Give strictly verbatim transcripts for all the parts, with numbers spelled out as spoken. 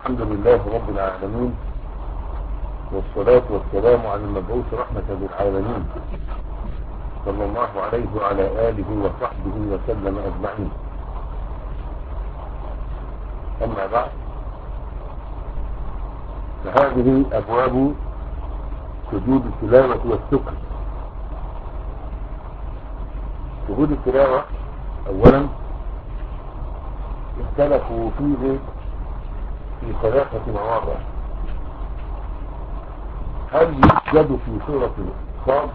الحمد لله رب العالمين، والصلاة والسلام على المبعوث رحمة للعالمين صلى الله عليه وعلى آله وصحبه وسلم أجمعين. أما بعد، فهذه أبواب سجود التلاوة والشكر. سجود التلاوة أولا اختلفوا فيه في ثلاثة مواضع. هل يسجد في سورة الصاد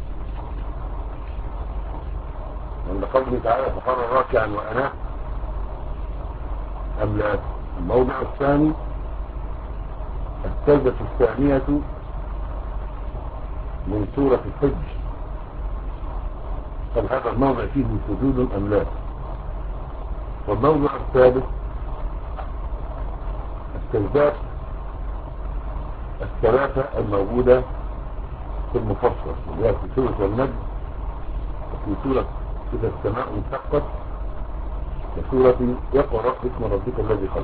عند قوله تعالى فخر راكعا وأناب أم لا؟ الموضع الثاني السجدة الثانية من سورة الحج، هل هذا الموضع فيه سجود أم لا؟ والموضع الثالث السجدات الثلاثة الموجودة في المفصل، اللي هي في سورة النجم، وفي سورة إذا السماء انشقت، وسورة اقرأ باسم ربك الذي خلق.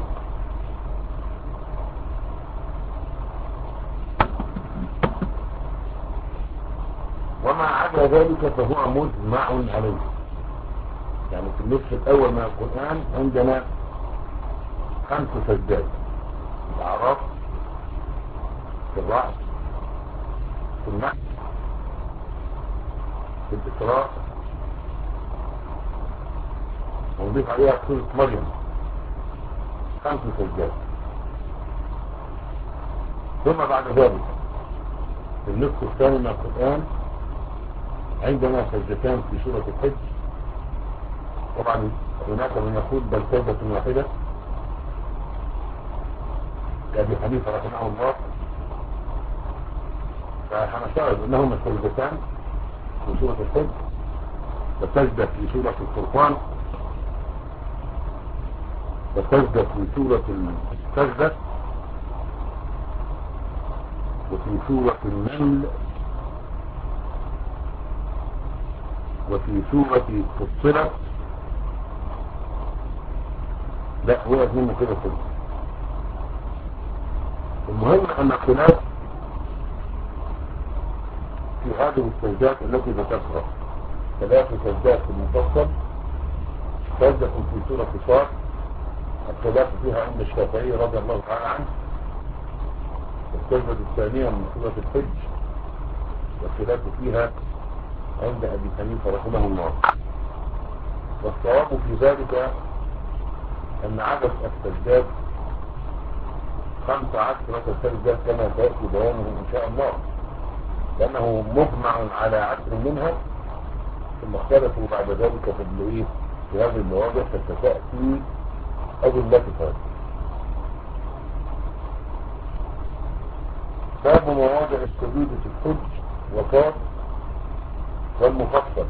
وما عدا ذلك فهو مجمع عليه. يعني في النصف الأول من القرآن عندنا خمس سجدات: الأعراف، في الرعد، في النحل، في الإسراء، ونضيف عليها سورة مريم، خمس سجدات. ثم بعد ذلك في النصف الثاني من القرآن عندنا سجدتان في سورة الحج. طبعا هناك من يقول بل سجدة واحدة كأبي حنيفة رحمه الله، فهنفترض انهما سجدتان في سورة الحج وسجدة في سورة الفرقان وسجدة في سورة السجدة وفي سورة النمل وفي سورة فصلت. لا، هو اثنين كده سجدة. المهم ان الخلاف في هذه السجدات التي ذكرتها ثلاث سجدات في المفصل، سجدة في سورة صاد الخلاف فيها عند الشافعي رضي الله تعالى عنه، السجدة الثانية من سورة الحج والخلاف فيها عند أبي حنيفة رحمه الله. والصواب في ذلك أن عدد السجدات خمس عشرة سجدة كما سيأتي بيانه إن شاء الله، لأنه مجمع على عشر منها، ثم اختلفوا بعد ذلك في اللي في هذه المواضع فتأتي أدلتها. باب مواضع السجود في الحج وصاد والمفصل.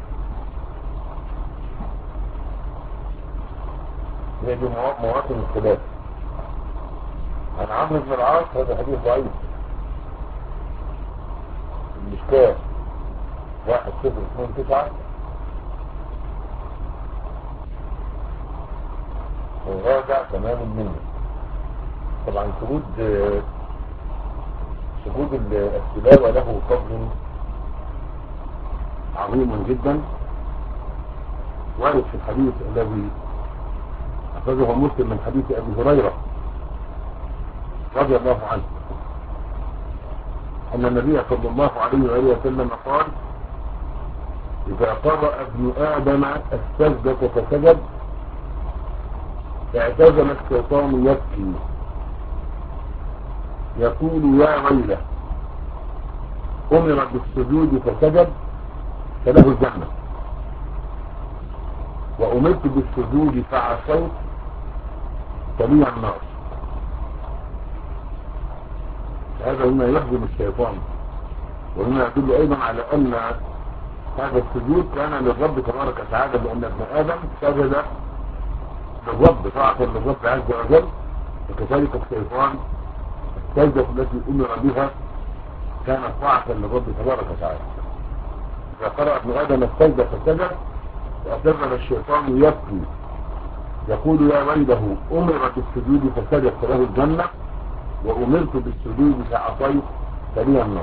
هي دي مواطن الخلاف. عن عمرو بن العاص، هذا حديث ضعيف، المشكاة واحد صفر اثنين تسعة، وراجع تمام منه. طبعا سجود سجود التلاوة له فضل عظيم جدا، وارد في الحديث الذي أخرجه مسلم من حديث أبي هريرة رضي الله عنه أن النبي صلى الله عليه وآله وسلم قال: إذا قرأ ابن آدم السجدة فسجد اعتزل الشيطان يبكي يقول يا ويله، أمر بالسجود فسجد فله الجنة، وأمرت بالسجود فعصيت فلي النار. هذا هنا يهزم الشيطان، وهنا يدل أيضا على أن هذا السجود كان للرب تبارك وتعالى، لأن ابن آدم سجد للرب طاعة للرب عز وجل، وكذلك الشيطان السجدة التي أمر بها كانت طاعة للرب تبارك وتعالى. إذا قرأ ابن آدم السجدة فسجد اعتزل الشيطان يبكي يقول يا ويله أمر بالسجود فسجد فله الجنة، وأمرت بالسجود فعصيت فلي النار.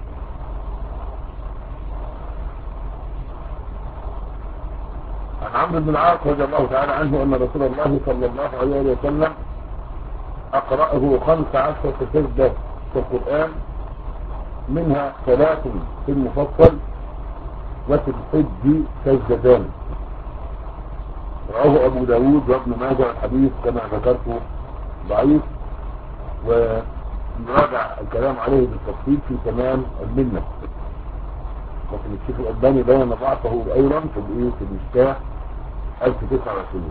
عن عمرو بن العاص رضي الله تعالى عنه أن رسول الله صلى الله عليه وسلم أقرأه خمس عشرة سجدة في القرآن، منها ثلاث في المفصل وفي الحج سجدتان. رواه أبو داود وابن ماجه. الحديث كما ذكرته ضعيف، ويراجع الكلام عليه بالتفصيل في تمام المنة، لكن الشيخ الألباني بين ضعفه أيضا في الإيه في المشكاة ألف وتسعة وعشرين.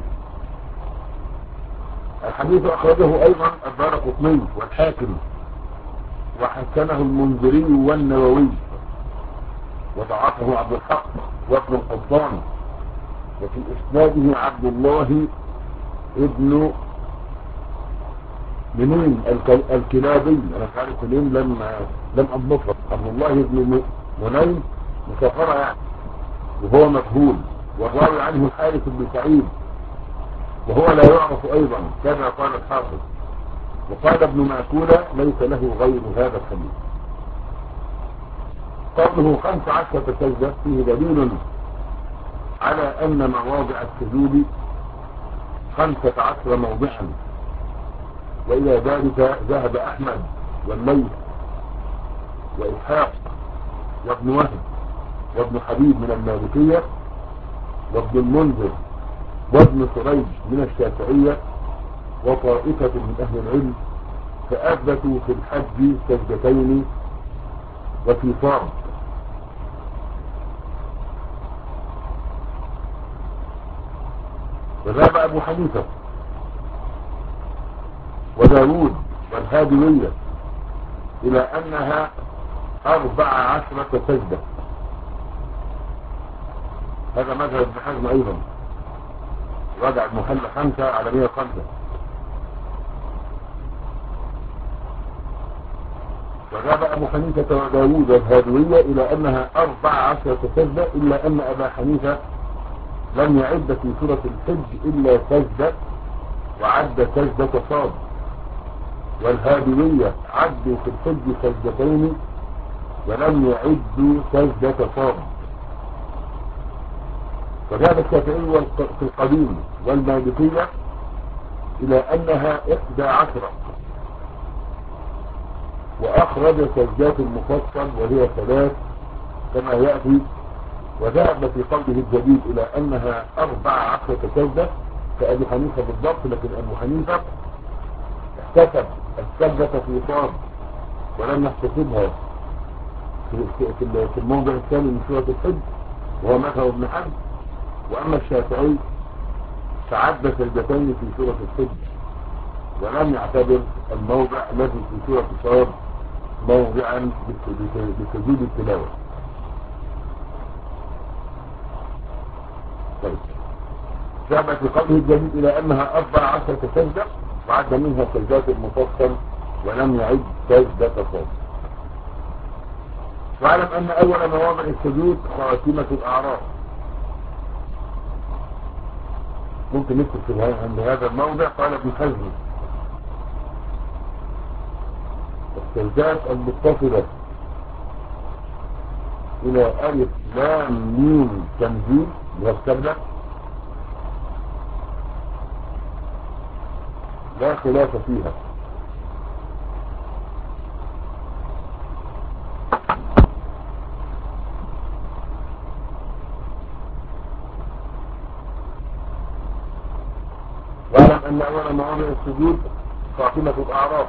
الحديث أخرجه أيضا الدارقطني والحاكم وحسنه المنذري والنووي، وضعفه عبد الحق وابن القطان، وفي إسناده عبد الله ابن منين الكلابي. أنا مش عارف منين، لم لم أضبطها. عبد الله ابن منين مسافرة يعني، وهو مجهول، والراوي عنه الحارث بن سعيد وهو لا يعرف أيضا كما قال الحافظ. وقال ابن ماكولة ليس له غير هذا الحديث. قوله خمس عشرة سجدة فيه دليل على أن مواضع السجود خمسة عشر موضعا، وإلى ذلك ذهب أحمد والليث وإسحاق وابن وهب وابن حبيب من المالكية وابن المنذر وابن سريج من الشافعية وطائفة من أهل العلم، فأثبتوا في الحج سجدتين وفي فرض. وذهب أبو حنيفة وداود والهادوية إلى أنها أربع عشرة سجدة. هذا مذهب ابن حزم أيضا، رجع المحل خمسة على مئة وخمسة. وذهب أبو حنيفة وداود والهادوية إلى أنها أربع عشرة سجدة، إلا أن أبا حنيفة لم يعد في سورة الحج إلا سجدة وعد سجدة صاد، والهادوية عدوا في الحج سجدتين ولم يعدوا سجدة صاد. وذهب الشافعي في القديم والمالكية إلى أنها إحدى عشرة، وأخرج سجدات المفصل وهي ثلاث كما يأتي. وذهب في قوله الجديد إلى أنها أربع عشرة سجدة كأبي حنيفة بالضبط، لكن أبو حنيفة احتسب السجدة في صاد ولم يحتسبها في, في, في الموضع الثاني من سورة الحج، وهو مذهب ابن حزم. وأما الشافعي فعد سجدتين في سورة الحج ولم يعتبر الموضع الذي في سورة صاد موضعا بسجود التلاوة. طيب، ذهب في قوله الجديد إلى أنها أربع عشرة سجدة وعد منها سجدات المفصل ولم يعد سجدة صاد. واعلم أن أول مواضع السجود خاتمة الأعراف. ممكن نكتب في عند هذا الموضع قال ابن حزم السجدات المتصلة إلى ألف لام ميم تنزيل والسجدة لا خلاف فيها. واعلم أن أول مواضع السجود خاتمة الأعراف،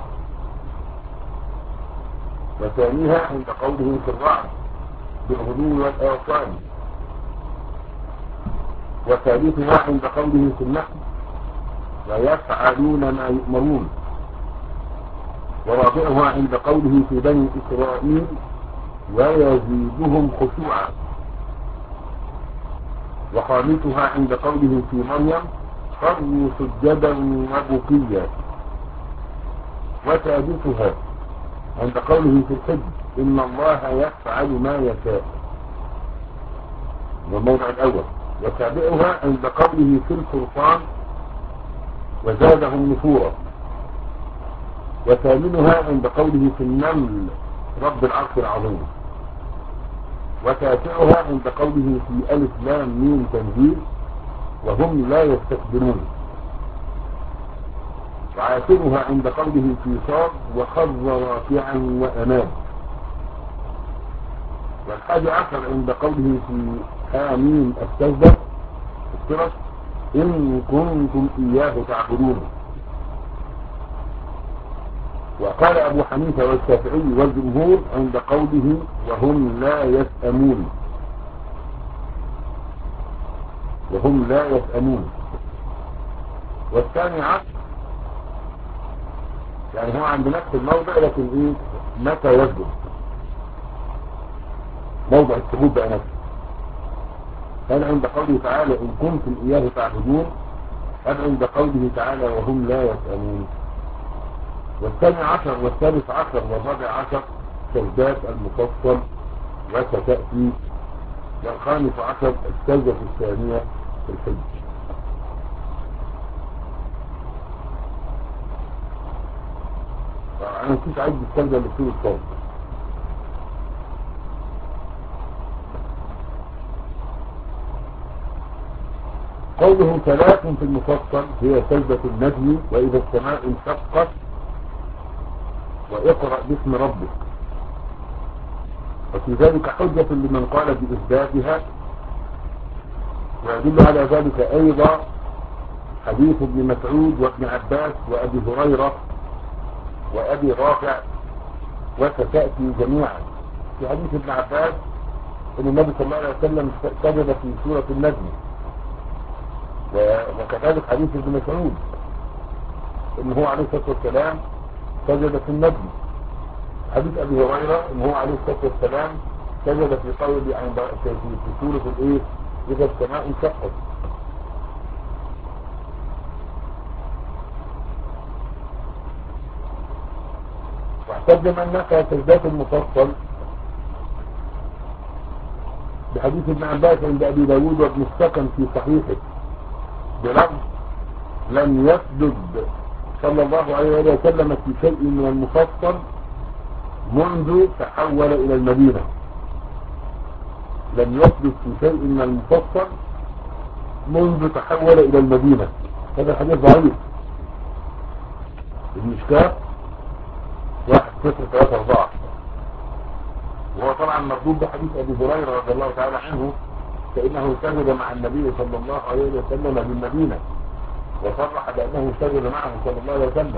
وثانيها عند قوله في الرعد بالغدو والآصال، وثالثها عند قوله في النحل ويفعلون ما يؤمرون، ورابعها عند قوله في بني إسرائيل ويزيدهم خشوعا، وخامسها عند قوله في مريم خروا سجدا وبكيا، وسادسها عند قوله في الحج إن الله يفعل ما يشاء، والموضع الأول. وسابعها عند قوله في الفرقان وزادهم نفورا. وثامنها عند قوله في النمل رب العرش العظيم. وتاسعها عند قوله في ألف لام ميم تنزيل وهم لا يستكبرون. وعاشرها عند قوله في صاد وخر رافعا وأناب. والحادي عشر عند قوله في حاميم السجدة السورة إن كنتم إياه تعبدون. وقال أبو حنيفة والشافعي والجمهور عند قوله وهم لا يسأمون وهم لا يسأمون. والثاني عشر يعني هو عند نفس الموضع لكن ايه متى يسجد موضع السجود بقى نفسه. هل عند قوله تعالى إن كنتم إياه تعبدون هل عند قوله تعالى وهم لا يسأمون. والثاني عشر والثالث عشر والرابع عشر سجدات المفصل وستأتي. والخامس عشر السجدة الثانية في الحج. أنا نسيت عايز السجدة اللي فيه الصوت. قوله ثلاث في المفصل هي سجدة النجم وإذا السماء انشقت وإقرأ باسم ربك. وفي ذلك حجة لمن قال بإثباتها. ويدل على ذلك أيضا حديث ابن مسعود وابن عباس وأبي هريرة وأبي رافع وستأتي جميعا. في حديث ابن عباس أن النبي صلى الله عليه وسلم سجد في سورة النجم. وكذلك حديث ابن مسعود ان هو عليه الصلاة والسلام سجد في النجم. حديث ابي هريرة ان هو عليه الصلاة والسلام سجد في قول في سورة الايه اذا السماء انشقت. واحتج من نفى سجدات المفصل بحديث ابن عباس عند ابي داود وابن السكن في صحيحه بلفظ لم يسجد صلى الله عليه وسلم في شيء من المفصل منذ تحول الى المدينة. لم يسجد في شيء من المفصل منذ تحول الى المدينة. هذا الحديث ضعيف. المشكاة واحد صفر ثلاثة اربعة. وهو طبعا مردود بحديث ابي هريرة رضي الله تعالى عنه فانه سجد مع النبي صلى الله عليه وسلم بالمدينة وصرح بأنه سجد معه صلى الله عليه وسلم.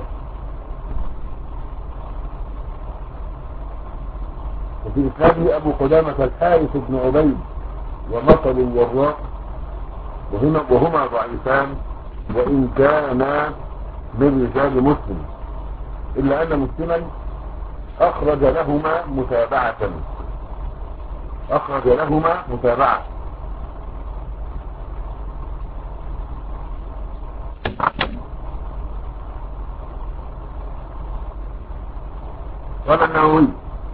وفي إسناده أبو قدامة الحارث بن عبيد ومطر الوراق وهما, وهما ضعيفان وإن كانا من رجال مسلم إلا أن مسلما أخرج لهما متابعة أخرج لهما متابعة قال النووي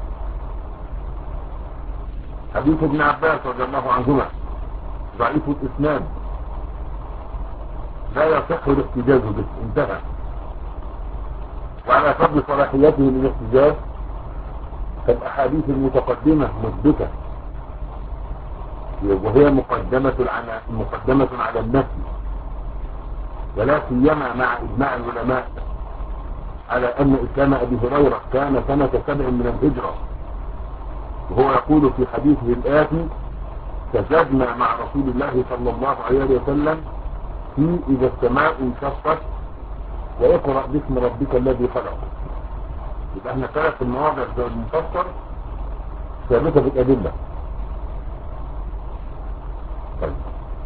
حديث ابن عباس رضي الله عنهما ضعيف الإسناد لا يصح الاحتجاج به انتهى. وعلى فضل صلاحيته للاحتجاج فالأحاديث المتقدمة مثبتة وهي مقدمة على مقدمة على النفي ولا سيما مع إجماع العلماء على أن إسلام أبي هريرة كان سنة سبع من الهجرة. وهو يقول في حديثه الآتي سجدنا مع رسول الله صلى الله عليه وسلم في إذا السماء انشقت ويقرأ باسم ربك الذي خلق. يبقى احنا ثلاث المواضع زي المفسر ثابتة بالأدلة. طيب.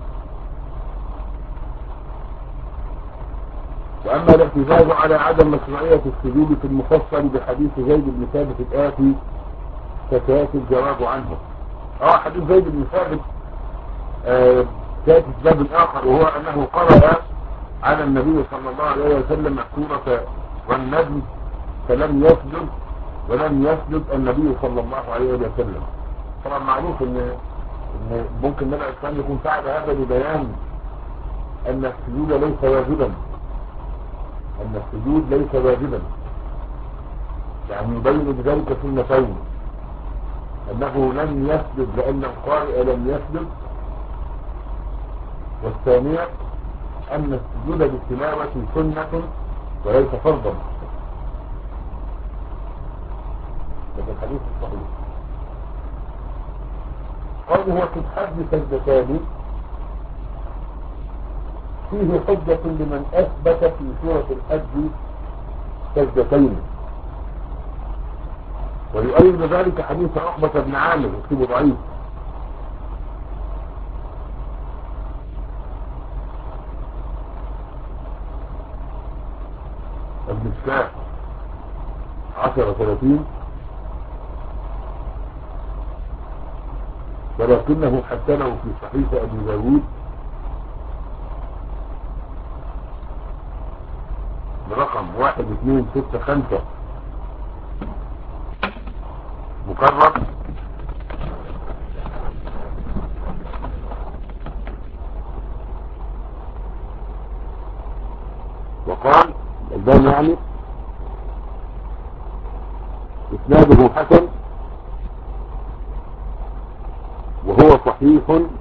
وأما الاعتزاز على عدم مشروعية السجود في المفصل بحديث زيد بن ثابت الآتي فسيأتي الجواب عنه. اه حديث زيد بن ثابت آه سيأتي سبب آخر وهو أنه قرأ على النبي صلى الله عليه وسلم سورة والنجم فلم يسجد ولم يسجد النبي صلى الله عليه وسلم. طبعا معروف ان, إن ممكن النبي الإسلام يكون فعل هذا لبيان أن السجود ليس واجبا أن السجود ليس واجبا، يعني يبين بذلك سنتين: أنه لم يسجد لأن القارئ لم يسجد، والثانية أن السجود بالتلاوة سنة وليس فرضا. لكن الحديث الصحيح قوله وفي الحج سجدتان فيه حجة لمن أثبت في سورة الحج سجدتين، ويؤيد ذلك حديث عقبة بن عامر يكتبه ضعيف، المشكاة عشرة ثلاثين، ولكنه حسنه في صحيح أبي داود برقم واحد اثنين ستة خمسة مكرر، وقال البان يعني اسناده حسن وهو صحيح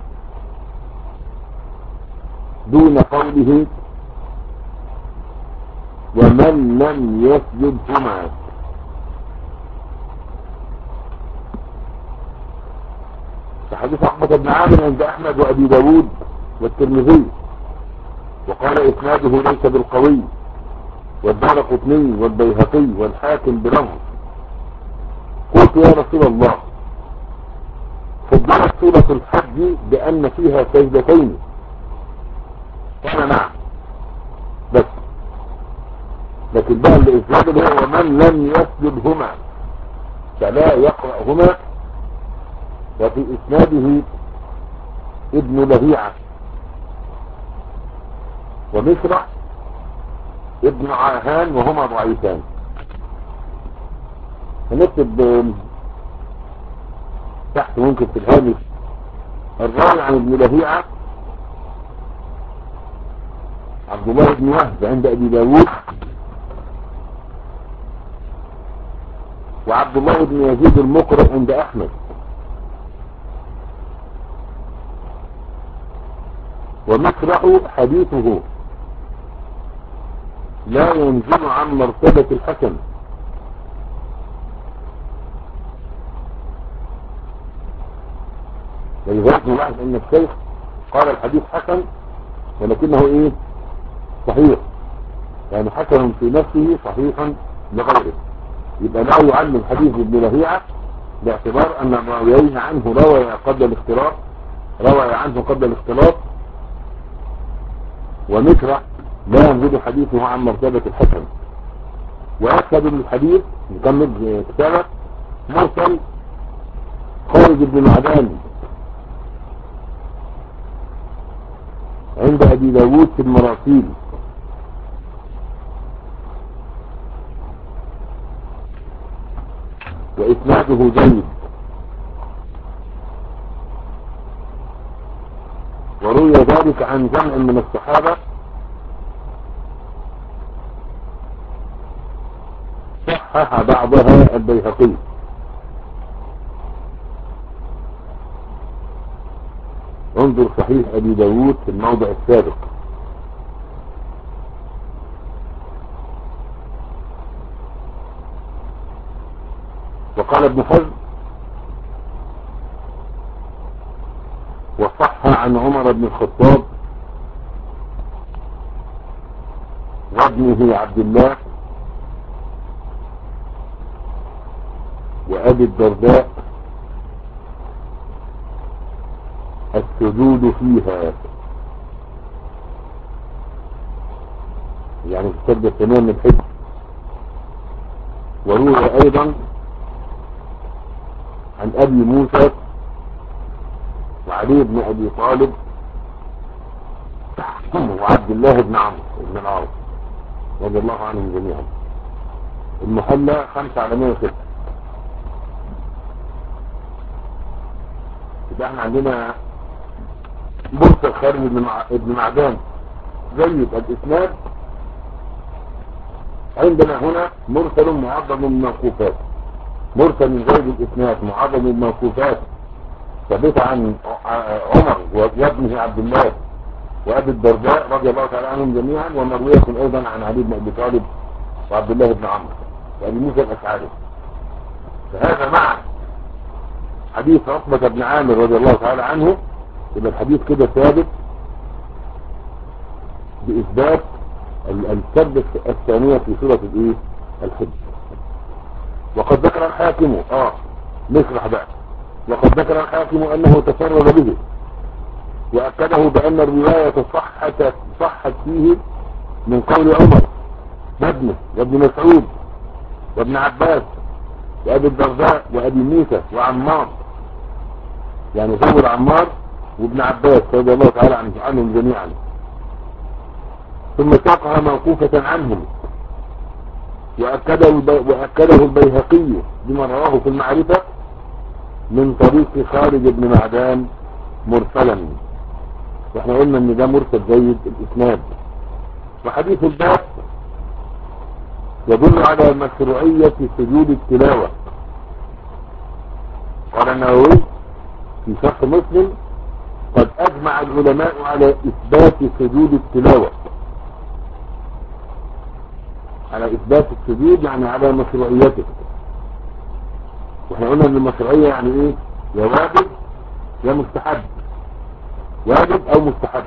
دون قوله ومن لم يسجدهما. فحديث عقبة بن عامر عند أحمد وأبي داود والترمذي، وقال إسناده ليس بالقوي، والدارقطني والبيهقي والحاكم بلفظ. قلت يا رسول الله فضلت سورة الحج بأن فيها سجدتين، قال نعم، بس لكن بقى الإسناد اللي هو ومن لم يسجدهما فلا يقرأهما، وفي إسناده ابن لهيعة ومسرع ابن عاهان وهما ضعيفان. هنكتب تحت ممكن في الهامش الراوي عن ابن لهيعة عبد الله بن وهب عند أبي داود، وعبد الله بن يزيد المقرئ عند أحمد، ومسرع حديثه لا ينزل عن مرتبة الحسن، ولذلك نلاحظ ان الشيخ قال الحديث حسن ولكنه ايه صحيح، يعني حسن في نفسه صحيح لغيره، يبقى لا يعلم حديث ابن لهيعة باعتبار ان راويه عنه روى قبل الاختلاط روى عنه قبل الاختلاط ومسرع لا ينزل حديثه عن مرتبة الحسن. ويكتب الحديث نكمل كتابة مرسل خالد بن معدان عند أبي داود في المراسيل، وإسناده جيد، وروي ذلك عن جمع من الصحابة صحح بعضها البيهقي. انظر صحيح أبي داود في الموضع السابق. وقال ابن حزم وصح عن عمر بن الخطاب وابنه عبد الله وأبي الدرداء السجود فيها، يعني في السجدة الثانية من الحج. وروي أيضا عن أبي موسى وعلي بن أبي طالب وعبد الله بن عمرو بن العاص رضي الله عنهم جميعا. المحلى خمسة على مئة وستة. يبقى احنا عندنا مرسل خارج ابن معدان جيد الاسناد عندنا هنا مرسل معظم الموقوفات، مرسل من غير الإسناد معظم الموقوفات ثابت عن عمر وابنه عبد الله وأبي الدرداء رضي الله تعالى عنهم جميعا، ومروية أيضا عن علي بن أبي طالب وعبد الله بن عمرو وأبي موسى الأشعري. فهذا مع حديث عقبة بن عامر رضي الله تعالى عنه يبقى الحديث كده ثابت بإثبات السبب الثانية في سورة الايه الحج. وقد ذكر الحاكم اه نشرح بقى وقد ذكر الحاكم انه تفرد به واكده بان الرواية صحت صحت فيه من قول عمر وابنه وابن مسعود وابن عباس وابي الدرداء وابي موسى وعمار، يعني هو عمار وابن عباس رضي الله تعالى عنهم جميعا، ثم ساقها موقوفة عنهم وأكده, البي... وأكده البيهقي بما رواه في المعرفة من طريق خالد بن معدان مرسلا، واحنا قلنا ان ده مرسل جيد الاسناد. وحديث الباب يدل على مشروعية سجود التلاوة. قال النووي في شرح مسلم قد اجمع العلماء على اثبات سجود التلاوة، على اثبات السجود يعني على مشروعيته. واحنا قلنا ان المشروعية يعني ايه؟ يا واجب يا مستحب، واجب او مستحب.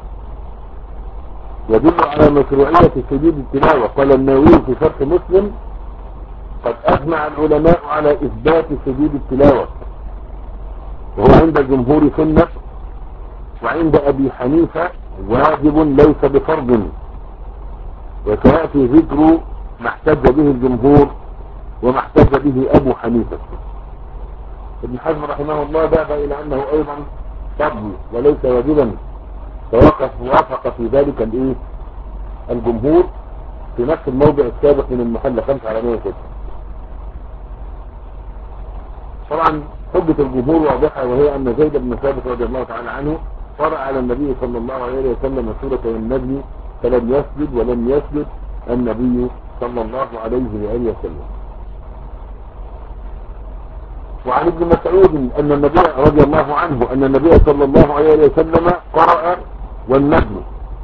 يدل على مشروعية سجود التلاوة. قال النووي في شرح مسلم قد اجمع العلماء على اثبات سجود التلاوة، وهو عند الجمهور سنة، وعند ابي حنيفة واجب ليس بفرض، وسيأتي ذكر ما احتج به الجمهور وما احتج به ابو حنيفة. ابن حزم رحمه الله ذهب الى انه ايضا فرض وليس واجبا، فوقف وافق في ذلك الايه الجمهور في نفس الموضع السابق من المحل خمسة على مئة وستة. طبعا حجة الجمهور واضحة، وهي ان زيد بن ثابت رضي الله تعالى عنه قرأ على النبي صلى الله عليه وسلم سورة النجم فلم يسجد ولم يسجد النبي صلى الله عليه وآله وسلم. وعن ابن مسعود ان النبي رضي الله عنه ان النبي صلى الله عليه وسلم قرأ والنجم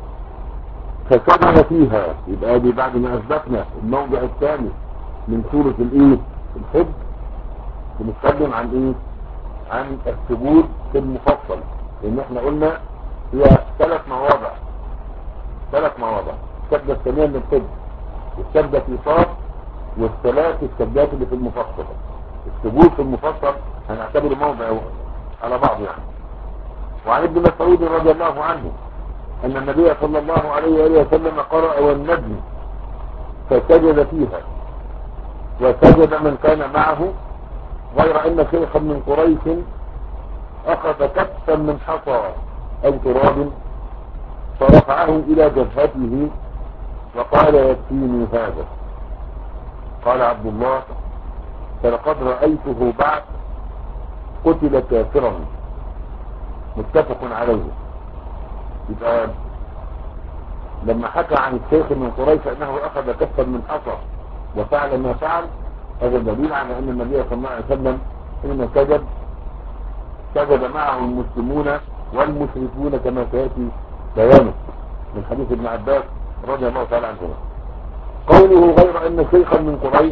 فسجد فيها. يبقى دي بعد ما اثبتنا الموضع الثاني من سورة الايه الحج بنتكلم عن ايه؟ عن السجود في المفصل، لان احنا قلنا هي ثلاث مواضع ثلاث مواضع السجدة الثانية من الحج والسجدة في صاد والثلاث السجدات اللي في المفصل. السجود في المفصل هنعتبره موضع على بعض يعني. وعن ابن مسعود رضي الله عنه ان النبي صلى الله عليه وآله وسلم قرأ والنجم فسجد فيها وسجد من كان معه، غير ان شيخا من قريش اخذ كفا من حصى او تراب فرفعه الى جبهته وقال يكفيني هذا. قال عبد الله فلقد رأيته بعد قتل كافرا، متفق عليه. يبقى لما حكى عن الشيخ من قريش انه اخذ كفا من حصى وفعل ما فعل، هذا دليل على ان النبي صلى الله عليه وسلم حين سجد سجد معه المسلمون والمشركون كما سياتي بيانه من حديث ابن عباس رضي الله تعالى عنهما. قوله غير ان شيخا من قريش،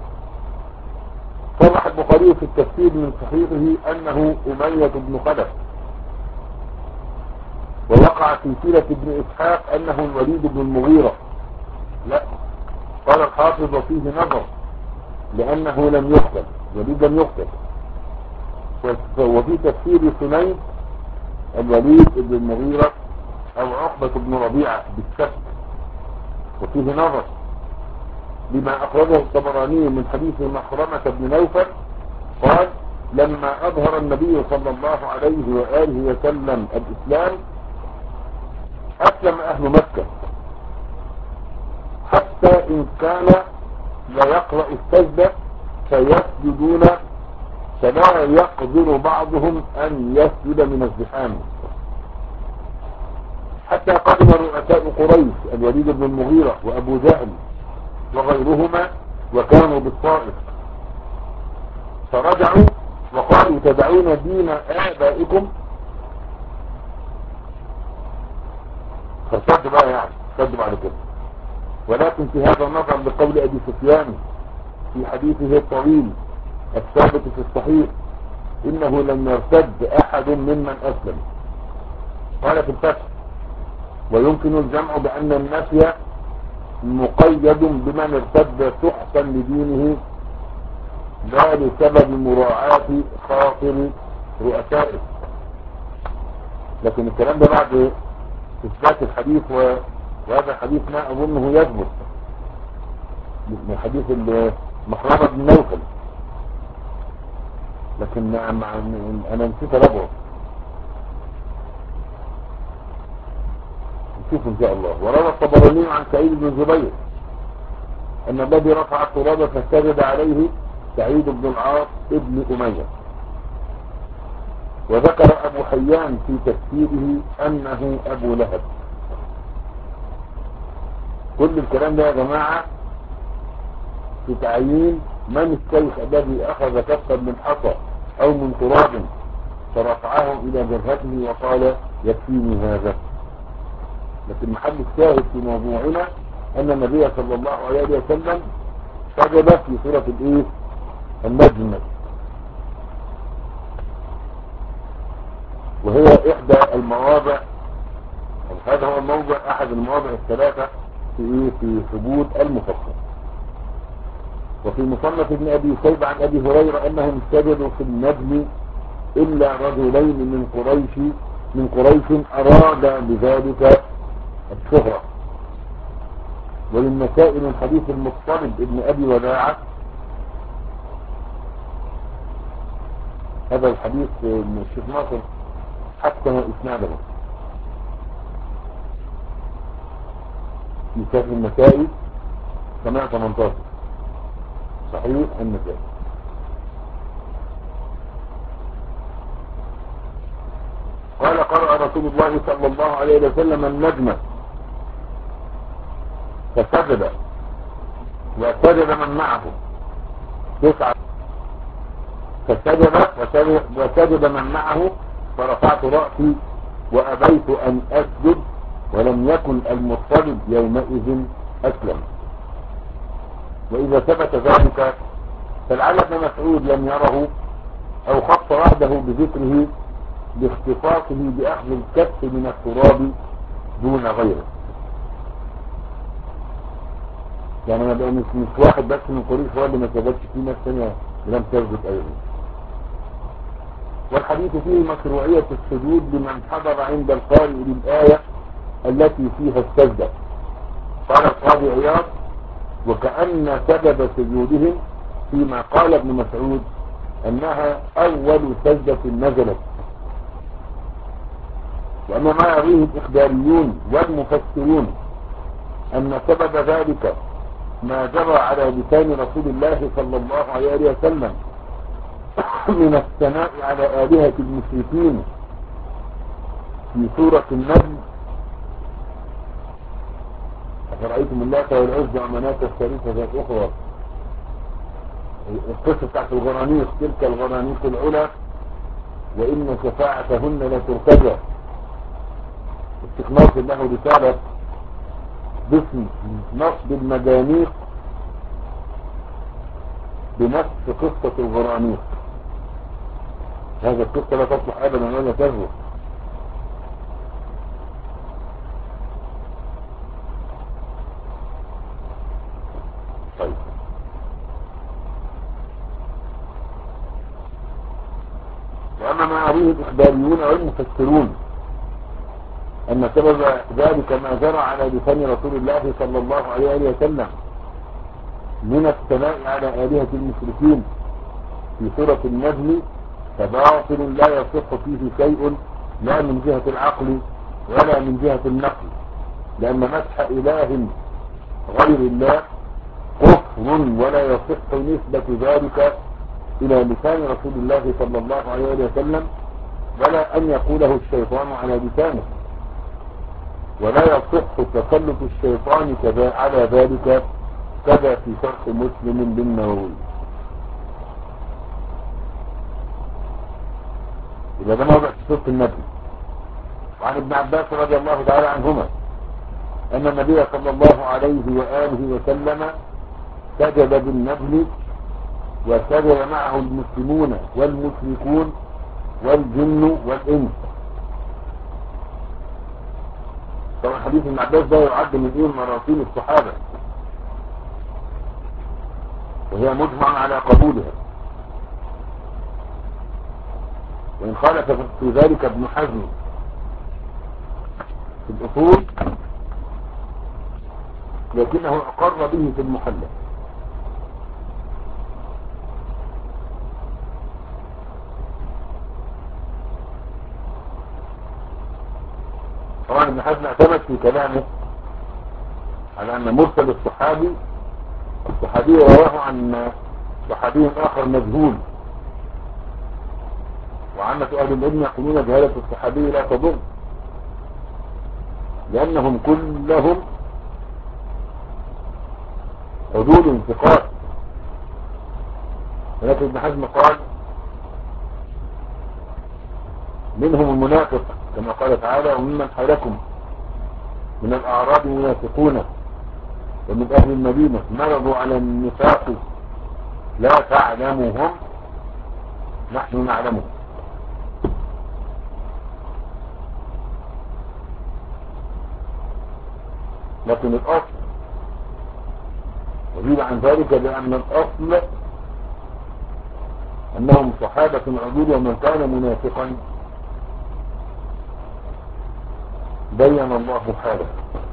صرح البخاري في التفسير من صحيحه انه امية بن خلف، ووقع في سيرة ابن اسحاق انه الوليد بن المغيرة. لا، قال الحافظ فيه نظر لانه لم يقتل، الوليد لم يقتل. وفي تفسير سنين الوليد بن المغيرة او عقبة بن ربيعة بالشك، وفيه نظر لما اخرجه الطبراني من حديث مخرمة بن نوفل قال لما اظهر النبي صلى الله عليه وآله وسلم الاسلام اسلم اهل مكة، حتى ان كان لا يقرأ السجدة فيسجدون، فلا يقدر بعضهم ان يسجد من الزحام، حتى قدم رؤساء قريش الوليد بن المغيرة وابو جهل وغيرهما وكانوا بالطائف، فرجعوا وقالوا تدعون دين آبائكم، فصدوا بقى يعني صدوا بعد كده. ولكن في هذا النظر بقول أبي سفيان في حديثه الطويل الثابت في الصحيح إنه لم يرتد أحد ممن أسلم، قال في الفتح: ويمكن الجمع بأن النفي مقيد بمن ارتد سحقا لدينه لا لسبب مراعاة خاطر رؤسائه. لكن الكلام ده بعد إثبات الحديث، وهذا الحديث ما أظنه يثبت من حديث محرمة بن نوفل، لكن أنا نسيت ربعه، نشوف إن شاء الله. وروى الطبراني عن سعيد بن جبير أن الذي رفع التراب فسجد عليه سعيد بن العاص ابن أمية. وذكر أبو حيان في تفسيره أنه أبو لهب. كل الكلام ده يا جماعة في تعيين من الشيخ الذي أخذ كفا من حصى أو من تراب فرفعه إلى جبهته وقال يكفيني هذا. لكن محل الشاهد في موضوعنا أن النبي صلى الله عليه وسلم سجد في سورة الإيه؟ النجم، وهي إحدى المواضع، هذا هو الموضع أحد المواضع الثلاثة في إيه؟ في ثبوت المفسر. وفي مصنف ابن أبي شيبة عن أبي هريرة أنهم سجدوا في النجم إلا رجلين من قريش من قريش أراد بذلك الشهرة. وللنسائي من حديث المطلب ابن أبي وداعة، هذا الحديث من الشيخ ناصر حسن إسناده في شرح النسائي سماع ثمانية عشر صحيح النسائي. قال قرأ رسول الله صلى الله عليه وسلم النجم فسجد وسجد من معه تسعة، فسجد وسجد من معه فرفعت رأسي وأبيت أن أسجد ولم يكن المطلب يومئذ أسلم. وإذا ثبت ذلك فلعل ابن مسعود لم يره أو خص وحده بذكره لاختصاصه بأخذ الكف من التراب دون غيره. يعني ما بقى مش واحد بس من قريش هو اللي ما سجدش، فيه ناس ثانيه لم تسجد أيضا. والحديث فيه مشروعية السجود لمن حضر عند القارئ للآية التي فيها السجدة. قال القاضي عياض: وكأن سبب سجودهم فيما قال ابن مسعود أنها أول سجدة نزلت. وأما ما يرويه الإخباريون والمفسرون أن سبب ذلك ما جرى على لسان رسول الله صلى الله عليه وسلم من الثناء على آلهة المشركين في سورة النجم: أفرأيتم اللات والعزى ومناة الثالثة ذات أخرى. القصة بتاعت الغرانيق: تلك الغرانيق العلا وإن شفاعتهن لترتجى. الشيخ ناصر له رسالة باسم نصب المجانيق بنفس قصة الغرانيق. هذا القصة لا تصلح أبدا ولا تزهر. طيب، وأما ما يرويه الإخباريون والمفسرون أن سبب ذلك ما جرى على لسان رسول الله صلى الله عليه وسلم من الثناء على آلهة المشركين في سورة النجم فباطل لا يصح فيه شيء لا من جهة العقل ولا من جهة النقل، لأن مسح إله غير الله كفر ولا يصح نسبة ذلك إلى لسان رسول الله صلى الله عليه وسلم ولا أن يقوله الشيطان على لسانه، ولا يصح تسلط الشيطان على ذلك كذا في شرح مسلم للنووي. يبقى ده موضع في سورة النجم. وعن ابن عباس رضي الله تعالى عنهما أن النبي صلى الله عليه وآله وسلم سجد بالنجم وسجد معه المسلمون والمشركون والجن والإنس. طبعا حديث ابن عباس ده يعد من ايه مراسيل الصحابة، وهي مجمع على قبولها، وإن خالف في ذلك ابن حزم في الأصول لكنه أقر به في المحلى. طبعا ابن حزم اعتمد في كلامه على أن مرسل الصحابي الصحابي رواه عن صحابي آخر مجهول، وعامة أهل العلم يقولون جهالة الصحابي لا تضر، لأنهم كلهم عدول ثقات. ولكن ابن حزم قال منهم المنافق كما قال تعالى وممن حولكم من الأعراب منافقون ومن أهل المدينة مرضوا على النفاق لا تعلمهم نحن نعلمهم. لكن الأصل يزيد عن ذلك بأن الأصل أنهم صحابة عدول، ومن كان منافقا بين الله حاله.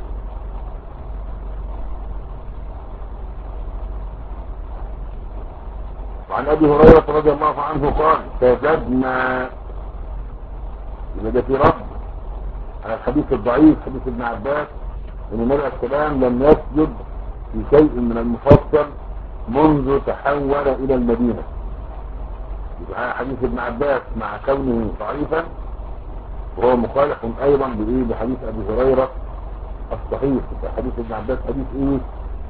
وعن أبي هريرة رضي الله عنه قال سجدنا، يبقى ده في رد على الحديث الضعيف حديث ابن عباس ان النبي عليه السلام لم يسجد في شيء من المفصل منذ تحول الى المدينة. يبقى حديث ابن عباس مع كونه ضعيفا وهو مخالف ايضا بايه بحديث ابي هريرة الصحيح. حديث ابن عباس حديث ايه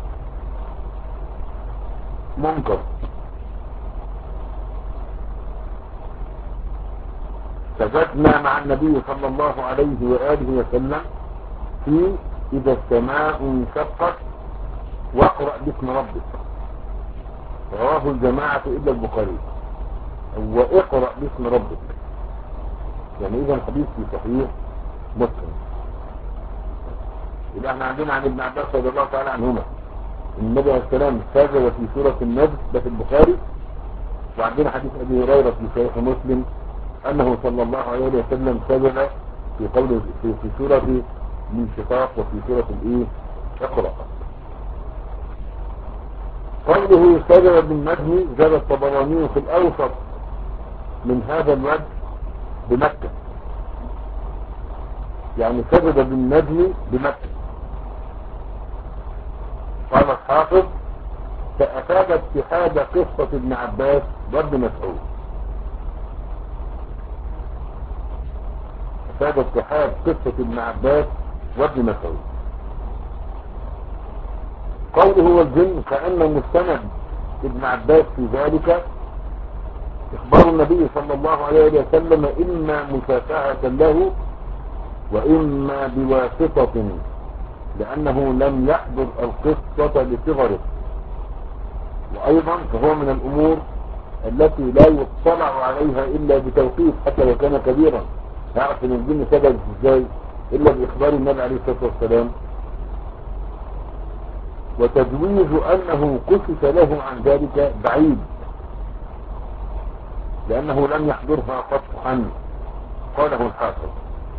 منكر. سجدنا مع النبي صلى الله عليه وآله وسلم في إذا السماء انشقت واقرأ باسم ربك، رواه الجماعة إلا البخاري، واقرأ باسم ربك، يعني إذا الحديث في صحيح مسلم. يبقى احنا عندنا عن ابن عباس رضي الله تعالى عنهما النبي عليه السلام سجد في سورة النجم ده في البخاري، وعندنا حديث أبي هريرة في صحيح مسلم أنه صلى الله عليه وسلم سجد في قوله في, في سورة الانشقاق وفي سورة الإيه اقرأ. قوله سجد بالنجم زاد الطبراني في الأوسط من هذا الوجه بمكة، يعني سجد بالنجم بمكة. قال الحافظ فأفاد اتحاد قصة ابن عباس وابن مسعود، أفاد اتحاد قصة ابن عباس وابن مسعود. قوله والجن كأن مستند ابن عباس في ذلك إخبار النبي صلى الله عليه وسلم إما مشافهة له وإما بواسطة، لأنه لم يحضر القصة لصغره، وأيضا فهو من الأمور التي لا يطلع عليها إلا بتوقيف حتى لو كان كبيرا. يعرف ان الجن سجد ازاي إلا بإخبار النبي عليه الصلاة والسلام. وتجويز أنه كشف له عن ذلك بعيد، لأنه لم يحضرها قطعا. قاله الحافظ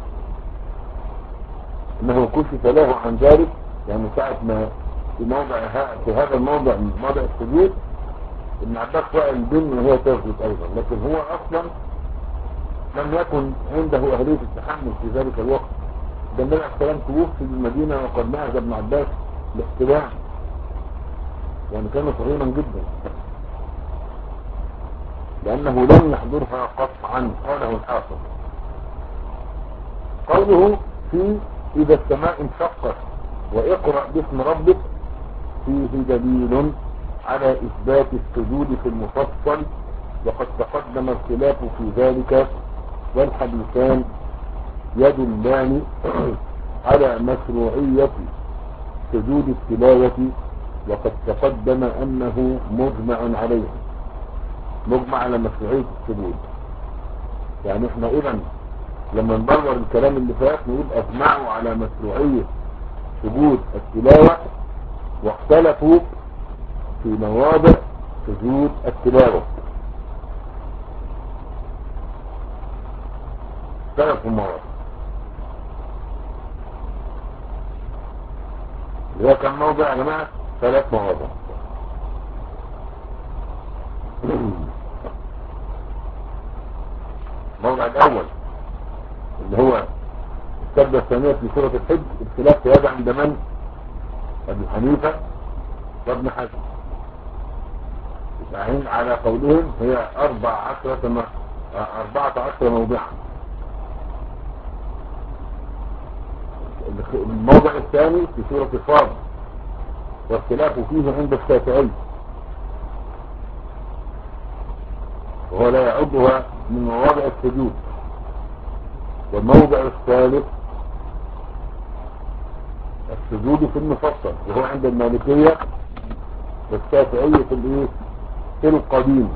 انه كشف له عن ذلك، يعني ساعة ما في موضع في هذا الموضع موضع السجود ابن عباس رأى الجن وهي تسجد ايضا، لكن هو اصلا لم يكن عنده اهلية التحمل في ذلك الوقت. ده النبي عليه السلام توفي في المدينة وقد نهج ابن عباس الاحتلام، يعني كان صغيرا جدا لأنه لم يحضرها قطعا. قاله الحافظ. قوله في إذا السماء انشقت وإقرأ باسم ربك، فيه دليل على إثبات السجود في المفصل، وقد تقدم الخلاف في ذلك، والحديثان يدلان على مشروعية سجود التلاوة، وقد تقدم أنه مجمع عليه، مجمع على مشروعية السجود. يعني احنا إذن لما ندور الكلام اللي فات نقول أجمعوا على مشروعية سجود التلاوة، واختلفوا في مواضع سجود التلاوة، اختلفوا مواضع. اللي هي كم موضع يا جماعة؟ ثلاث مواضع. الموضع الأول اللي هو السجدة الثانية في سورة الحج، الخلاف في هذا عند من؟ أبي حنيفة وابن حزم. يعني على قولهم هي أربع عشرة أربعة عشر موضعا. الموضع الثاني في سورة الصاد، والخلاف فيه عند الشافعي، وهو لا يعدها من مواضع السجود. والموضع الثالث السجود في المفصل، وهو عند المالكية والشافعية في الايه؟ في القديم.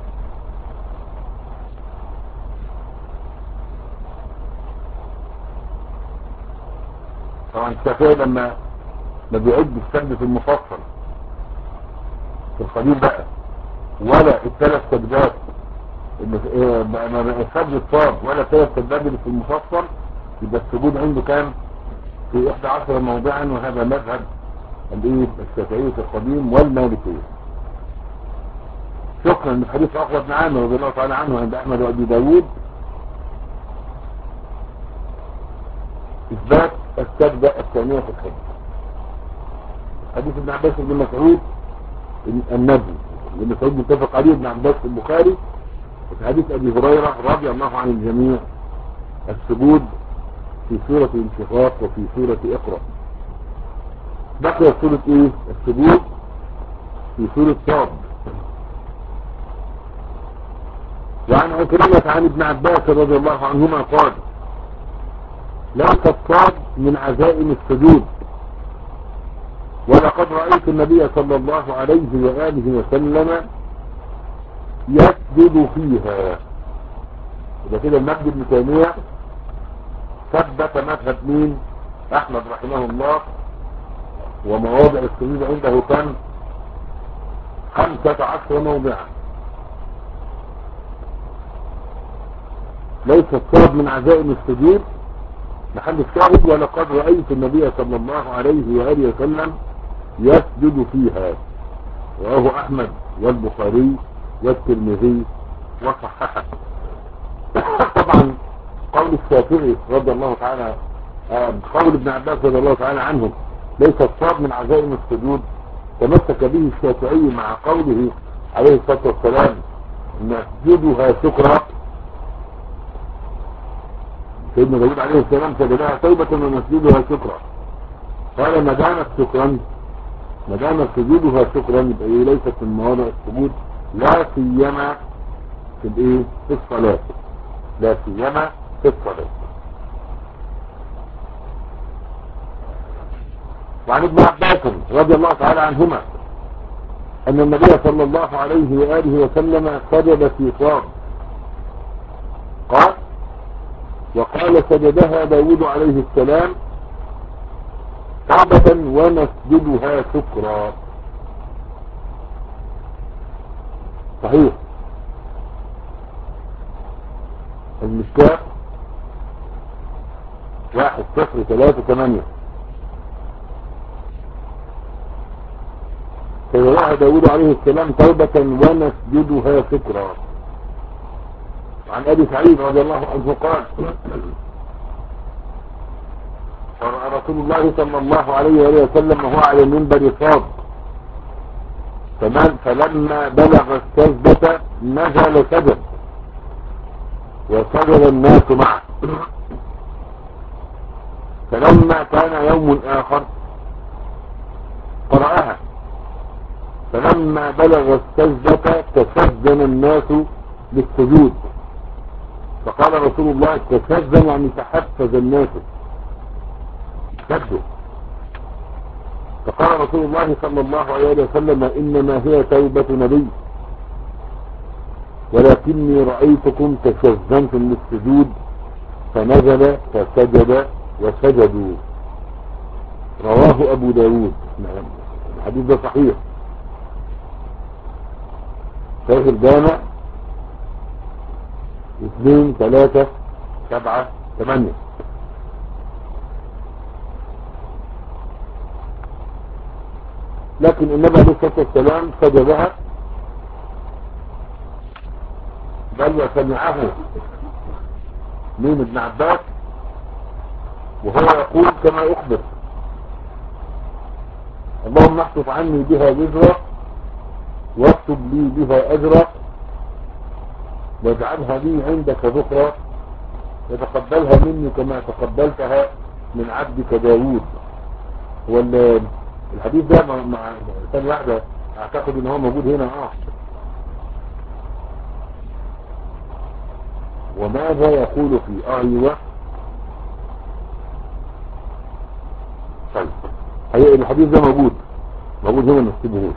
طبعا الشافعي لما ما بيعد السجد في المفصل في القديم بقى، ولا الثلاث سجدات اللي ما السجد الصاد، ولا الثلاث سجدات اللي في المفصل، يبقى السجود عنده كام؟ في إحدى عشر موضعا. وهذا مذهب الايه؟ الشافعية في القديم والمالكية. شكرا لحديث عقبة بن عامر رضي الله تعالى عنه عند احمد وابي داود اثبات السجدة الثانية في الحج. حديث ابن عباس بن مسعود النبي ابن مسعود متفق عليه، ابن عباس في البخاري. وفي حديث ابي هريرة رضي الله عن الجميع السجود في سورة الانشقاق وفي سورة اقرأ. بقي سورة ايه؟ السجود في سورة صاد. وعن عكرمة عن ابن عباس رضي الله عنهما قال: ليس الصاد من عزائم السجود، ولقد رأيت النبي صلى الله عليه وآله وسلم يسجد فيها. إذا كده المجد ابن تيمية ثبت مذهب مين؟ أحمد رحمه الله. ومواضع السجود عنده كم؟ خمسة عشر موضعا. ليس الصاد من عزائم السجود محل الشاهد: ولقد رأيت النبي صلى الله عليه وآله وسلم يسجد فيها. رواه أحمد والبخاري والترمذي وصححه. طبعا قول الشافعي رضي الله تعالى آه قول ابن عباس رضي الله تعالى عنه ليس الصاد من عزائم السجود، تمسك به الشافعي مع قوله عليه الصلاة والسلام: نسجدها شكرا. سيدنا داود عليه السلام سجدها توبة ونسجدها شكرا. قال: ما دامت شكرا، ما دامت سجودها شكرا، يبقى ايه؟ ليست من مواضع السجود، لا سيما في الايه؟ في الصلاة، لا سيما في الصلاة. وعن ابن عباس رضي الله تعالى عنهما أن النبي صلى الله عليه وآله وسلم سجد في صاد. قال: وقال: سجدها داود عليه السلام توبة ونسجدها شكرا. صحيح. المشكاة واحد صفر ثلاثة ثمانية. سجدها داود عليه السلام توبة ونسجدها شكرا. عن أبي سعيد رضي الله عنه قال: قرأ رسول الله صلى الله عليه وسلم وهو على المنبر صاد، فلما بلغ السجدة نزل سجد وسجد الناس معه. فلما كان يوم آخر قرأها فلما بلغ السجدة تسجن الناس للسجود، فقال رسول الله تسجن يعني تحفز الناس سجدوا، فقال رسول الله صلى الله عليه وسلم إنما هي توبة نبي ولكني رأيتكم تشزنتم للسجود فنزل فسجد وسجدوا. رواه أبو داود. الحديث ده صحيح شيخ الجامع اثنين ثلاثة سبعة ثمانية. لكن النبي عليه الصلاة والسلام سجدها بل وسمعه من ابن عباس وهو يقول كما أخبر اللهم احفظ عني بها وزرا واكتب لي بها أجرا واجعلها لي عندك ذكرى وتقبلها مني كما تقبلتها من عبدك داوود. والحديث ده مع, مع ثانية واحدة اعتقد ان هو موجود هنا. اه وماذا يقول في اه ايوه طيب هي الحديث ده موجود موجود هنا نكتبه.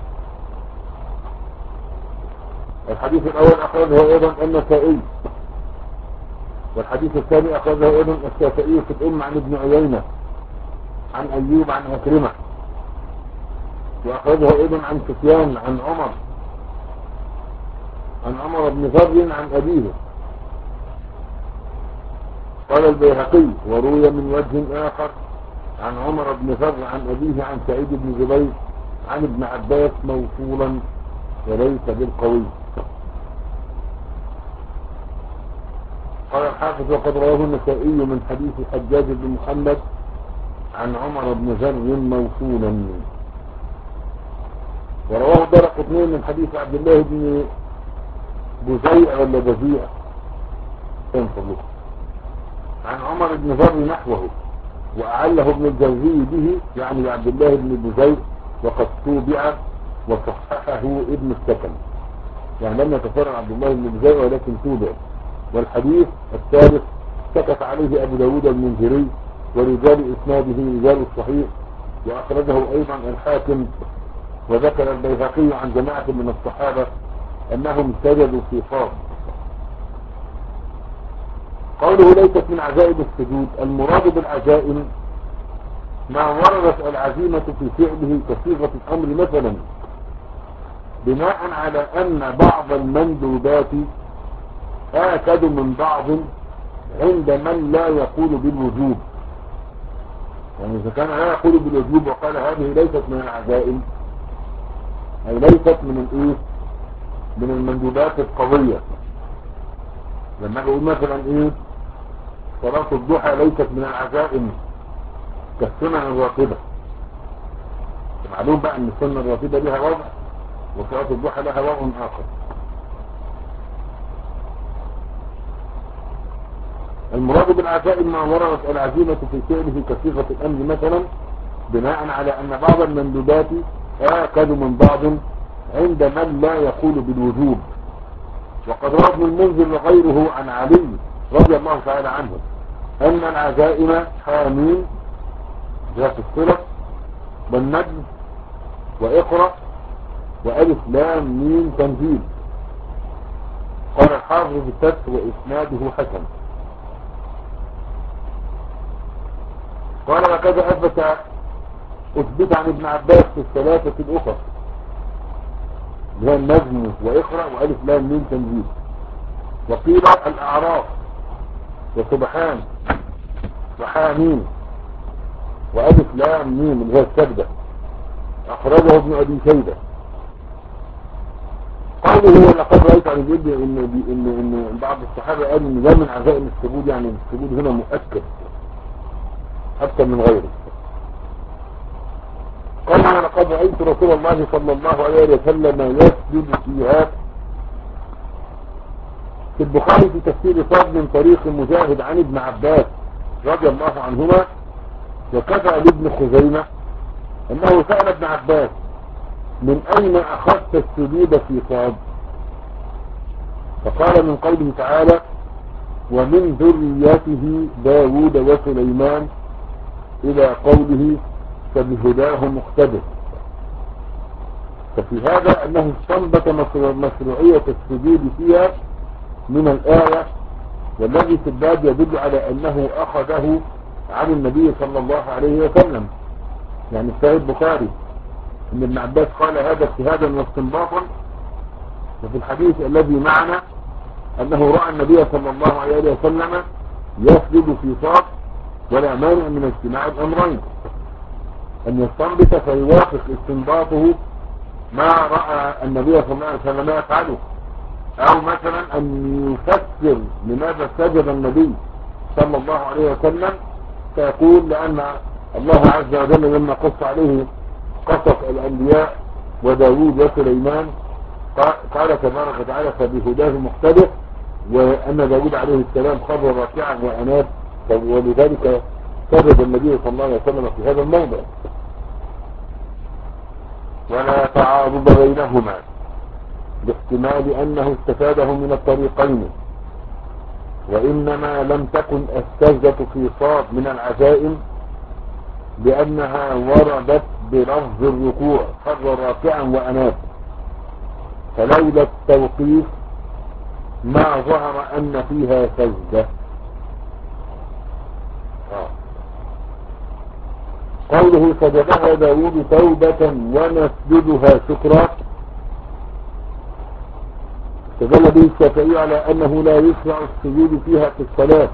الحديث الاول اخرجه ايضا النسائي، والحديث الثاني اخرجه ايضا الشافعي في الام عن ابن عيينة عن ايوب عن عكرمة، واخرجه ايضا عن سفيان عن عمر عن عمر بن ذر عن ابيه. قال البيهقي وروي من وجه اخر عن عمر بن ذر عن ابيه عن سعيد بن جبير عن ابن عباس موصولا وليس بالقوي. قال الحافظ وقد رواه النسائي من حديث حجاج بن محمد عن عمر بن ذر موصولا، ورواه الدارقطني من حديث عبد الله بن بزيع ولا بزيع عن عمر بن ذر نحوه، وأعله ابن الجوزي به يعني عبد الله بن بزيع وقد توبع وصححه ابن السكن، يعني لم يتفرع عبد الله بن بزيع ولكن توبع. والحديث الثالث سكت عليه أبو داود المنذري ورجال إسناده رجال الصحيح، وأخرجه أيضا الحاكم. وذكر البيهقي عن جماعة من الصحابة أنهم سجدوا في صاد. قوله ليست من عزائم السجود، المراد بالعزائم ما وردت العزيمة في فعله كصيغة الأمر، مثلا بناء على أن بعض المندوبات آكد من بعض عند من لا يقول بالوجوب. يعني إذا كان لا يقول بالوجوب وقال هذه ليست من العزائم أي ليست من الإيه من المندوبات القوية. لما أقول مثلا إيه صلاة الضحى ليست من العزائم كالسنن الراتبة، معلوم بقى أن السنن الراتبة لها وضع وصلاة الضحى لها وضع آخر. المراد بالعزائم ما وردت العزيمة في فعله كصيغة الأمر، مثلا بناء على أن بعض المندوبات آكد من بعض عند من لا يقول بالوجوب. وقد روى ابن المنذر وغيره عن علي رضي الله تعالى عنه أن العزائم حامين ذات الصلة والنجم وإقرأ وألف لام ميم تنزيل. قال الحافظ بالفتح وإسناده حسن. قال وكذا أثبت أثبت عن ابن عباس في الثلاثة الأخرى اللي هي النجم وإقرأ وألف لام ميم تنزيل. وقيل الأعراف وسبحان وحامين وألف لام ميم اللي هي السجدة. أخرجه ابن أبي شيبة. قوله هو لقد رأيت عن الجد إن, إن, إن بعض الصحابة قالوا إن ده من عزائم السجود، يعني السجود هنا مؤكد أكثر من غيره. قال لقد رأيت رسول الله صلى الله عليه وسلم يسجد فيها. في البخاري في تفسير صاد من طريق مجاهد عن ابن عباس رضي الله عنهما، وكفى لابن خزيمة أنه سأل ابن عباس من أين أخذت السجود في صاد؟ فقال من قوله تعالى ومن ذريته داود وسليمان إلى قوله فبهداه مقتدر. ففي هذا أنه استنبط مشروعية السجود فيها من الآية، والذي في الباب يدل على أنه أخذه عن النبي صلى الله عليه وسلم. يعني في البخاري ان ابن عباس قال هذا اجتهادا واستنباطا، وفي الحديث الذي معنا انه رأى النبي صلى الله عليه وسلم يسجد في صاد، ولا مانع من اجتماع الامرين، ان يستنبط فيوافق استنباطه ما رأى النبي صلى الله عليه وسلم يفعله، او مثلا ان يفسر لماذا سجد النبي صلى الله عليه وسلم، فيقول لان الله عز وجل لما قص عليه قصص الانبياء وداود وسليمان قال تبارك وتعالى فبهداه مقتدر، وان داود عليه السلام خر راكعا واناب، ولذلك سجد النبي صلى الله عليه وسلم في هذا الموضع. ولا تعارض بينهما باحتمال انه استفاده من الطريقين، وانما لم تكن السجدة في صاد من العزائم لأنها وردت بلفظ الركوع خر راكعا وأناب، فلولا التوقيف ما ظهر أن فيها سجدة. آه. قوله سجدها داود توبة ونسجدها شكرا، استدل به الشافعي على أنه لا يشرع السجود فيها في الصلاة،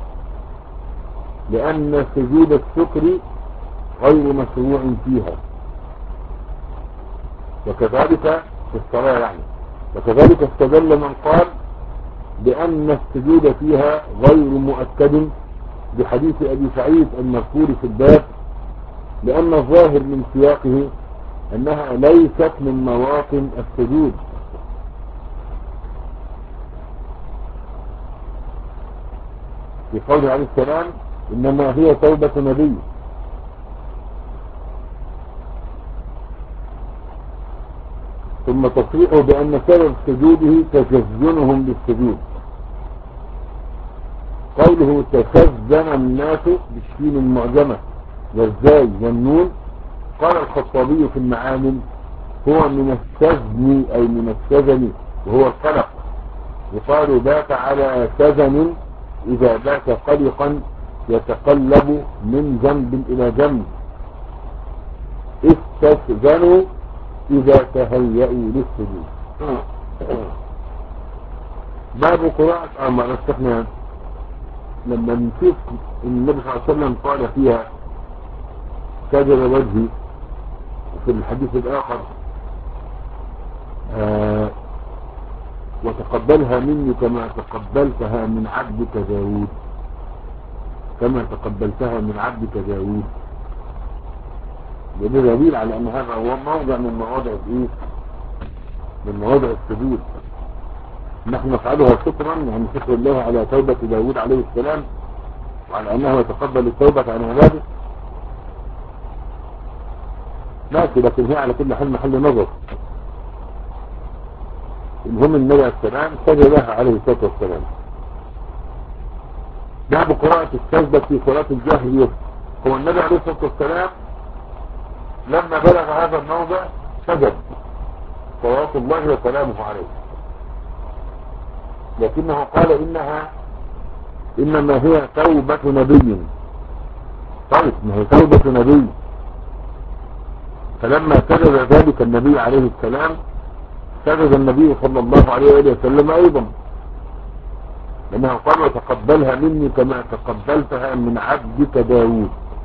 لأن سجود الشكر غير مشروع فيها، وكذلك في الصلاة يعني. وكذلك استدل من قال بأن السجود فيها غير مؤكد بحديث أبي سعيد المذكور في الباب، لأن الظاهر من سياقه أنها ليست من مواطن السجود، في قوله عليه السلام إنما هي توبة نبي. ثم تصريحه بأن سبب سجوده تجزنهم بالسجود. قوله تخزن الناس بالشين المعجمة والزاي والنون، قال الخطابي في المعامل هو من السزن أي من السزن وهو القلق، يقال بات على سزن إذا بات قلقا يتقلب من جنب إلى جنب. استسزنوا إذا تهيئوا للسجود. باب قراءة أما نستخدم لما نشوف النبي صلى الله عليه وسلم قال فيها سجد وجهي، وفي الحديث الآخر آه وتقبلها مني كما تقبلتها من عبدك داود، كما تقبلتها من عبدك داود. ده دليل على ان هذا هو موضع من مواضع الايه، من مواضع السجود. نحن نفعلها شكرا، يعني شكر الله على توبة داود عليه السلام وعلى انه يتقبل التوبة عن عباده ماشي، لكن هي على كل حال محل نظر. المهم النبي عليه السلام سجدها عليه الصلاة والسلام. باب قراءة السجدة في صلاة الجاهلية. هو النبي عليه الصلاة والسلام لما بلغ هذا الموضع سجد صلوات الله وسلامه عليه، لكنه قال إنها إنما هي توبة نبي. طيب ما هي توبة نبي، فلما سجد ذلك النبي عليه السلام سجد النبي صلى الله عليه وسلم أيضا، لأنه قال وتقبلها مني كما تقبلتها من عبدك داود.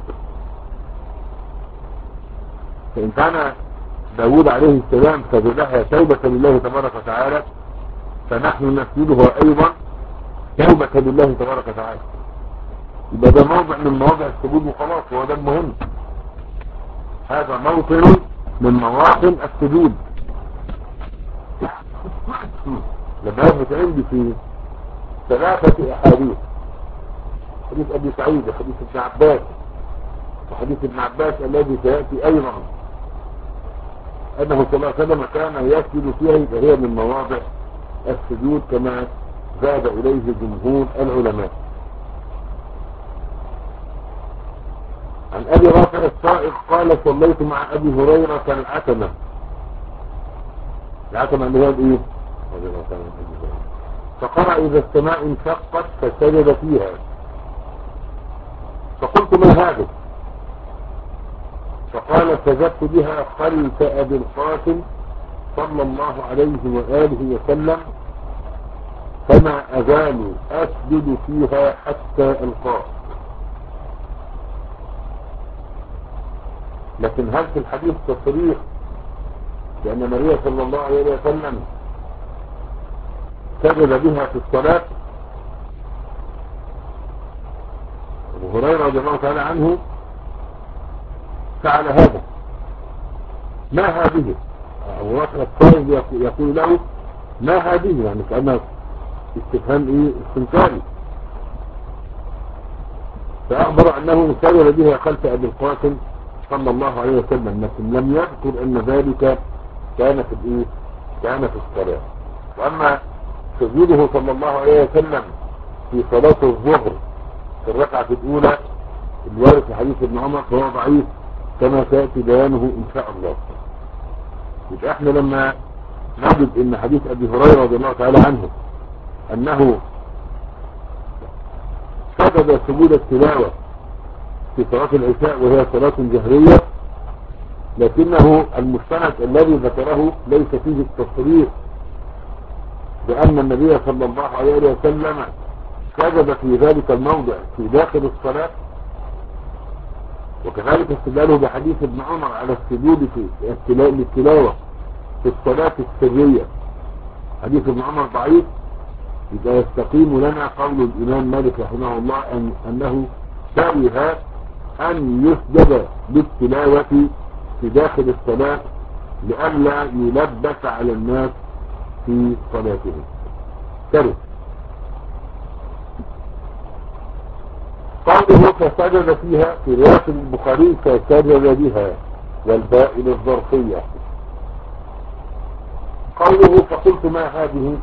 فإن كان داود عليه السلام سجدها توبة لله تبارك وتعالى، فنحن نسجدها أيضا توبة لله تبارك وتعالى. يبقى ده موضع من مواضع السجود وخلاص، هو ده المهم. هذا موطن من مواطن السجود. لما يثبت عندي في ثلاثة أحاديث، حديث أبي سعيد وحديث ابن عباس وحديث ابن عباس الذي سيأتي أيضا، أنه صلى الله عليه وسلم كان يسجد فيها، يبقى هي من مواضع السجود كما ذهب إليه جمهور العلماء. عن أبي رافع الصائغ قال صليت مع أبي هريرة العتمة. العتمة اللي هو الإيه؟ فقرأ إذا السماء انشقت فسجد فيها، فقلت ما هذا؟ فقال سجدت بها خلف أبي القاسم صلى الله عليه وآله وسلم، فما أزال أسجد فيها حتى ألقاه. لكن هل في الحديث تصريح بأن النبي صلى الله عليه وسلم سجد بها في الصلاة؟ أبو هريرة رضي الله تعالى عنه فعل هذا. ما هذه؟ أبو رافع الصائغ يقول له ما هذه، يعني كأنه استفهام ايه استنكاري. فأخبر أنه سجد بها خلف أبي القاسم صلى الله عليه وسلم، لكن لم يذكر أن ذلك كان في الايه كان في الصلاة. وأما سجوده صلى الله عليه وسلم في صلاة الظهر في الركعة الأولى الوارد في حديث ابن عمر فهو ضعيف كما سيأتي بيانه إن شاء الله. يبقى احنا لما نجد ان حديث أبي هريرة رضي الله تعالى عنه أنه سجد سجود التلاوة في صلاة العشاء وهي صلاة جهرية، لكنه المستند الذي ذكره ليس فيه التصريح بأن النبي صلى الله عليه وسلم سجد في ذلك الموضع في داخل الصلاة. وكذلك استدلاله بحديث ابن عمر على السجود في التلاوة في الصلاة السرية حديث ابن عمر ضعيف. إذا يستقيم لنا قول الإمام مالك رحمه الله أن أنه كره أن يسجد بالتلاوة في داخل الصلاة لئلا يلبس على الناس في صلاتهم. كره. قوله فسجد فيها في رواية البخاري فسجد بها والباء للظرفية. قوله فقلت ما هذه؟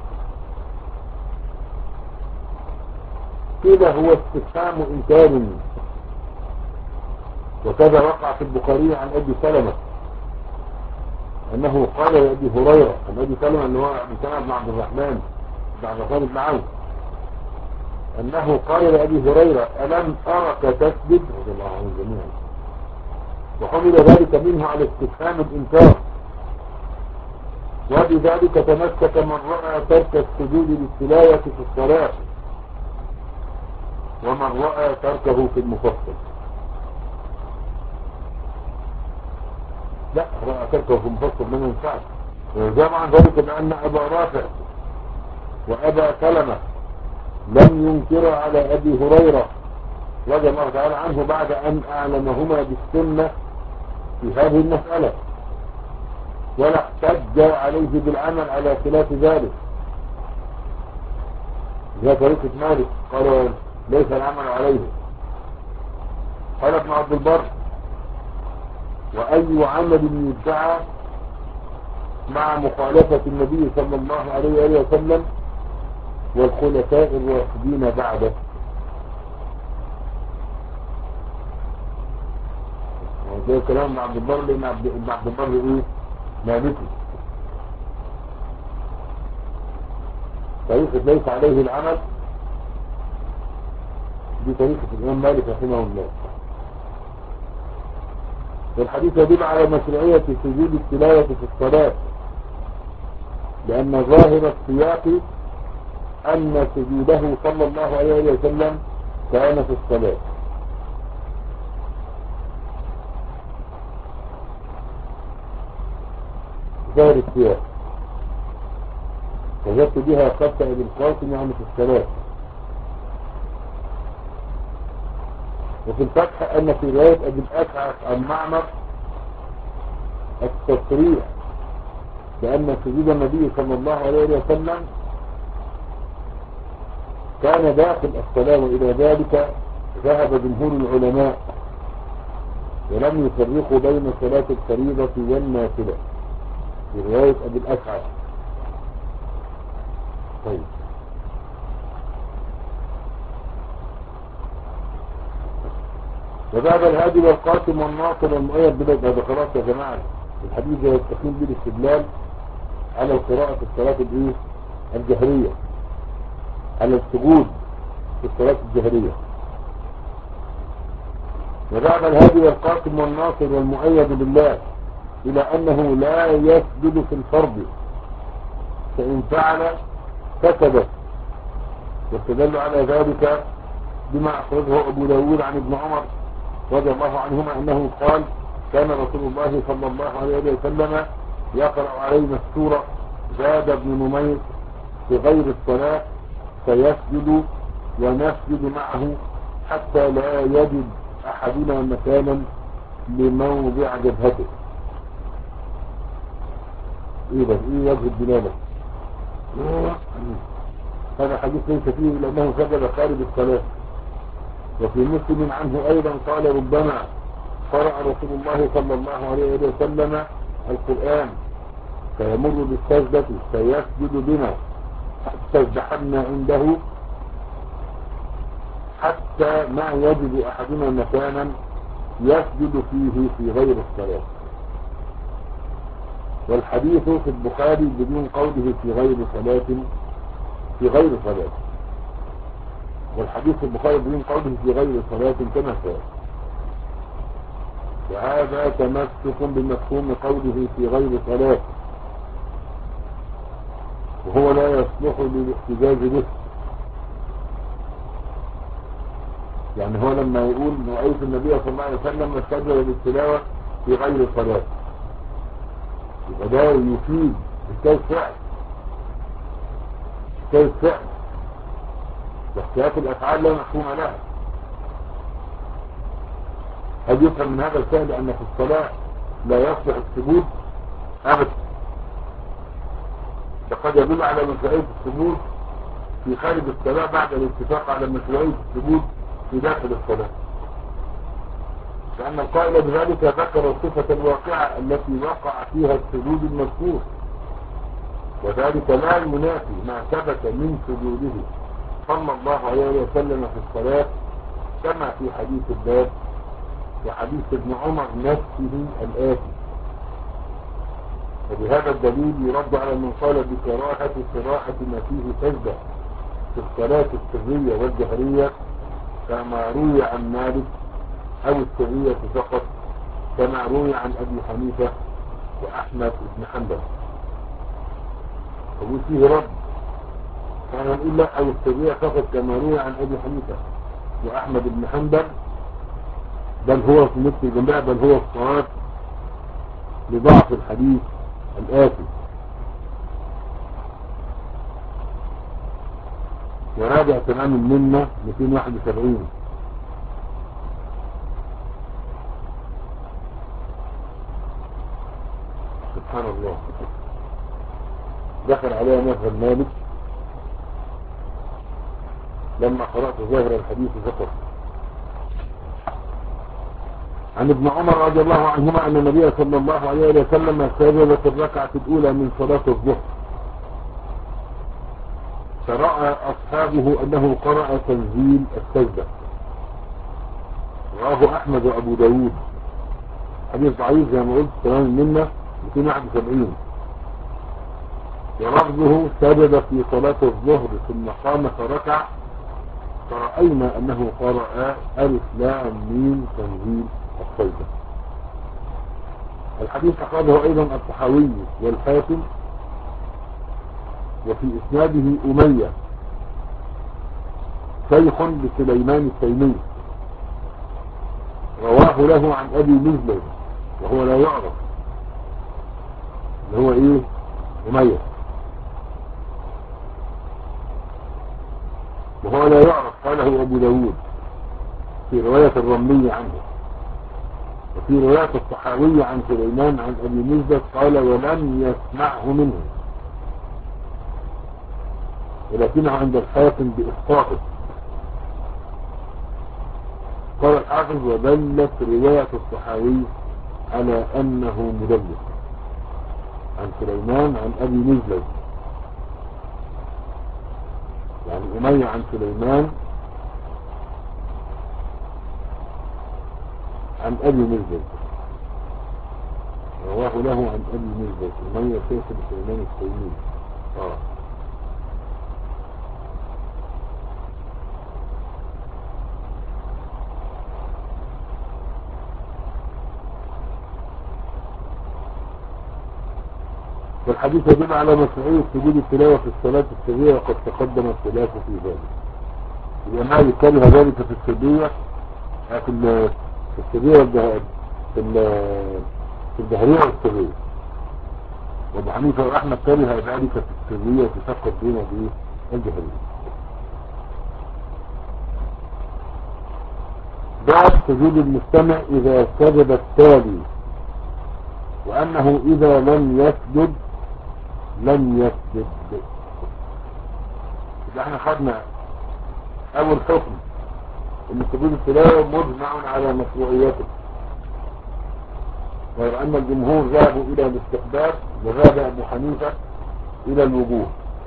قيل هو استفهام إنكار، وكذا وقع في البخاري عن أبي سلمة أنه قال لأبي هريرة عن أبي سلمة أنه هو بن عبد الرحمن بن عبد الرحمن بن عوف أنه قال لأبي هريرة ألم أرك تسجد؟ رضي الله عنه جميعا. وحمل ذلك منه على استفهام الإنكار، وبذلك تمسك من رأى ترك السجود للتلاوة في الصلاة ومن رأى تركه في المفصل. لا، رأى تركه في المفصل ما ينفعش. وجمع ذلك بأن أبا رافع وأبا سلمة لم ينكر على أبي هريرة رضي الله تعالى عنه بعد أن أعلمهما بالسنة في هذه المسألة، ولا احتج عليه بالعمل على خلاف ذلك. هي طريقة مالك قال ليس العمل عليه. قال ابن عبد البر وأي عمل يدعى مع مخالفة النبي صلى الله عليه وسلم والخلفاء الراشدين بعده. وده كلام ابن عبد البر، لأن ابن عبد البر ايه مالكي طريقة ليس عليه العمل، دي طريقة الإمام مالك رحمه الله. والحديث يدل على مشروعية سجود التلاوة في الصلاة، لأن ظاهر السياق أن سجوده صلى الله عليه وسلم كان في الصلاة. ظاهر السياق وجدت بها قد ابن القاسم يعني في الصلاة. وفي الفتح أن في رواية أبي الأشعث عن معمر التصريح بأن سجود النبي صلى الله عليه وسلم كان داخل الصلاة، وإلى ذلك ذهب جمهور العلماء ولم يفرقوا بين صلاة الفريضة والنافلة. في رواية أبي الأسعد. طيب وذهب الهادي والقاسم والناصر والمؤيد بلاد. هذا خلاص يا جماعة الحديث يستقيم به الاستدلال على قراءة الصلاة الايه الجهرية، على السجود في الصلاة الجهرية. وذهب الهادي والقاسم والناصر والمؤيد بالله إلى أنه لا يسجد في الفرض، فإن فعل فسدت. واستدل على ذلك بما أخرجه أبو داود عن ابن عمر رضي الله عنهما أنه قال كان رسول الله صلى الله عليه وسلم يقرأ علينا السورة زاد ابن نمير في غير الصلاة فيسجد ونسجد معه حتى لا يجد أحدنا مكانا لموضع جبهته. إيه ده؟ إيه وجه الدلالة؟ هذا حديث ليس فيه لأنه سجد خارج الصلاة. وفي مسلم عنه أيضا قال ربما قرأ رسول الله صلى الله عليه وسلم القرآن فيمر بالسجدة فيسجد بنا حتى ازدحمنا عنده حتى ما يجد أحدنا مكانا يسجد فيه في غير الصلاة. والحديث في البخاري بدون قوله في غير صلاة في غير صلاة والحديث في البخاري بدون قوله في غير صلاة كما سأل. وهذا تمسك بمفهوم قوله في غير صلاة، وهو لا يصلح للاحتجاج به. يعني هو لما يقول رأيت النبي صلى الله عليه وسلم سجد للتلاوة في غير صلاة، يبقى ده يفيد حكاية فعل حكاية فعل واحتياط الأفعال لا مفهوم لها. هل يفهم من هذا الفعل أن في الصلاة لا يصلح السجود؟ أبدا. فقد يدل على مشروعية السجود في خارج الصلاة بعد الاتفاق على مشروعية السجود في داخل الصلاة، لأن القائل بذلك ذكر الصفة الواقعة التي وقع فيها السجود المذكور، وذلك لا ينافي ما ثبت من سجوده صلى الله عليه وسلم في الصلاة كما في حديث الباب وحديث ابن عمر نفسه الآتي. وبهذا الدليل يرد على من قال بكراهة قراءة ما فيه سجدة في الصلاة السرية والجهرية كما روي عن مالك، أو السرية فقط كما روي عن أبي حنيفة وأحمد بن حنبل. فهو فيه رد، كان نقول لا أو السرية فقط كما روي عن أبي حنيفة وأحمد بن حنبل، بل هو في مثل الجماعة بل هو الصواب لضعف الحديث الآتي. وراجع تمام المنة مئتين وواحد وسبعين. سبحان الله، دخل عليها مذهب مالك لما قرأت ظاهر الحديث ذكر عن ابن عمر رضي الله عنهما أن النبي صلى الله عليه وسلم سجد في الركعة الأولى من صلاة الظهر، فرأى أصحابه أنه قرأ تنزيل السجدة. رواه أحمد وأبو داود، حديث ضعيف زي ما قلت تمام منا مئتين وواحد وسبعين. ورفضه سجد في صلاة الظهر ثم قام فركع فرأينا أنه قرأ ألف لام ميم تنزيل السجدة. الحديث أخرجه أيضا الطحاوي والحاكم، وفي إسناده أمية شيخ لسليمان التيمي رواه له عن أبي مزلج وهو لا يعرف اللي هو إيه أمية، وهو لا يعرف قاله أبو داود في رواية الرملي عنه. وفي رواية الطحاوي عن سليمان عن أبي مزلج قال ولم يسمعه منه، ولكنه عند الحاكم بإسقاطه. قال الحافظ ودلت رواية الصحاوي على أنه مدلس. عن سليمان عن أبي مجلس، يعني أمية عن سليمان عن أبي مجلس، رواه له عن أبي مجلس. أمية شيخ سليمان التيمي. اه والحديث يدل على مشروعية سجود التلاوة في الصلاة السرية، وقد تقدم الخلاف في ذلك. يبقى ما يكره ذلك في السرية، في ال- في السرية والجه- في ال- في الجهرية والسرية. وابو حنيفة وأحمد كره ذلك في السرية فقط دون الجهرية. باب سجود المستمع إذا سجد التالي، وأنه إذا لم يسجد لم يسجد. إذا احنا خدنا أول حكم إن سجود التلاوة مجمع على مشروعيته، غير أن الجمهور ذهبوا إلى الاستحباب وذهب أبو حنيفة إلى الوجوب.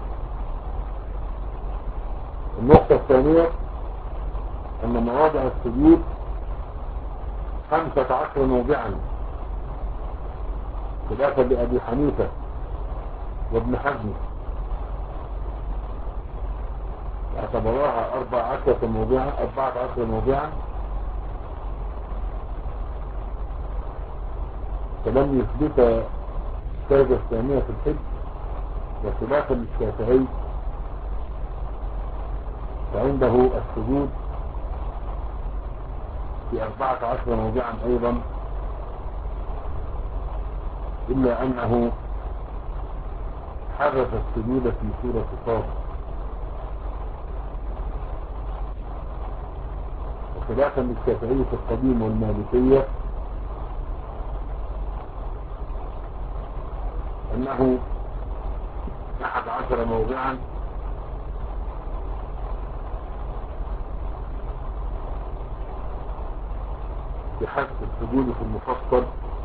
النقطة الثانية أن مواضع السجود خمسة عشر موضعا، خلافا لأبي حنيفة وابن حزم اعتبروها أربع عشرة موضعا أربعة عشر موضعا، فلم يثبت السجدة الثانية في الحج. وخلافا للشافعي فعنده السجود في أربعة عشر موضعا أيضا، إلا أنه حذف السجود في سورة صاد. وخلافا للشافعي في القديم والمالكية أنه أحد عشر موضعا، بحث السجود في المفصل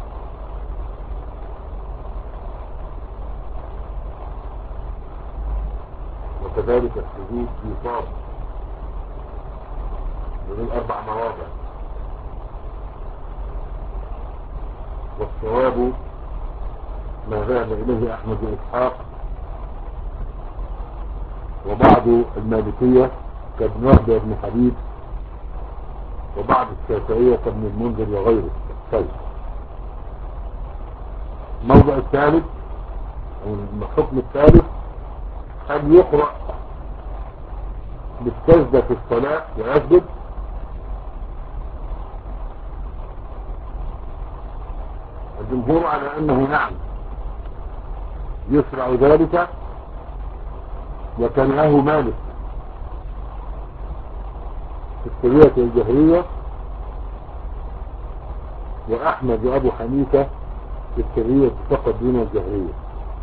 وكذلك السجود في صاد من الأربع مواضع. والصواب ما ذهب إليه أحمد وإسحاق وبعض المالكية كابن وهب بن حبيب وبعض الشافعية كابن المنذر وغيره. طيب الموضع الثالث أو الحكم الثالث، هل يقرأ بالسجدة في الصلاة ويسجد؟ الجمهور على أنه نعم يشرع ذلك، وكان له مالك في السرية الجهرية، وأحمد وأبو حنيفة في السرية فقط دون الجهرية.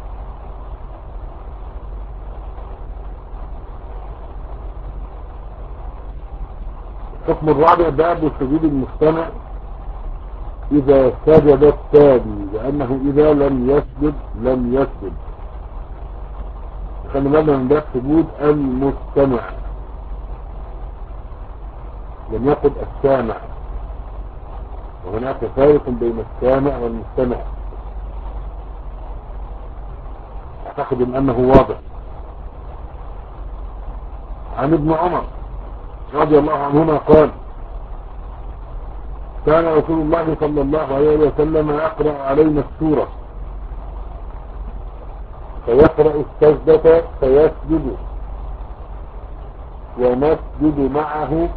الحكم الرابع باب سجود المستمع إذا سجد التالي، لأنه إذا لم يسجد لم يسجد. خلي بالنا من باب سجود المستمع، لم يقل السامع، وهناك فارق بين السامع والمستمع. أعتقد أن أنه واضح. عن ابن عمر رضي الله عنهما قال: كان رسول الله صلى الله عليه وسلم يقرأ علينا السورة فيقرأ السجدة فيسجد ونسجد معه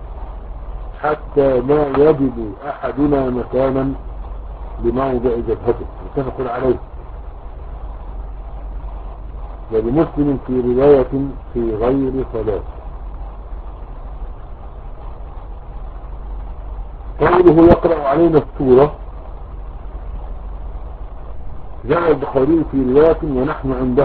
حتى ما يجد أحدنا مكانا لموضع جبهته. متفق عليه. ولمسلم في رواية في غير صلاة. قوله يقرأ علينا السورة جاء البخاري في رواية ونحن عنده.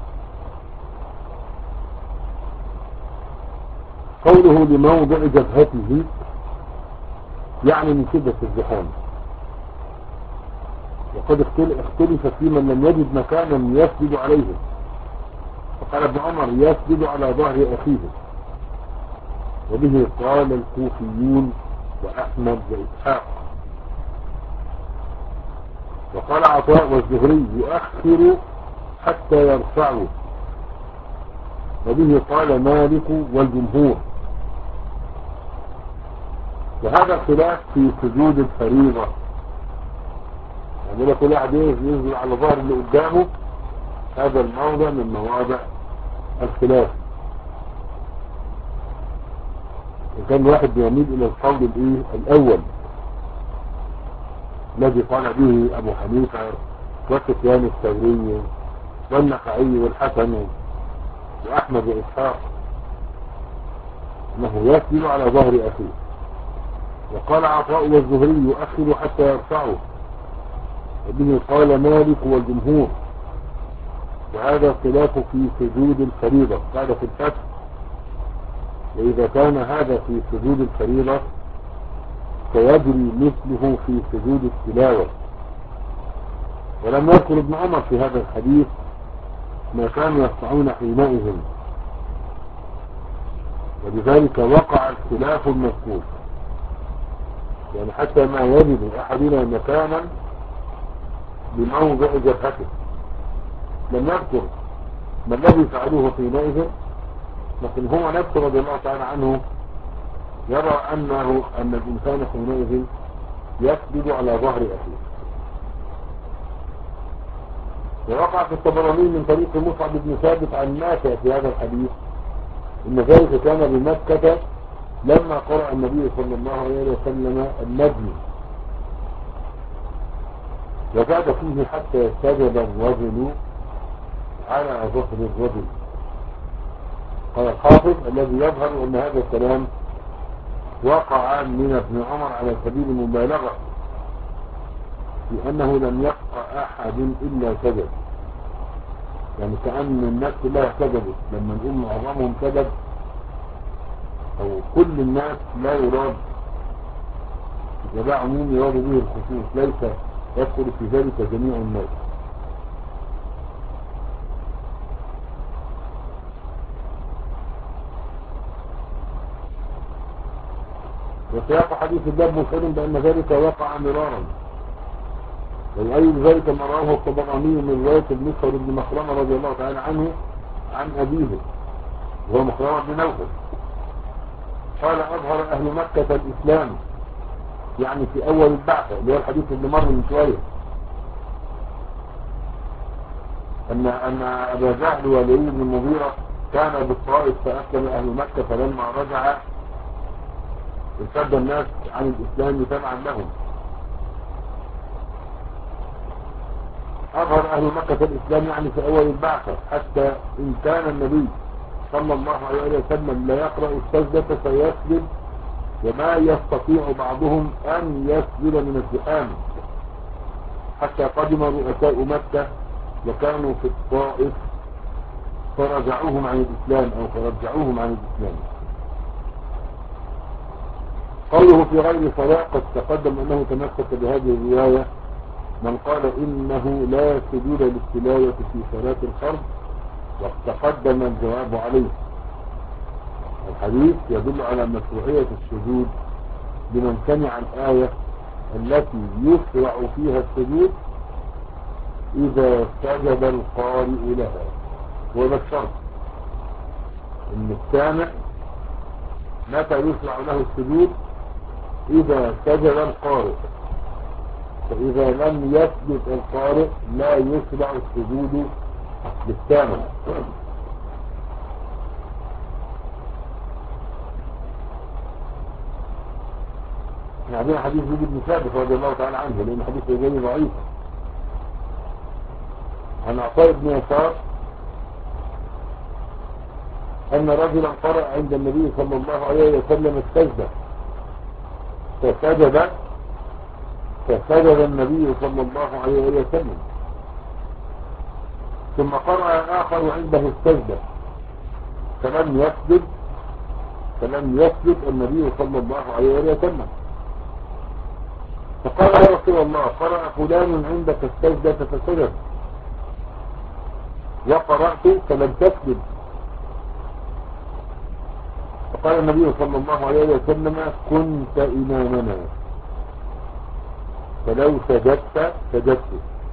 قوله لموضع جبهته يعني من شدة الزحام، وقد اختلف في من لم يجد مكانا يسجد عليه، فقال ابن عمر يسجد على ظهر أخيه، وبه قال الكوفيون وأحمد وإسحاق. وقال عطاء والزهري يؤخر حتى يرفعه، وبه قال مالك والجمهور. وهذا خلاف في سجود الفريضة، يعني كل واحد ينزل على ظهر اللي قدامه، هذا الموضع من مواضع الخلاف. وكان واحد يميل الى القول الايه الاول الذي قال به ابو حنيفه وسفيان الثوري والنخعي والحسن واحمد واسحاق، انه يسجد على ظهر اخيه. وقال عطاء والزهري يؤخر حتى يرفعه، وبه قال مالك والجمهور. وهذا خلاف في سجود الفريضة. قال في الفتح وإذا كان هذا في سجود الفريضة فيجري مثله في سجود التلاوة. ولم يذكر ابن عمر في هذا الحديث ما كانوا يصنعون حينئذ، ولذلك وقع الخلاف المذكور. يعني حتى ما يجد أحدنا مكانا بموضع جبهته لم يذكر ما الذي فعلوه حينئذ، لكن هو نفسه رضي الله تعالى عنه يرى أنه أن الإنسان حينئذ يسجد على ظهر أخيه. ووقع في الطبراني من طريق مصعب بن ثابت عن نافع في هذا الحديث إن ذلك كان بمكة لما قرأ النبي صلى الله عليه وسلم النجم، وزاد فيه حتى سجد الرجل على ظهر الرجل. قال الحافظ الذي يظهر أن هذا الكلام وقع من ابن عمر على سبيل المبالغة، في أنه لم يبقى أحد إلا سجد، يعني كأن الناس كلها سجدت. لما نقول معظمهم سجد أو كل الناس لا يراد جزاء عموم يراد به الخصوص، ليس يدخل في ذلك جميع الناس. وسياق حديث الباب مسلم بأن ذلك وقع مرارا، ويؤيد ذلك ما رواه الطبراني من رواية المسور بن مخرمة رضي الله تعالى عنه عن أبيه وهو مخرمة بن نوفل قال أظهر أهل مكة الإسلام، يعني في أول البعثة، اللي هو الحديث اللي مر من شوية، أن أن أبا جهل والوليد بن المغيرة كان بالطائف فأسلم أهل مكة، فلما رجع ارتد الناس عن الإسلام تبعا لهم. أظهر أهل مكة الإسلام يعني في أول البعثة، حتى إن كان النبي صلى الله عليه وسلم لا يقرأ السجدة فيسجد، وما يستطيع بعضهم أن يسجد من الزحام، حتى قدم رؤساء مكة وكانوا في الطائف فرجعوهم عن الإسلام أو فرجعوهم عن الإسلام. قوله في غير صلاة قد تقدم أنه تمسك بهذه الرواية من قال إنه لا سجود للتلاوة في صلاة الفرض، وتقدم الجواب عليه. الحديث يدل على مشروعية السجود لمن سمع الآية التي يشرع فيها السجود إذا سجد القارئ لها. وهذا الشرط إن السامع متى يشرع له السجود؟ إذا سجد القارئ، فإذا لم يسجد القارئ لا يشرع السجود للسامع. عندنا حديث زيد بن ثابت رضي الله تعالى عنه، لأن حديث رجالي ضعيف، عن عطاء بن يسار أن رجلا قرأ عند النبي صلى الله عليه وسلم السجدة فسجد فسجد النبي صلى الله عليه وسلم، ثم قرأ آخر عنده السجدة فلم يسجد فلم يسجد النبي صلى الله عليه وسلم. فقال يا رسول الله قرأ فلان عندك السجدة فسجد وقرأت فلم تسجد. فقال النبي صلى الله عليه وسلم كنت إمامنا فلو سجدت سجدت.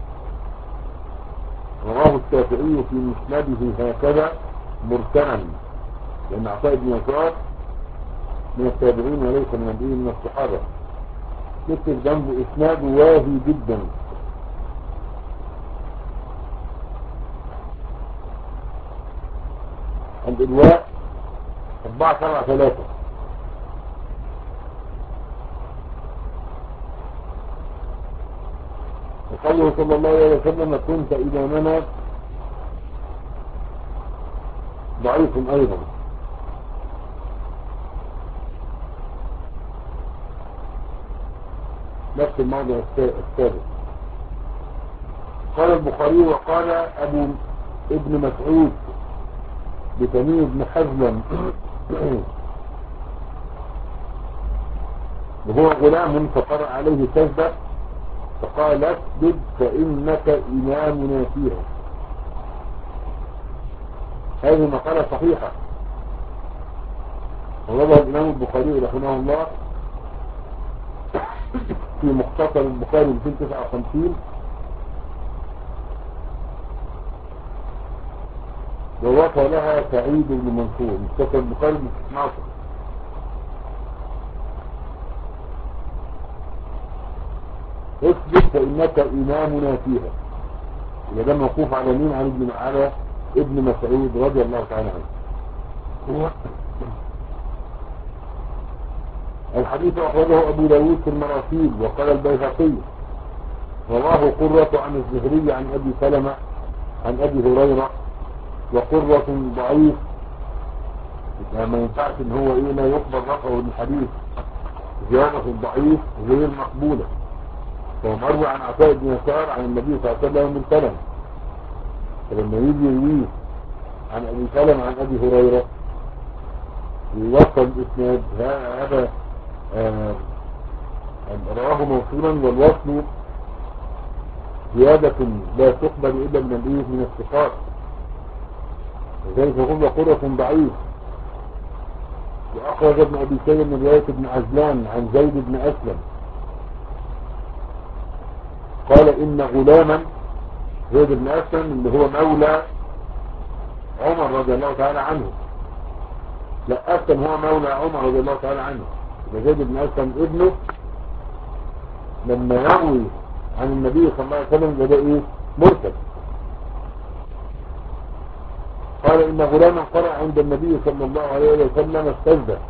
رواه الشافعي في مسنده هكذا مرسلا، لأن عطاء بن يسار من التابعين وليس من النبي من الصحابة. كتب جنبه إسناد واهي جدا. عند الواء أربعة سبعة ثلاثة. وقوله صلى الله عليه وسلم كنت إمامنا ضعيف أيضا. نفس الموضع السابق. قال البخاري وقال أبو ابن مسعود بتميم بن حزم وهو غلام فقرأ عليه سجدة فقال اسجد فإنك إمامنا فيها. هذه مقالة صحيحة ووضع الإمام البخاري رحمه الله في مختصر البخاري مئتين وتسعة وخمسين ووفى لها سعيد بن منصور. مختصر البخاري مئتين وتسعة وخمسين. اسجد فإنك إمامنا فيها. إذا ده موقوف على مين؟ عن ابن على ابن مسعود رضي الله تعالى عنه. الحديث أخرجه أبو داود في المراسيل وقال البيهقي رواه قرة عن الزهري عن أبي سلمة عن أبي هريرة. وقرة ضعيف ما ينفعش ان هو ايه لا يقبل رفعه الحديث. زيادة ضعيف غير مقبولة. فهو مروي عن عطاء بن يسار عن النبي صلى الله عليه وسلم مرسلا. فلما يجي يرويه عن أبي سلمة عن أبي هريرة يوصل الإسناد هذا آه رواه موصولا والوصل زيادة لا تقبل إلا من الإيه من الثقات. لذلك يقول قرة ضعيف. وأخرج ابن أبي شيبة من رواية ابن عجلان عن زيد بن أسلم قال إن غلاما زيد بن أسلم اللي هو مولى عمر رضي الله تعالى عنه. لا أسلم هو مولى عمر رضي الله تعالى عنه. زيد بن أسلم ابنه لما يروي عن النبي صلى الله عليه وسلم ده ايه مرسل. قال إن غلاما قرأ عند النبي صلى الله عليه وسلم السجدة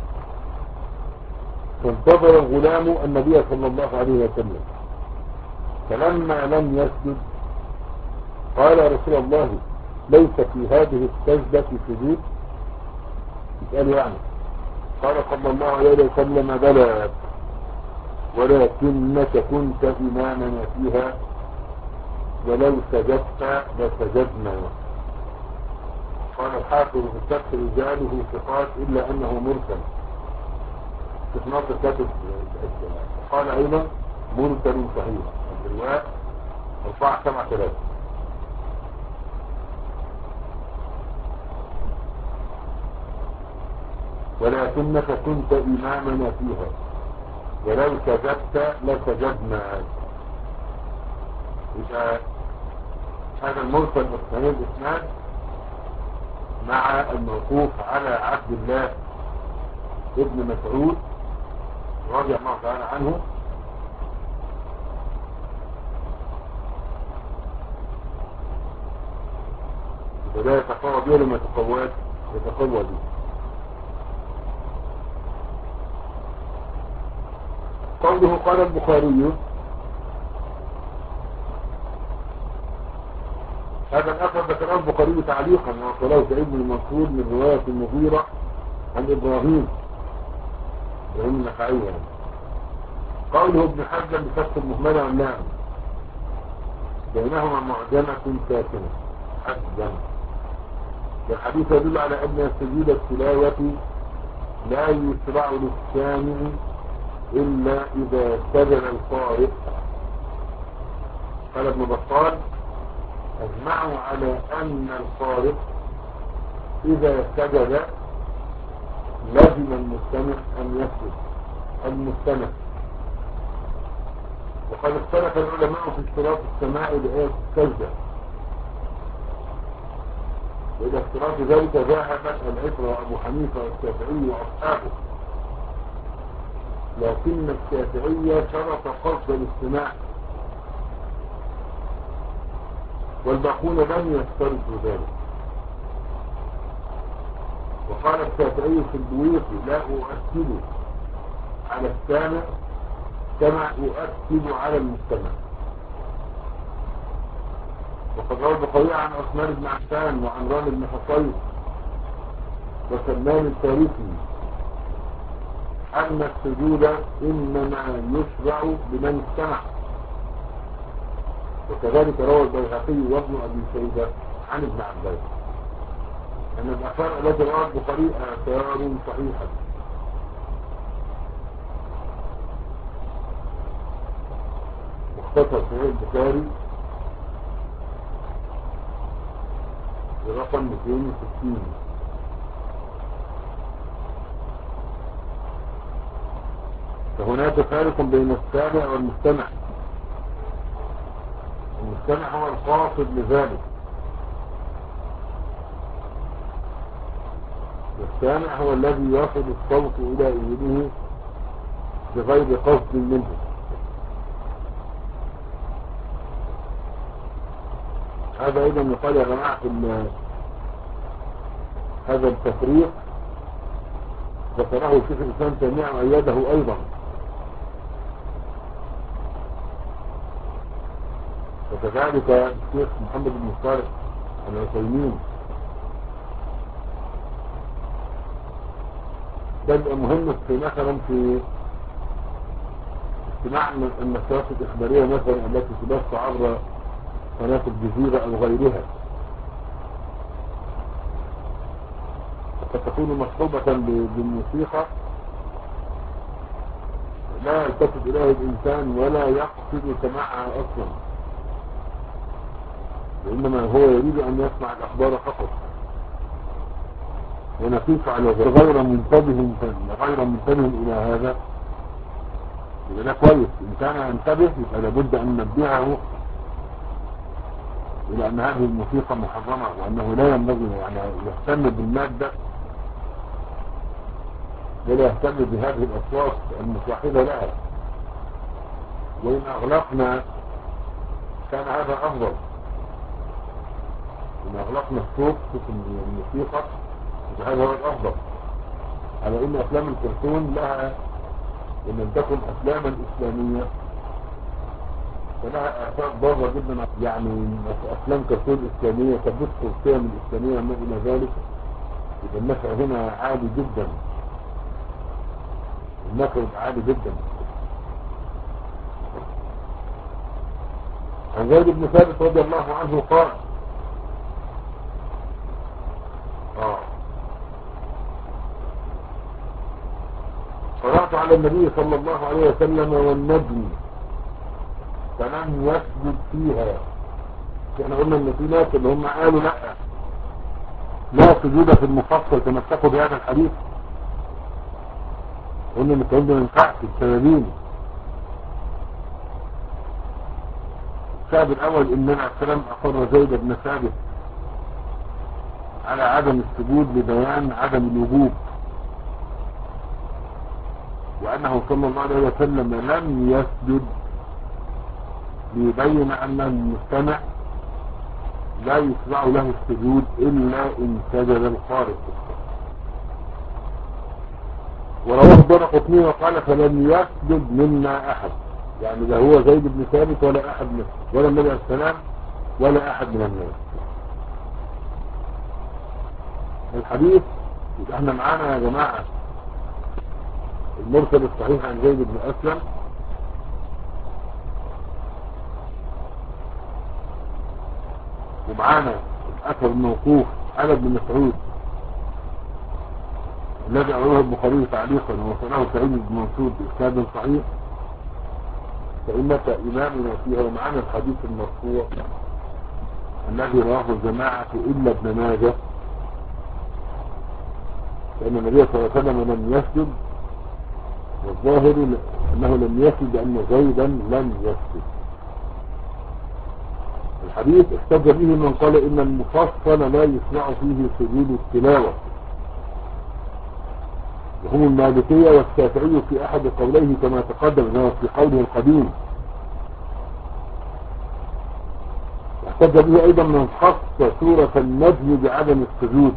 فانتظر الغلام النبي صلى الله عليه وسلم فلما لم يسجد قال يا رسول الله ليس في هذه السجدة سجود؟ يسأل يعني. قال صلى الله عليه وسلم بلى ولكنك كنت إمامنا فيها ولو سجدت لسجدنا. قال الحافظ في الفتح رجاله ثقات إلا أنه مرسل. في نص الكاتب قال أيضا مرسل صحيح. الرواية أربعة سبعة ثلاثة. ولكنك كنت إمامنا فيها ولو سجدت لسجدنا. إذا هذا المرسل مستند إسناد مع الموقوف على عبد الله ابن مسعود رضي الله تعالى عنه فلا يتقوى به لما يتقوى يتقوى به. قوله قال البخاري هذا الأثر ذكره البخاري تعليقا وصله سعيد بن منصور من رواية المغيرة عن إبراهيم إبراهيم النخعي يعني. قوله ابن حزم بفتح المهملة والنعم بينهما معجمة ساكنة حزم. والحديث يدل على أن سجود التلاوة لا يشرع للسامع إلا إذا سجد القارئ. قال ابن بطال أجمعوا على أن القارئ إذا سجد لازم المستمع أن يسجد المستمع. وقد اختلف العلماء في اشتراط السماع لآية السجدة، وإلى اشتراط ذلك ذهب العشر وأبو حنيفة والشافعي وأصحابه، لكن الشافعية شرط قصد الاستماع والباقون لم يشترطوا ذلك. وقال الشافعي في البويقي لا أؤكد على السامع كما أؤكد على المستمع. وقد روى البخاري عن عثمان بن عفان وعمران بن حصين وسلمان الفارسي أن السجود إنما يشرع لمن استمع. وكذلك روى البيهقي وابن أبي شيبة عن ابن عباس أن الآثار التي رواه البخاري آثار صحيحة. مختصر صحيح البخاري برقم مئتين وستين. فهناك فارق بين السامع والمستمع. المستمع هو القاصد لذلك، والسامع هو الذي يصل الصوت إلى أذنه بغير قصد منه. هذا أيضا يقال يا جماعة في هذا التفريق ذكره شيخ الإسلام تيمية وأيده أيضا. وكذلك الشيخ محمد بن صالح العثيمين. ده يبقى مهم في مثلا في استماع النشرات الإخبارية مثلا التي تبث عبر قناة الجزيرة أو غيرها، قد تكون مصحوبة بالموسيقى لا يلتفت إليه الإنسان ولا يقصد سماعها أصلا، وإنما هو يريد أن يسمع الأخبار فقط ونقيس على غير منتبه غير منتبه إلى هذا. يبقى ده كويس. إن كان ينتبه يبقى لابد أن ننبهه إلى أن هذه الموسيقى محرمة وأنه لا ينبغي يعني يهتم بالمادة ولا يهتم بهذه الأصوات المصاحبة لها. وإن أغلقنا كان هذا أفضل. إن أغلقنا الصوت في الموسيقى هذا هو الأفضل، على إن أفلام الكرتون لها إن لم تكن أفلاما إسلامية فلها آثار ضارة جدا. يعني أفلام كرتون إسلامية تبث القيم الإسلامية وما إلى ذلك، يبقى النفع هنا عالي جدا، النفع عالي جدا. عن زيد بن ثابت رضي الله عنه قال آه قرأت على النبي صلى الله عليه وسلم والنجم فلم يسجد فيها. احنا قلنا ان في ناس اللي هم قالوا لا لا سجود في المفصل تمسكوا بهذا الحديث. قلنا ان الكلام ده ما ينفعش بسببين. السبب الاول اننا السلام اقر زيد بن ثابت على عدم السجود لبيان عدم الوجوب، وأنه صلى الله عليه وسلم لم يسجد ليبين أن المستمع لا يشرع له السجود إلا إن سجد القارئ. ورواه الدارقطني وقال فلم يسجد منا أحد، يعني لا هو زيد بن ثابت ولا أحد منه ولا النبي عليه السلام ولا أحد من الناس. الحديث احنا معانا يا جماعة المرسل الصحيح عن زيد بن أسلم، ومعانا الأثر الموقوف على ابن مسعود الذي أروه البخاري تعليقا ووصله سعيد بن منصور بإسناد صحيح فإنك إمامنا فيها. ومعنا الحديث المرفوع الذي رواه الجماعة إلا ابن ماجه، لأن النبي صلى الله عليه وسلم لم يسجد، والظاهر أنه لم يسجد لأن زيدا لم يسجد. الحديث احتج به من قال إن المفصل لا يسمع فيه سجود التلاوة، وهم المالكية والشافعي في أحد قوليه كما تقدم أنه في قوله القديم. احتج به أيضا من خص سورة النجم بعدم السجود،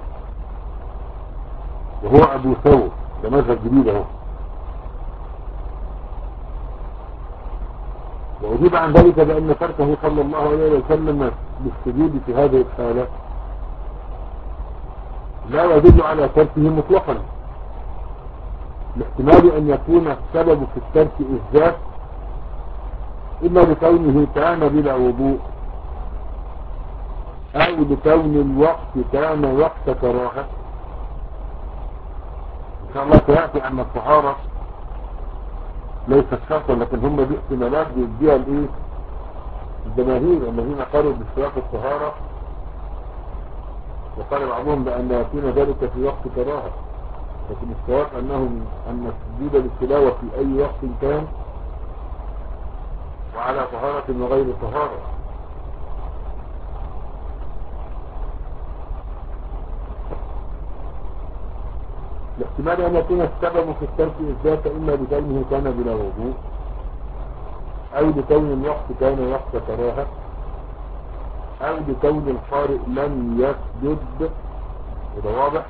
وهو أبو ثور، ده مذهب جديد اهو. وأجيب عن ذلك بأن تركه صلى الله عليه وسلم بالسجود في هذه الحالة لا يدل على تركه مطلقا، لاحتمال أن يكون السبب في الترك إثبات إما لكونه كان بلا وضوء أو لكون الوقت كان وقت كراهة. إن شاء الله سيأتي أن الطهارة ليست شرطا، لكن هم دي احتمالات بيديها الايه الجماهير الذين قالوا باشتراط الطهارة، وقال بعضهم بأن يكون ذلك في وقت كراهة، لكن الصواب أنهم أن السجود للتلاوة في أي وقت كان وعلى طهارة وغير طهارة. الاحتمال أن يكون السبب في الترك إثبات إما لكونه كان بلا وضوء أو لكون الوقت كان وقت كراهة أو لكون القارئ لم يسجد. وده واضح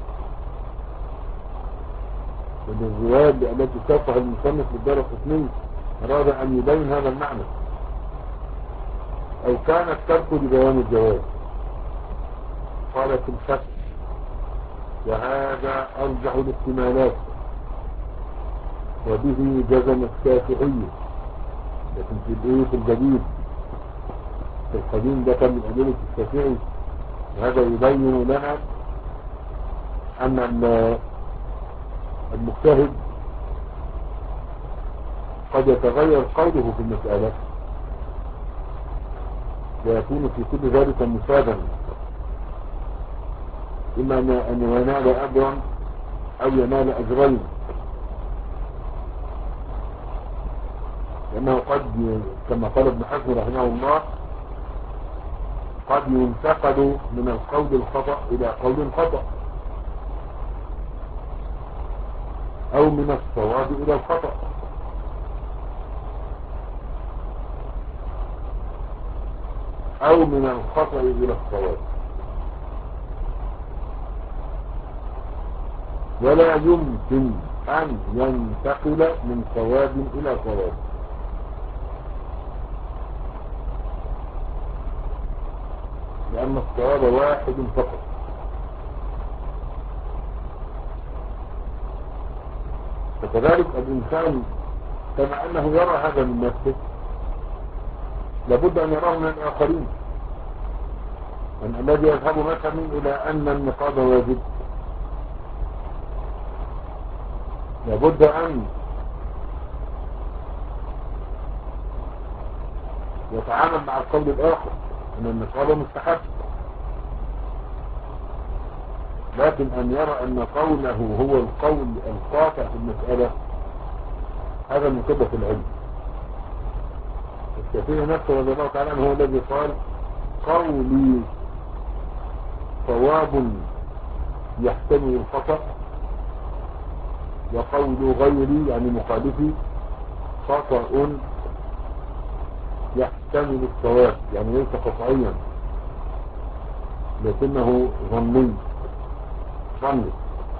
من الرواية التي ساقها المصنف للدارقطني، أراد أن يبين هذا المعنى، أو كان الترك لبيان الجواز. قال في الفتح وهذا أرجح الاحتمالات وبه جزم الشافعي، لكن في الإيه في الجديد في القديم ده كان من أدلة الشافعي. وهذا يبين لنا أن المجتهد قد يتغير قوله في المسألة ويكون في كل ذلك مفادا، إما أن ينال أجرا أو ينال أجرين، لأنه قد كما قال ابن حزم رحمه الله قد ينتقل من القول الخطأ إلى قول خطأ، أو من الصواب إلى الخطأ، أو من الخطأ إلى الصواب. ولا يمكن أن ينتقل من صواب إلى صواب، لأن الصواب واحد فقط. فكذلك الإنسان كما أنه يرى هذا من نفسه لابد أن يراه من الآخرين. أن الذي يذهب مثلا إلى أن النقاب واجب لابد أن يتعامل مع القول الآخر أن النقاب مستحب، لكن أن يرى أن قوله هو القول القاطع في المسألة هذا من قبة العلم. الشافعي نفسه رضي الله تعالى عنه هو الذي قال قولي صواب يحتمل الخطأ، وقول غيري يعني مخالفي خطأ يحتمل الصواب، يعني ليس قطعيا لكنه ظني ظني.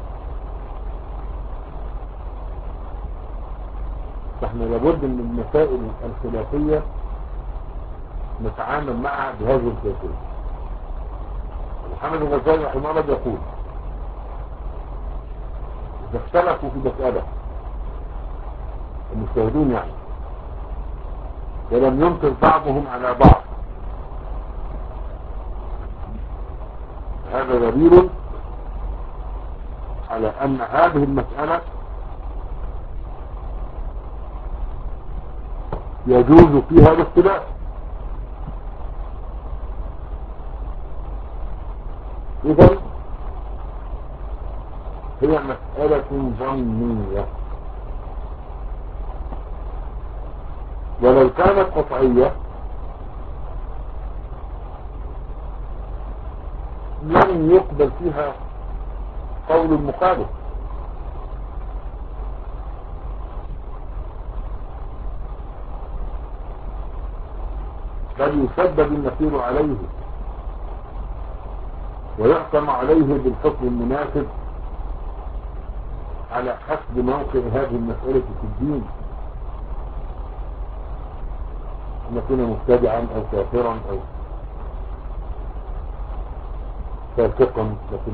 فاحنا لابد من المسائل الخلافية نتعامل معها بهذه الكيفية. محمد الغزالي رحمه الله يقول إذا اختلفوا في مسألة المجتهدون يعني ولم ينكر بعضهم على بعض، هذا دليل على أن هذه المسألة يجوز فيها الاختلاف. إذن هي مسألة ظنية، ولو كانت قطعية لم يقبل فيها قول المخالف، بل يسبب النفير عليه ويحكم عليه بالحكم المناسب على حسب موقع هذه المسألة في الدين، أن يكون مبتدعا أو كافرا أو فاسقا. لكن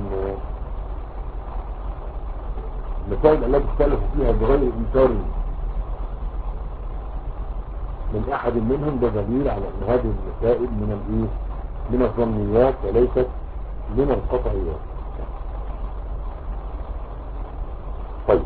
المسائل التي اختلفوا فيها بغير إنكار من أحد منهم ده دليل على أن هذه المسائل من الإيه؟ من الظنيات وليست من القطعيات. طيب،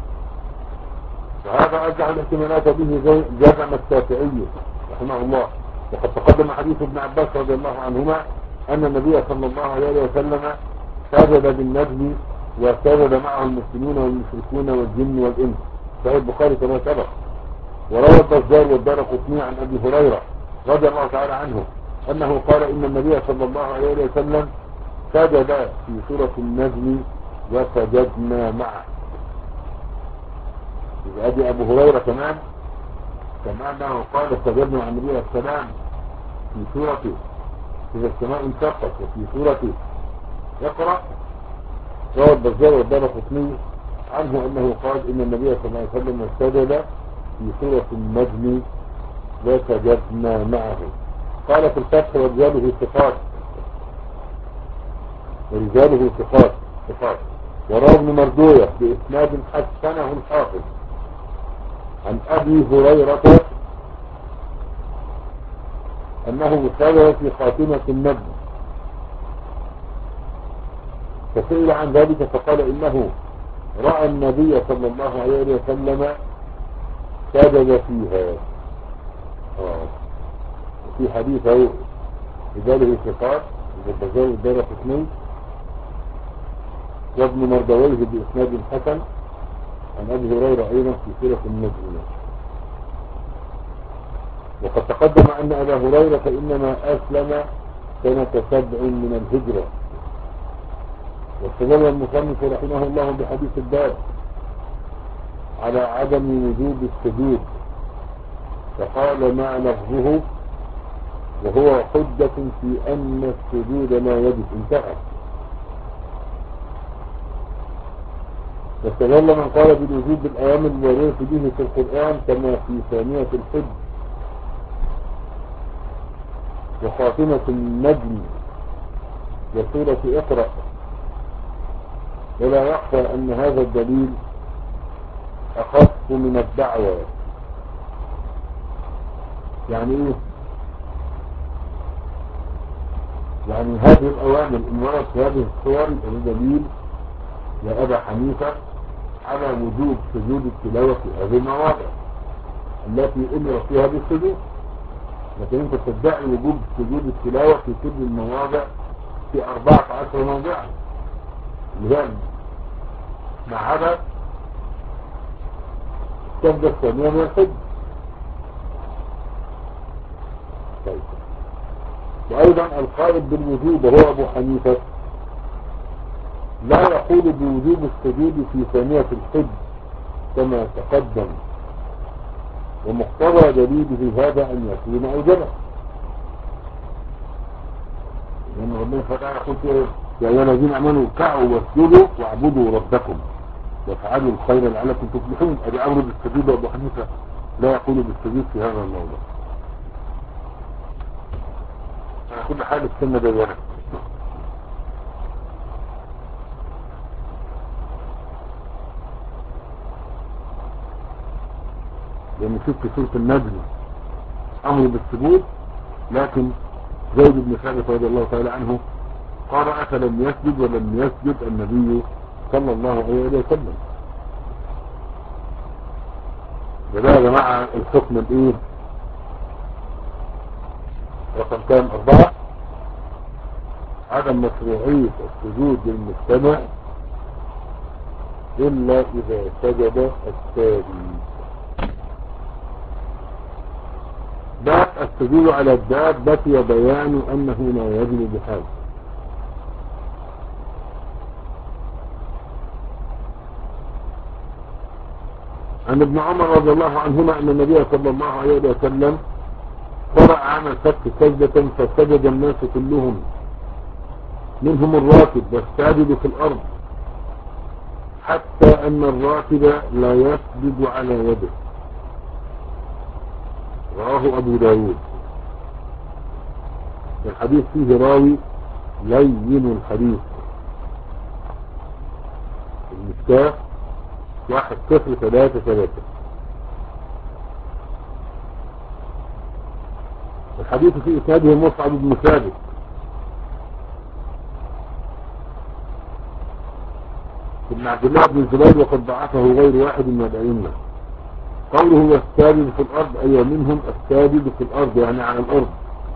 وهذا أرجح الاحتمالات به جزم الشافعي رحمه الله. وقد تقدم حديث ابن عباس رضي الله عنهما أن النبي صلى الله عليه وسلم سجد بالنجم وسجد معه المسلمون والمشركون والجن والإنس، صحيح البخاري كما سبق. وروى البزار والدارقطني عن أبي هريرة رضي الله تعالى عنه أنه قال إن النبي صلى الله عليه وسلم سجد في سورة النجم وسجدنا معه. إذا أبي أبو هريرة كمان كما أنه قال سجدنا مع النبي عليه السلام في سورة إذا السماء انشقت وفي سورة اقرأ. روى البزار والدارقطني عنه أنه قال إن النبي صلى الله عليه وسلم سجد في سورة النجم وسجدنا معه. قال في الفتح ورجاله ثقات ورجاله ثقات ثقات وروى ابن مردوية بإسناد حسنه الحافظ عن أبي هريرة أنه سجد في خاتمة النجم، فسئل عن ذلك فقال إنه رأى النبي صلى الله عليه وسلم سجد فيها. آه. في حديثه رجاله ثقات البزار والدارقطني وابن مردويه بإسناد حسن عن أبي هريرة أيضا في سورة النجم. وقد تقدم أن أبا هريرة إنما أسلم سنة سبع من الهجرة. واستدل المصنف رحمه الله بحديث الباب على عدم وجوب السجود، فقال مع لفظه وهو حجة في أن السجود لا يجب، انتهى. واستدل من قال بالوجوب بالأيام الواردة به في القرآن كما في ثانية الحج وخاتمة النجم وسورة اقرأ. ولا يخفى أن هذا الدليل أخف من الدعوة. يعني إيه؟ يعني هذه الأوامر إن ورد في هذه الصور دليل يا أبا حنيفة على وجوب سجود التلاوة في هذه المواضع التي أمر فيها بالسجود، لكن أنت تدعي وجوب سجود التلاوة في كل المواضع في أربعة عشر موضعا لذلك ما عدا السجدة الثانية من الحج. طيب. وأيضا القائل بالوجوب وهو أبو حنيفة لا يقول بوجوب السجود في ثانية الحج كما تقدم، ومقتضى دليله هذا أن يكون أوجبا، لأن ربنا فتعالى يقول فيه يا أيها الذين آمنوا اركعوا واسجدوا واعبدوا ربكم وافعلوا الخير لعلكم تفلحون. أبي أمر بالسجود وأبو حنيفة لا يقول بالسجود في هذا الموضوع. على كل حال السنة بيانة. لأن في سورة النجم أمر بالسجود، لكن زيد بن ثابت رضي الله تعالى عنه قال أفلم يسجد ولم يسجد النبي صلى الله عليه وسلم. ده يا جماعة الحكم الايه رقم كام؟ أربعة. عدم مشروعية السجود للمجتمع إلا إذا سجد التالي. باب السجود على الدابة وبيان أنه لا يجب بحال. عن ابن عمر رضي الله عنهما أن النبي صلى الله عليه وسلم قرأ عام الفتح سجدة فسجد الناس كلهم منهم الراكب والساجد في الأرض حتى أن الراكب لا يسجد على يده. رواه أبو داود. الحديث فيه راوي لين الحديث. المفتاح واحد صفر ثلاثة ثلاثة. الحديث في إسناده مصعب بن ثابت ابن عبد الله بن الزبير وقد ضعفه غير واحد من الأئمة. قوله والساجد في الأرض أي منهم الساجد في الأرض يعني على الأرض.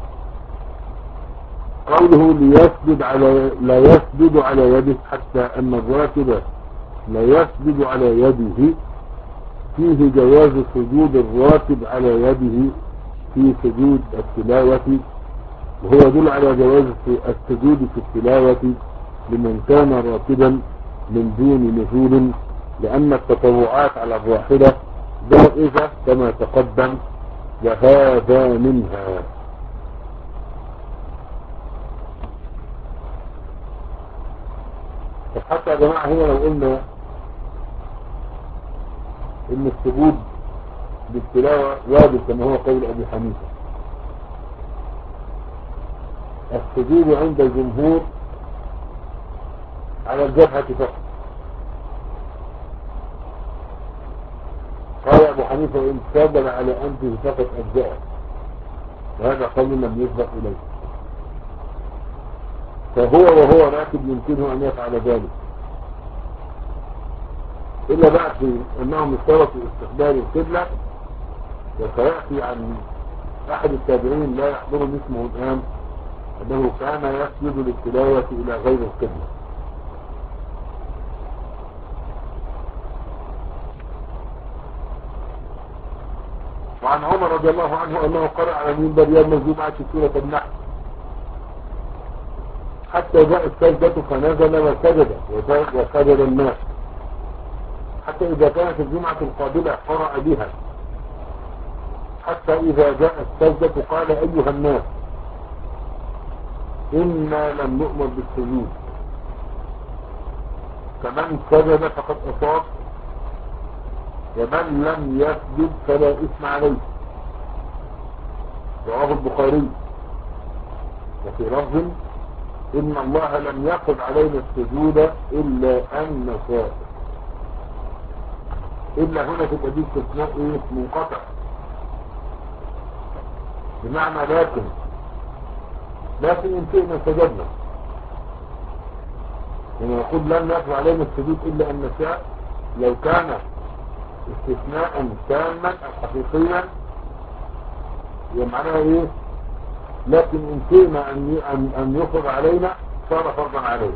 قوله ليسجد على لا يسجد على يده حتى أن الراكب لا يسجد على يده فيه جواز سجود الراكب على يده في سجود التلاوة، وهو يدل على جواز السجود في التلاوة لمن كان راكبا من دون نزول، لأن التطوعات على الراحلة جائزة كما تقدم وهذا منها. حتى يا جماعة هنا لو قلنا ان السجود بالتلاوة واجب كما هو قول ابي حنيفة، السجود عند الجمهور على الجبهة فقط. قال ابو حنيفة ان سجد على انفه فقط اجزاء، وهذا قول لم يسبق اليه، فهو وهو راكب يمكنه ان يفعل ذلك، إلا بعد أنهم اشترطوا استقبال القبلة. وسيأتي عن أحد التابعين لا يحضرني اسمه الآن أنه كان يسجد للتلاوة إلى غير القبلة. وعن عمر رضي الله عنه أنه قرأ على منبر يوم الجمعة سورة النحل حتى جاءت سجدته فنزل وسجد وسجد الناس، حتى إذا كانت الجمعة القابلة قرأ بها، حتى إذا جاءت السجدة قال أيها الناس إنا لم نؤمر بالسجود، فمن سجد فقد أصاب ومن لم يسجد فلا إثم عليه. رواه البخاري. وفي لفظ إن الله لم يقض علينا السجود إلا أن نشاء. إلا هنا في الأديب استثناء إيه منقطع، بمعنى لكن لكن إن شئنا سجدنا. يعني يقول لن يقض علينا السجود إلا أن نشاء، لو كان استثناء تاما أو حقيقيا يعني معناها إيه؟ لكن إن شئنا أن أن يفرض علينا صار فرضا علينا.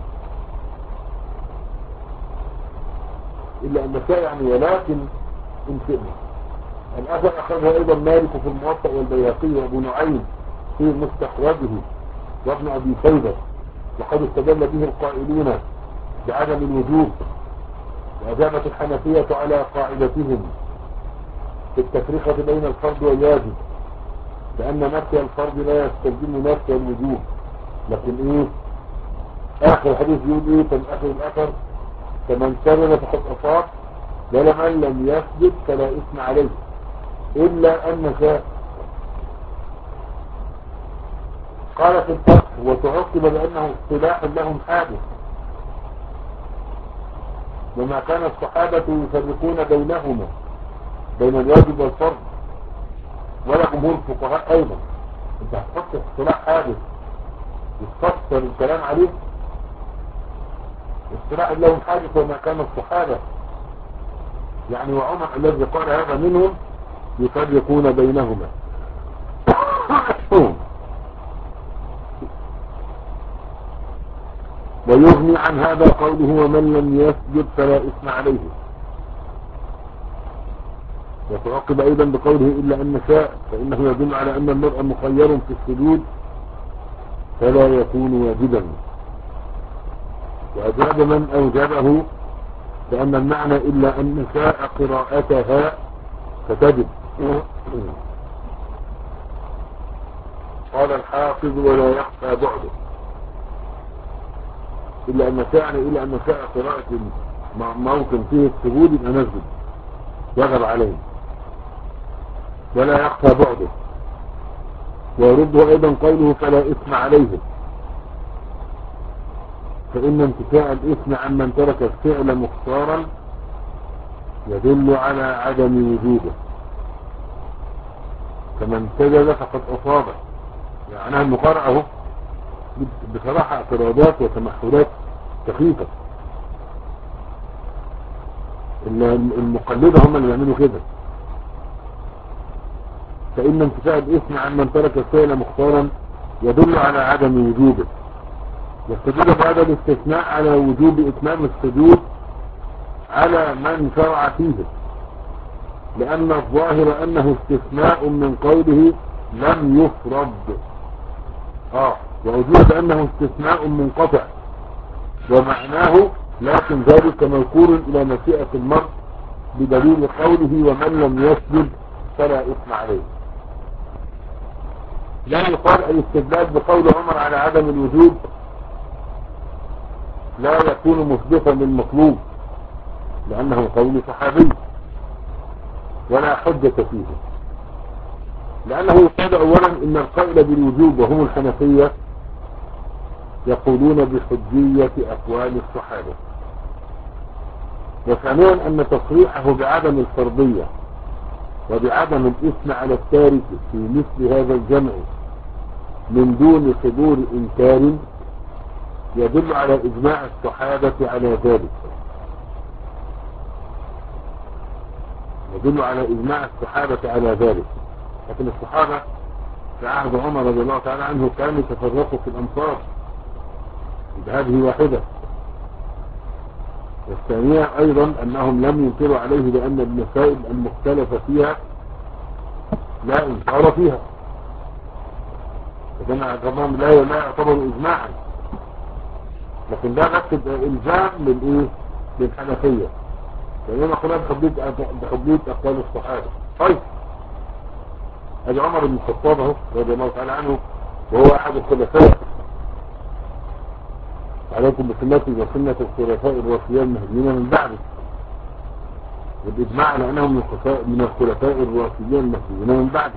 إلا أن نشاء يعني ولكن إن شئنا. الأثر أخذها أيضا مالك في الموطأ والبيهقي وأبو نعيم في مستخرجه وابن أبي شيبة، وقد استدل به القائلون بعدم الوجوب، وأجابت الحنفية على قاعدتهم في التفرقة بين الفرض والواجب، لأن نفي الفرض لا يستلزم نفي الوجوب. لكن إيه آخر الحديث يقول إيه في آخر الأثر فمن سجد فقد أصاب ولمن لم يسجد فلا إثم عليه إلا أن شاء. قال في الفتح وتعقب بأنه اصطلاح لهم حادث، وما كان الصحابة يفرقون بينهما بين الواجب والفرض ولا جمهور الفقهاء أيضا. انت هتحط اصطلاح حادث وتفسر الكلام عليه، استراء لهم حادث وما كان الصحابة يعني، وعمر الذي قال هذا منهم يفرقون بينهما. ويغني عن هذا قوله ومن لم يسجد فلا إثم عليه. وتعقب أيضا بقوله إلا أن شاء، فإنه يدل على أن المرء مخير في السجود فلا يكون واجبا. وأجاب من أوجبه لأن المعنى إلا أن شاء قراءتها فتجب. قال الحافظ ولا يخفى بعده، إلا أن شاء إلا أن شاء قراءة موطن فيه السجود يبقى نسجد وجب عليه ولا يخفى بعده. ويرده أيضا قوله فلا إثم عليه، فإن انتفاء الإثم عمن ترك الفعل مختارا يدل على عدم وجوده، فمن سجد فقد أصابه. يعني المقارعة بصراحة اعتراضات وتمحلات سخيفة. المقلدة هم اللي يعملوا كده. فإن انتفاء الإثم عمن ترك الفعل مختارا يدل على عدم وجوده. يستدل بهذا الاستثناء على وجوب إتمام السجود على من شرع فيه، لأن الظاهر أنه استثناء من قوله لم يفرض. آه ووجود أنه استثناء منقطع ومعناه لكن ذلك موكول إلى مشيئة المرء بدليل قوله ومن لم يسجد فلا إثم عليه. لا يقال الاستدلال بقول عمر على عدم الوجوب لا يكون مثبتا للمطلوب لأنه قول صحابي ولا حجة فيه، لأنه يقال أولا إن القائل بالوجوب وهم الحنفية يقولون بحجية أقوال الصحابة. وثانيا أن تصريحه بعدم الفرضية وبعدم الإثم على التارك في مثل هذا الجمع من دون صدور إنكار يدل على إجماع الصحابة على ذلك، يدل على إجماع الصحابة على ذلك. لكن الصحابة في عهد عمر رضي الله تعالى عنه كانوا يتفرقوا في الأمصار، هذه واحدة. والثانية أيضا أنهم لم ينكروا عليه لأن المسائل المختلفة فيها لا انكار فيها، فكما كمان لا لا يعتبر إجماعا، لكن ده نفس الإلزام للإيه للحنفية، لأننا قلنا بحجية أقوال الصحابة. طيب أجي عمر بن الخطاب رضي الله تعالى عنه وهو أحد الخلفاء، عليكم بسنتي وسنة الخلفاء الراشدين المهديين من بعده، والإجماع لأنهم من الخلفاء الراشدين المهديين من بعده.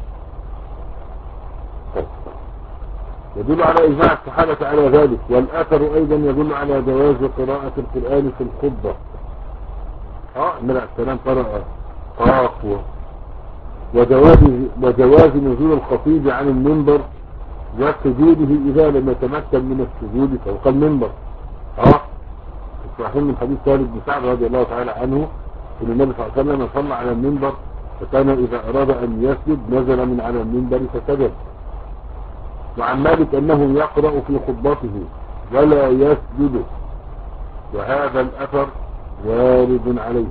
طيب. يدل على إجماع الصحابة على ذلك. والآثر أيضا يدل على جواز قراءة القرآن في الخطبة. اه النبي عليه السلام قرأ قاف وجواز وجواز نزول الخطيب عن المنبر وسجوده إذا لم يتمكن من السجود فوق المنبر. اه في الصحيحين من حديث خالد بن سعد رضي الله تعالى عنه ان النبي صلى الله عليه وسلم صلى على المنبر فكان إذا أراد أن يسجد نزل من على المنبر فسجد. وعن مالك أنه يقرأ في خطبته ولا يسجد، وهذا الأثر وارد عليه،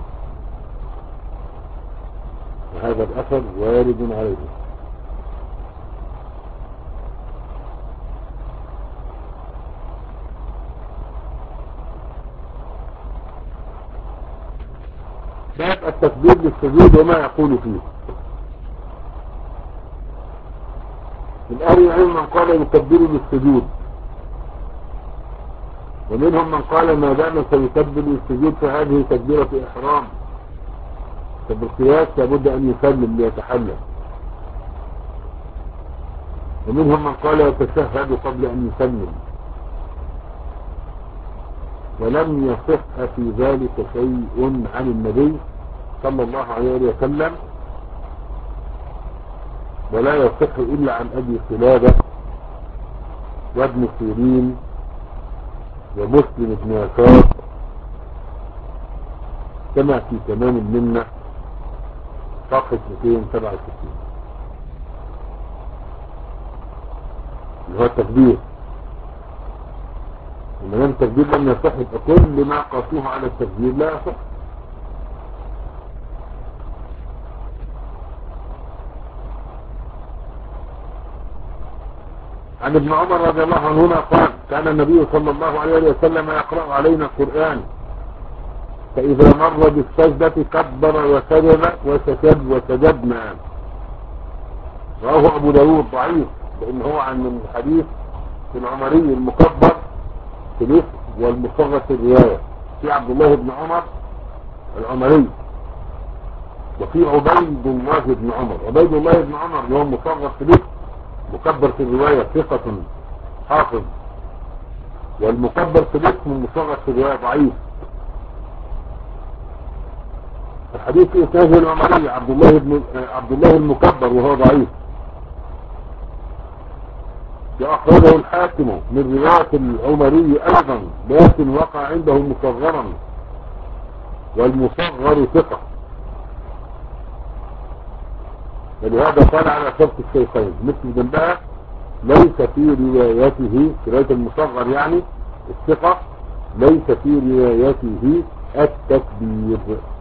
وهذا الأثر وارد عليه. باب التكبير للسجود وما يقول فيه. من أهل العلم من قال يكبر للسجود، ومنهم من قال ما دام سيكبر للسجود فهذه تكبيرة إحرام، فبالقياس لابد أن يسلم ليتحلل. ومنهم من قال يتشهد قبل أن يسلم، ولم يصح في ذلك شيء عن النبي صلى الله عليه وسلم، ولا يصح إلا عن أبي قلابة وابن سيرين ومسلم بن يسار كما في تمام المنة صفحة مئتين وسبعة وستين، اللي هو التكبير. وما دام التكبير لم يصح يبقى كل ما قاسوه على التكبير لا يصح. عن ابن عمر رضي الله عنهما قال كان النبي صلى الله عليه وسلم يقرأ علينا القرآن فإذا مر بالسجدة كبر وسجد وسجد وسجدنا. رواه أبو داود ضعيف لأن هو عن الحديث في العمري المكبر في الاسم والمصغر في الرواية، في عبد الله بن عمر العمري وفي عبيد الله بن عمر. عبيد الله بن عمر اللي هو مصغر في الاسم مكبر في الرواية ثقة حافظ، والمكبر في الاسم المصغر في الرواية ضعيف. الحديث في اسناد العمري عبد الله بن عبد الله المكبر وهو ضعيف. وأخرجه الحاكم من رواية العمري أيضا لكن وقع عنده مصغرا والمصغر ثقة، ولهذا قال على شرط الشيخين مثل جنبها ليس في روايته في رواية المصغر يعني الثقة ليس في روايته التكبير.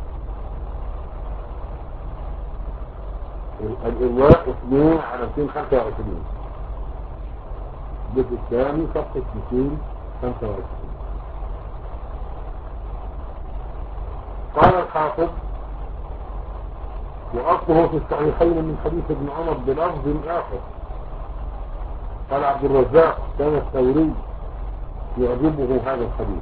الإرواء اثنين على مئتين وخمسة وعشرين الجزء الثاني صفحة مئتين وخمسة وعشرين. قال الحافظ وأصله في الصحيحين من حديث ابن عمر بلفظ آخر. قال عبد الرزاق كان الثوري يعجبه هذا الحديث.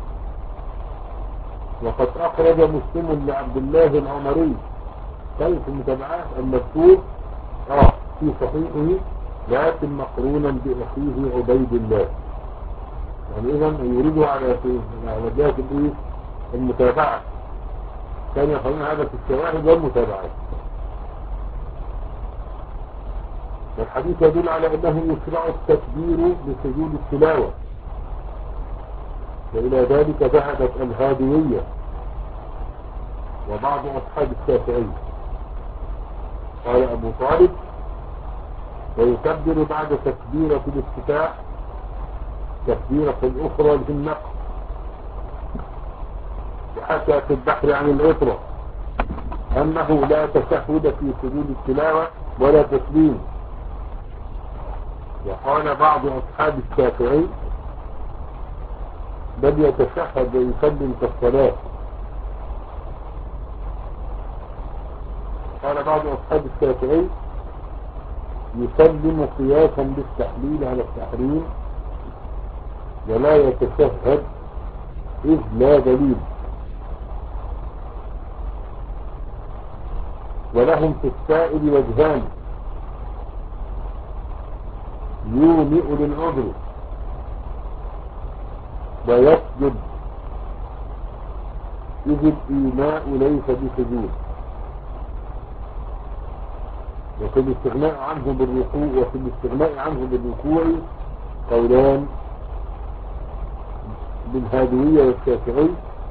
وقد أخرج مسلم لعبد الله العمري كيف المتابعات المذكور اه في صحيحه لكن مقرونا بأخيه عبيد الله، يعني إذا يريده على على جهة الايه المتابعة، كان يقولون هذا في الشواهد والمتابعات. والحديث يدل على أنه يشرع التكبير لسجود التلاوة، وإلى ذلك ذهبت الهادوية وبعض أصحاب الشافعي. قال أبو طالب ويكبر بعد تكبيرة الافتتاح تكبيرة الأخرى للنقل. وحكى في البحر عن العطرة أنه لا تشهد في سجود التلاوة ولا تسليم. وقال بعض أصحاب الشافعي بل يتشهد ويسلم كالصلاة. قال بعض أصحاب الشافعي يسلم قياسا بالتحليل على التحريم ولا يتشهد إذ لا دليل. ولهم في السائل وجهان يومئ للعذر ويسجد إذ الإيماء ليس بسجود. وفي الاستغناء عنه بالركوع وفي الاستغناء عنه بالركوع قولان بالهادوية والشافعي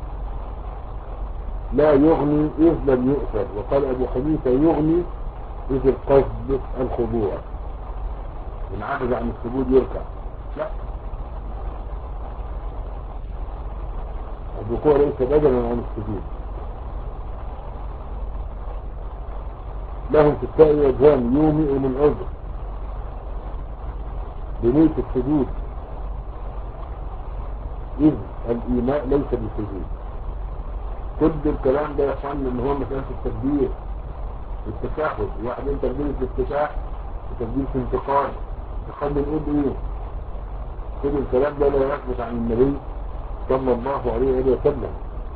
لا يغني إذ لم يؤثر. وقال أبو حنيفة يغني إذ القصد الخضوع، إن عجز عن السجود يركع. لا، الركوع ليس بدلا عن السجود. لهم في السائل وجهان يومئ للعذر بنية السجود إذ الإيماء ليس بسجود. كل الكلام ده يفعل ان هو مسألة التكبير التشهد. واحد انت تكبير الافتتاح وتكبير الانتقال تخلي نقول ايه؟ كل الكلام ده لا يثبت عن النبي صلى الله عليه وسلم.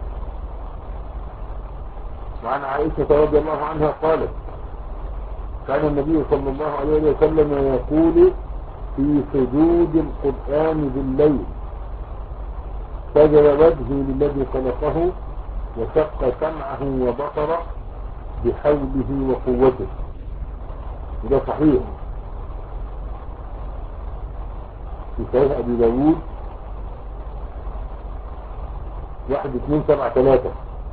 وعن عائشة رضي الله عنها قالت كان النبي صلى الله عليه وسلم يقول في سجود القرآن بالليل سجد وجهي للذي خلقه وشق سمعه وبصره بحوله وقوته. وده صحيح في صحيح أبي داود واحد اثنين سبعة ثلاثة.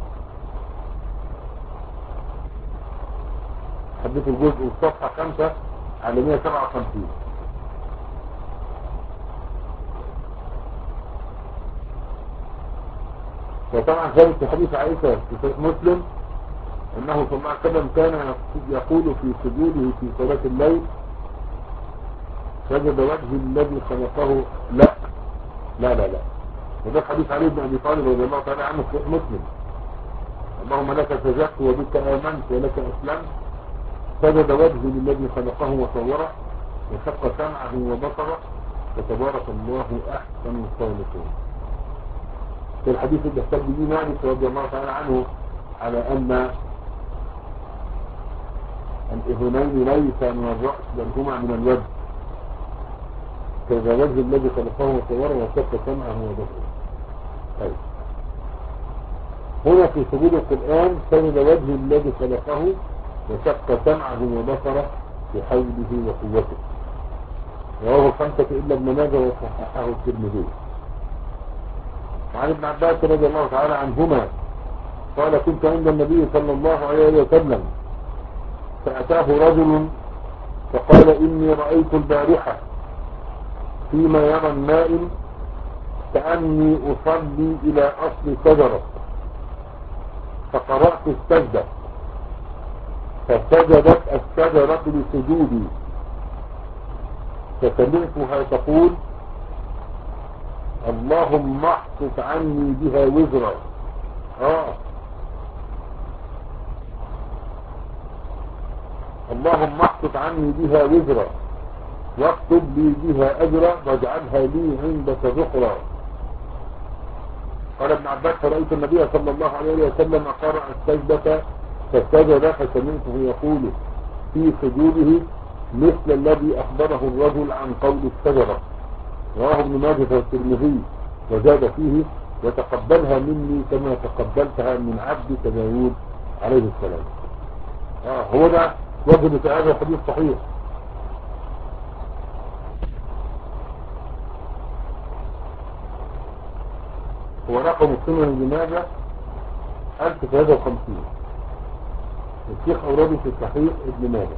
حديث الجزء الصفحة خمسة على مئة وسبعة وخمسين. وطبعا ثابت في حديث عائشة في صحيح مسلم انه صلى الله عليه وسلم كان يقول في سجوده في صلاة الليل سجد وجه الذي خلقه. لا لا لا لا وده حديث علي بن ابي طالب رضي الله تعالى عنه في صحيح مسلم. اللهم لك سجدت وبك امنت ولك اسلمت سجد وجهي للذي خلقه وصوره وشق سمعه وبصره وتبارك الله احسن الخالقين. في الحديث اللي احتج به مالك رضي الله تعالى عنه على ان الاذنين ليس من الراس بل هما من الوجه كذا وجه الذي خلقه وصوره وشق سمعه وبصره. طيب هنا في سجود القرآن سجد وجه الذي خلقه وشق سمعه وبصره بحوله وقوته. رواه الخمسة إلا ابن ماجه وصححه الترمذي. وعن ابن عباس رضي الله تعالى عنهما قال كنت عند النبي صلى الله عليه وسلم فأتاه رجل فقال إني رأيت البارحة فيما يرى النائم كأني أصلي إلى أصل شجرة فقرأت السجدة فسجدت الشجرة لسجودي فسمعتها تقول اللهم احطط عني بها وزرا. آه اللهم احطط عني بها وزرا واكتب لي بها أجرا واجعلها لي عندك ذخرا. قال ابن عباس فرأيت النبي صلى الله عليه وسلم قرأ السجدة فسجد فسمعته يقول في سجوده مثل الذي أخبره الرجل عن قول الشجرة. رواه ابن ماجه والترمذي وزاد فيه وتقبلها مني كما تقبلتها من عبدك داود عليه السلام. آه هو ده وجه في هذا الحديث صحيح. هو رقم السنن ابن ماجه ألف وثلاثة وخمسين. الشيخ أورادي في الصحيح ابن ماجه.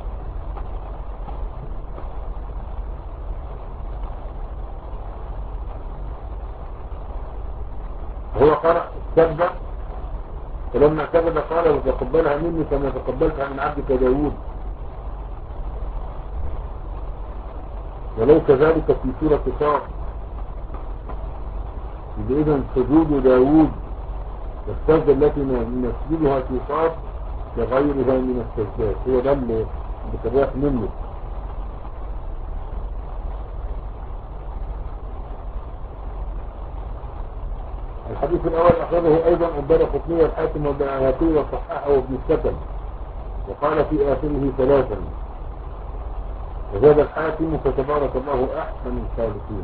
هو قرأ السجدة فلما سجد قال وتقبلها مني كما تقبلتها من عبدك داود. وليس ذلك في سورة صاد. إذن سجود داود والسجدة التي نسجدها في صاد كغيرها من السجدات. هو ده اللي بتريح منه. الحديث الأول أخذه أيضا الدارقطني والحاكم والبيهقي وصححه وابن السكن وقال في آخره ثلاثا وزاد الحاكم فتبارك الله أحسن الخالقين.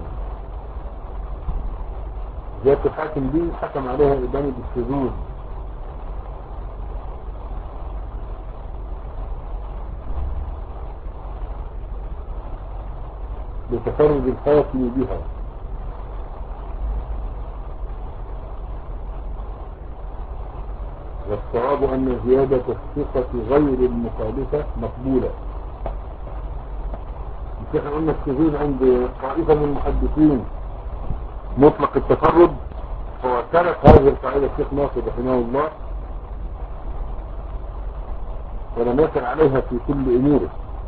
زيادة الحاكم دي حكم عليها الإباني بالشذوذ لتفرد الحاكم بها. والصواب أن زيادة الثقة غير المخالفة مقبولة. نحن قلنا الشذوذ عند طائفة من المحدثين مطلق التفرد هو ترك هذه القاعدة الشيخ ناصر رحمه الله ولم يكن عليها في كل أموره.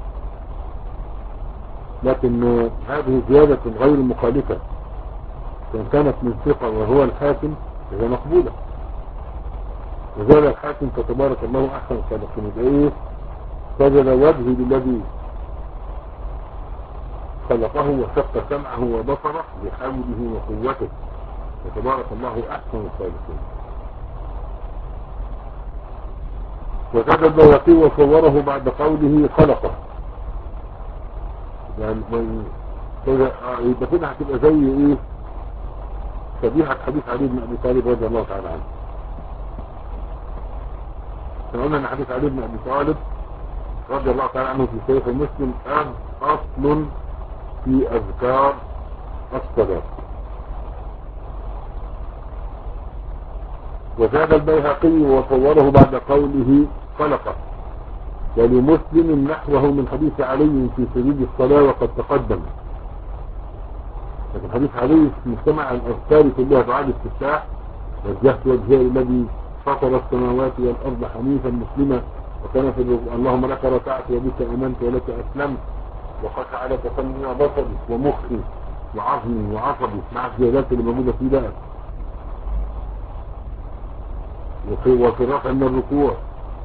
لكن هذه زيادة غير مخالفة وإن كانت من ثقة وهو الحاكم فهي مقبولة. وزاد الحاكم فتبارك الله أحسن الخالقين. إيه سجد وجهي للذي خلقه وشق سمعه وبصره بحوله وقوته فتبارك الله أحسن الخالقين. وزاد البيهقي وصوره بعد قوله خلقه. يعني يبقى كده هتبقى زي ايه شبيهة حديث علي بن ابي طالب رضي الله تعالى عنه. احنا قلنا ان حديث علي بن ابي طالب رضي الله تعالى عنه في صحيح مسلم اصل في اذكار الصلاة. وزاد البيهقي وصوره بعد قوله خلقه، ولمسلم نحوه من حديث علي في سجود الصلاة وقد تقدم. لكن حديث علي في مجتمع الأذكار كلها بعد الاستفتاح: وجهت وجهي الذي فطر السماوات والأرض حنيفا مسلما وكان في اللهم لك ركعت وبك آمنت ولك أسلمت وخشع لك سمعي وبصري ومخي وعظمي وعصبي مع الزيادات اللي موجودة فيه بقى. وفي, وفي الرفع من الركوع: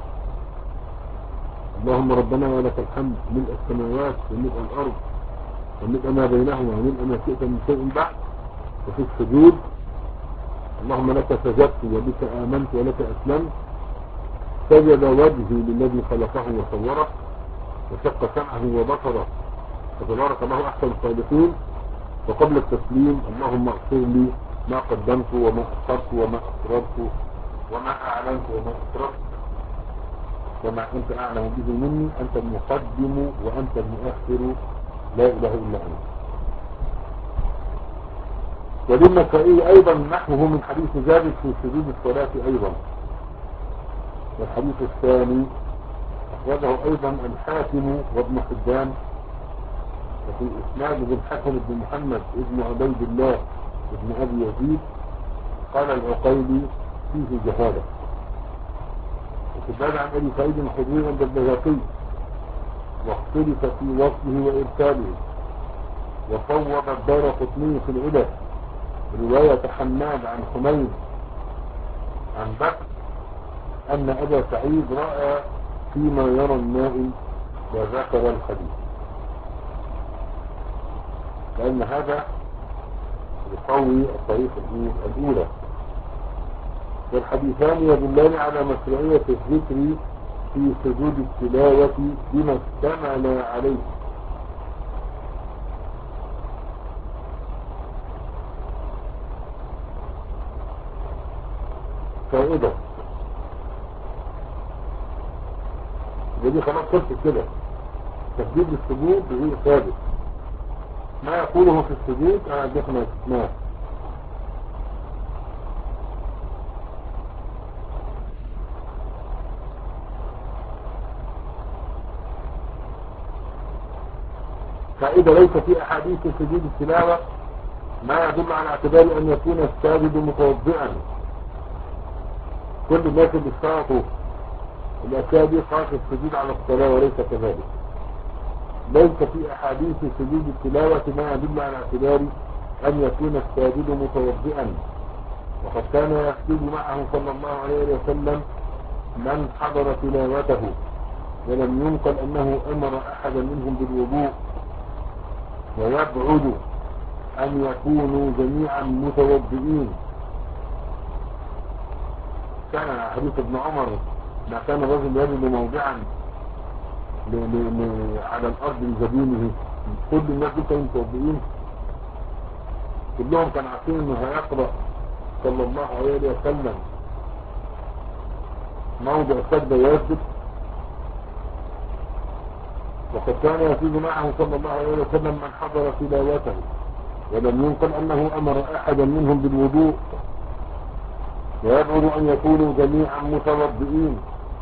اللهم ربنا ولك الحمد ملء السماوات وملء الأرض وملء ما بينهما وملء ما شئت من شيء بعد. وفي السجود: اللهم لك سجدت وبك آمنت ولك أسلمت. سجد وجهي للذي خلقه وصوره وشق سمعه وبصره فتبارك الله أحسن الخالقين. وقبل التسليم: اللهم اغفر لي ما قدمت وما أخرت وما أسررت وما أعلنت وما أسررت وما أنت أعلم به مني، أنت المقدم وأنت المؤخر لا إله إلا أنت. وللنسائي أيضا نحوه من حديث جابر في سجود الصلاة أيضا. والحديث الثاني أخرجه أيضا الحاكم وابن حبان، وفي إسناد ابن الحسن بن محمد ابن عبيد الله ابن أبي يزيد. قال العقيلي: فيه جهالة. وكذلك عن أبي سعيد الخدري عند البيهقي واختلف في وصله وإرساله. وصوب الدارقطني في العلل رواية حماد عن حميد عن بكر أن أبا سعيد رأى فيما يرى النائم وذكر الحديث، لأن هذا يقوي الطريق الأولى. والحديثان يدلان على مشروعية الذكر في سجود التلاوة بما اشتمل عليه. فائدة ودي خلاص خلصت كده. تسجيل السجود غير ثابت، ما يقوله في السجود أنا دخنا استثناء. فإذا ليس في أحاديث سجود التلاوة ما يدل على اعتبار أن يكون الساجد متوضئا. كل الناس اللي اشترطوا الأشياء دي خاص السجود على الصلاة وليس كذلك. ليس في أحاديث سجود التلاوة ما يدل على اعتبار أن يكون الساجد متوضئا، وقد كان يسجد معه صلى الله عليه وسلم من حضر تلاوته، ولم ينقل أنه أمر أحدا منهم بالوضوء. ويبعد أن يكونوا جميعا متوضئين. كان حديث ابن عمر ما كان الرجل يجد موضعا ل... ل... ل... على الأرض لجبينه، كل الناس كانوا متوضئين، كلهم كانوا عارفين انه هيقرأ صلى الله عليه وسلم موضع سجد ويسجد. وقد كان يسجد معه صلى الله عليه وسلم من حضر تلاوته، ولم ينقل أنه أمر أحدا منهم بالوضوء. ويبعد أن يكونوا جميعا متوضئين.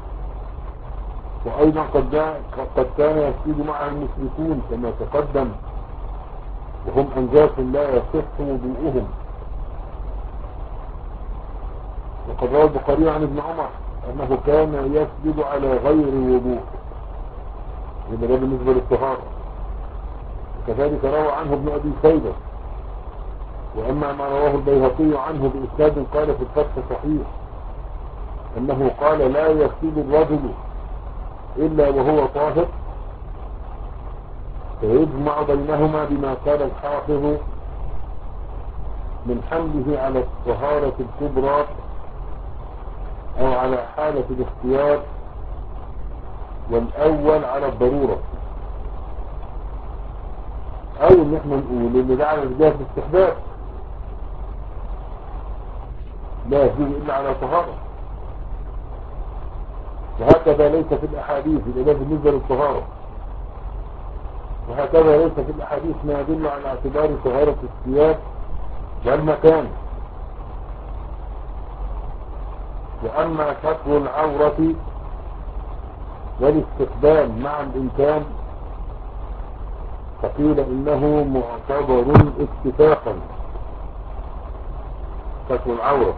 وأيضا قد كان يسجد معه المشركون كما تقدم، وهم أنجاس لا يصح وضوءهم. وقد روى البخاري عن ابن عمر أنه كان يسجد على غير وضوء، ده بالنسبة للطهارة. وكذلك روى عنه ابن أبي شيبة. وأما ما رواه البيهقي عنه بإسناد قال في الفتح صحيح أنه قال: لا يسجد الرجل إلا وهو طاهر، فيجمع بينهما بما قال الحافظ من حمله على الطهارة الكبرى أو على حالة الاختيار، والأول على الضرورة. أو إن احنا نقول إن ده على الجهة باستحباب لا يجوز إلا على طهارة. وهكذا ليس في الأحاديث إلا بالنسبة للطهارة. وهكذا ليس في الأحاديث ما يدل على اعتبار طهارة الثياب والمكان. وأما ستر العورة والاستقبال مع الإمكان فقيل إنه معتبر اتفاقا. ستر العورة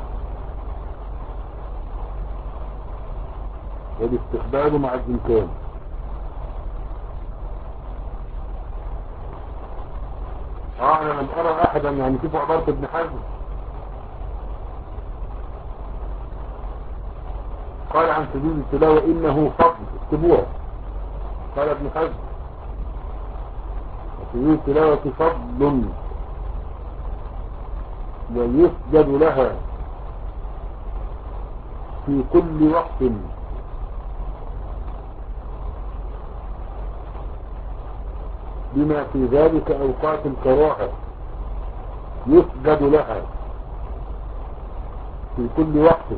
والاستقبال مع الإمكان. اه انا لم ارى احدا، يعني شوفوا عبارة ابن حزم قال عن سجود التلاوة انه فضل، اكتبوها. قال ابن حزم سجود التلاوة فضل ويسجد لها في كل وقت بما في ذلك اوقات الكراهة. يسجد لها في كل وقت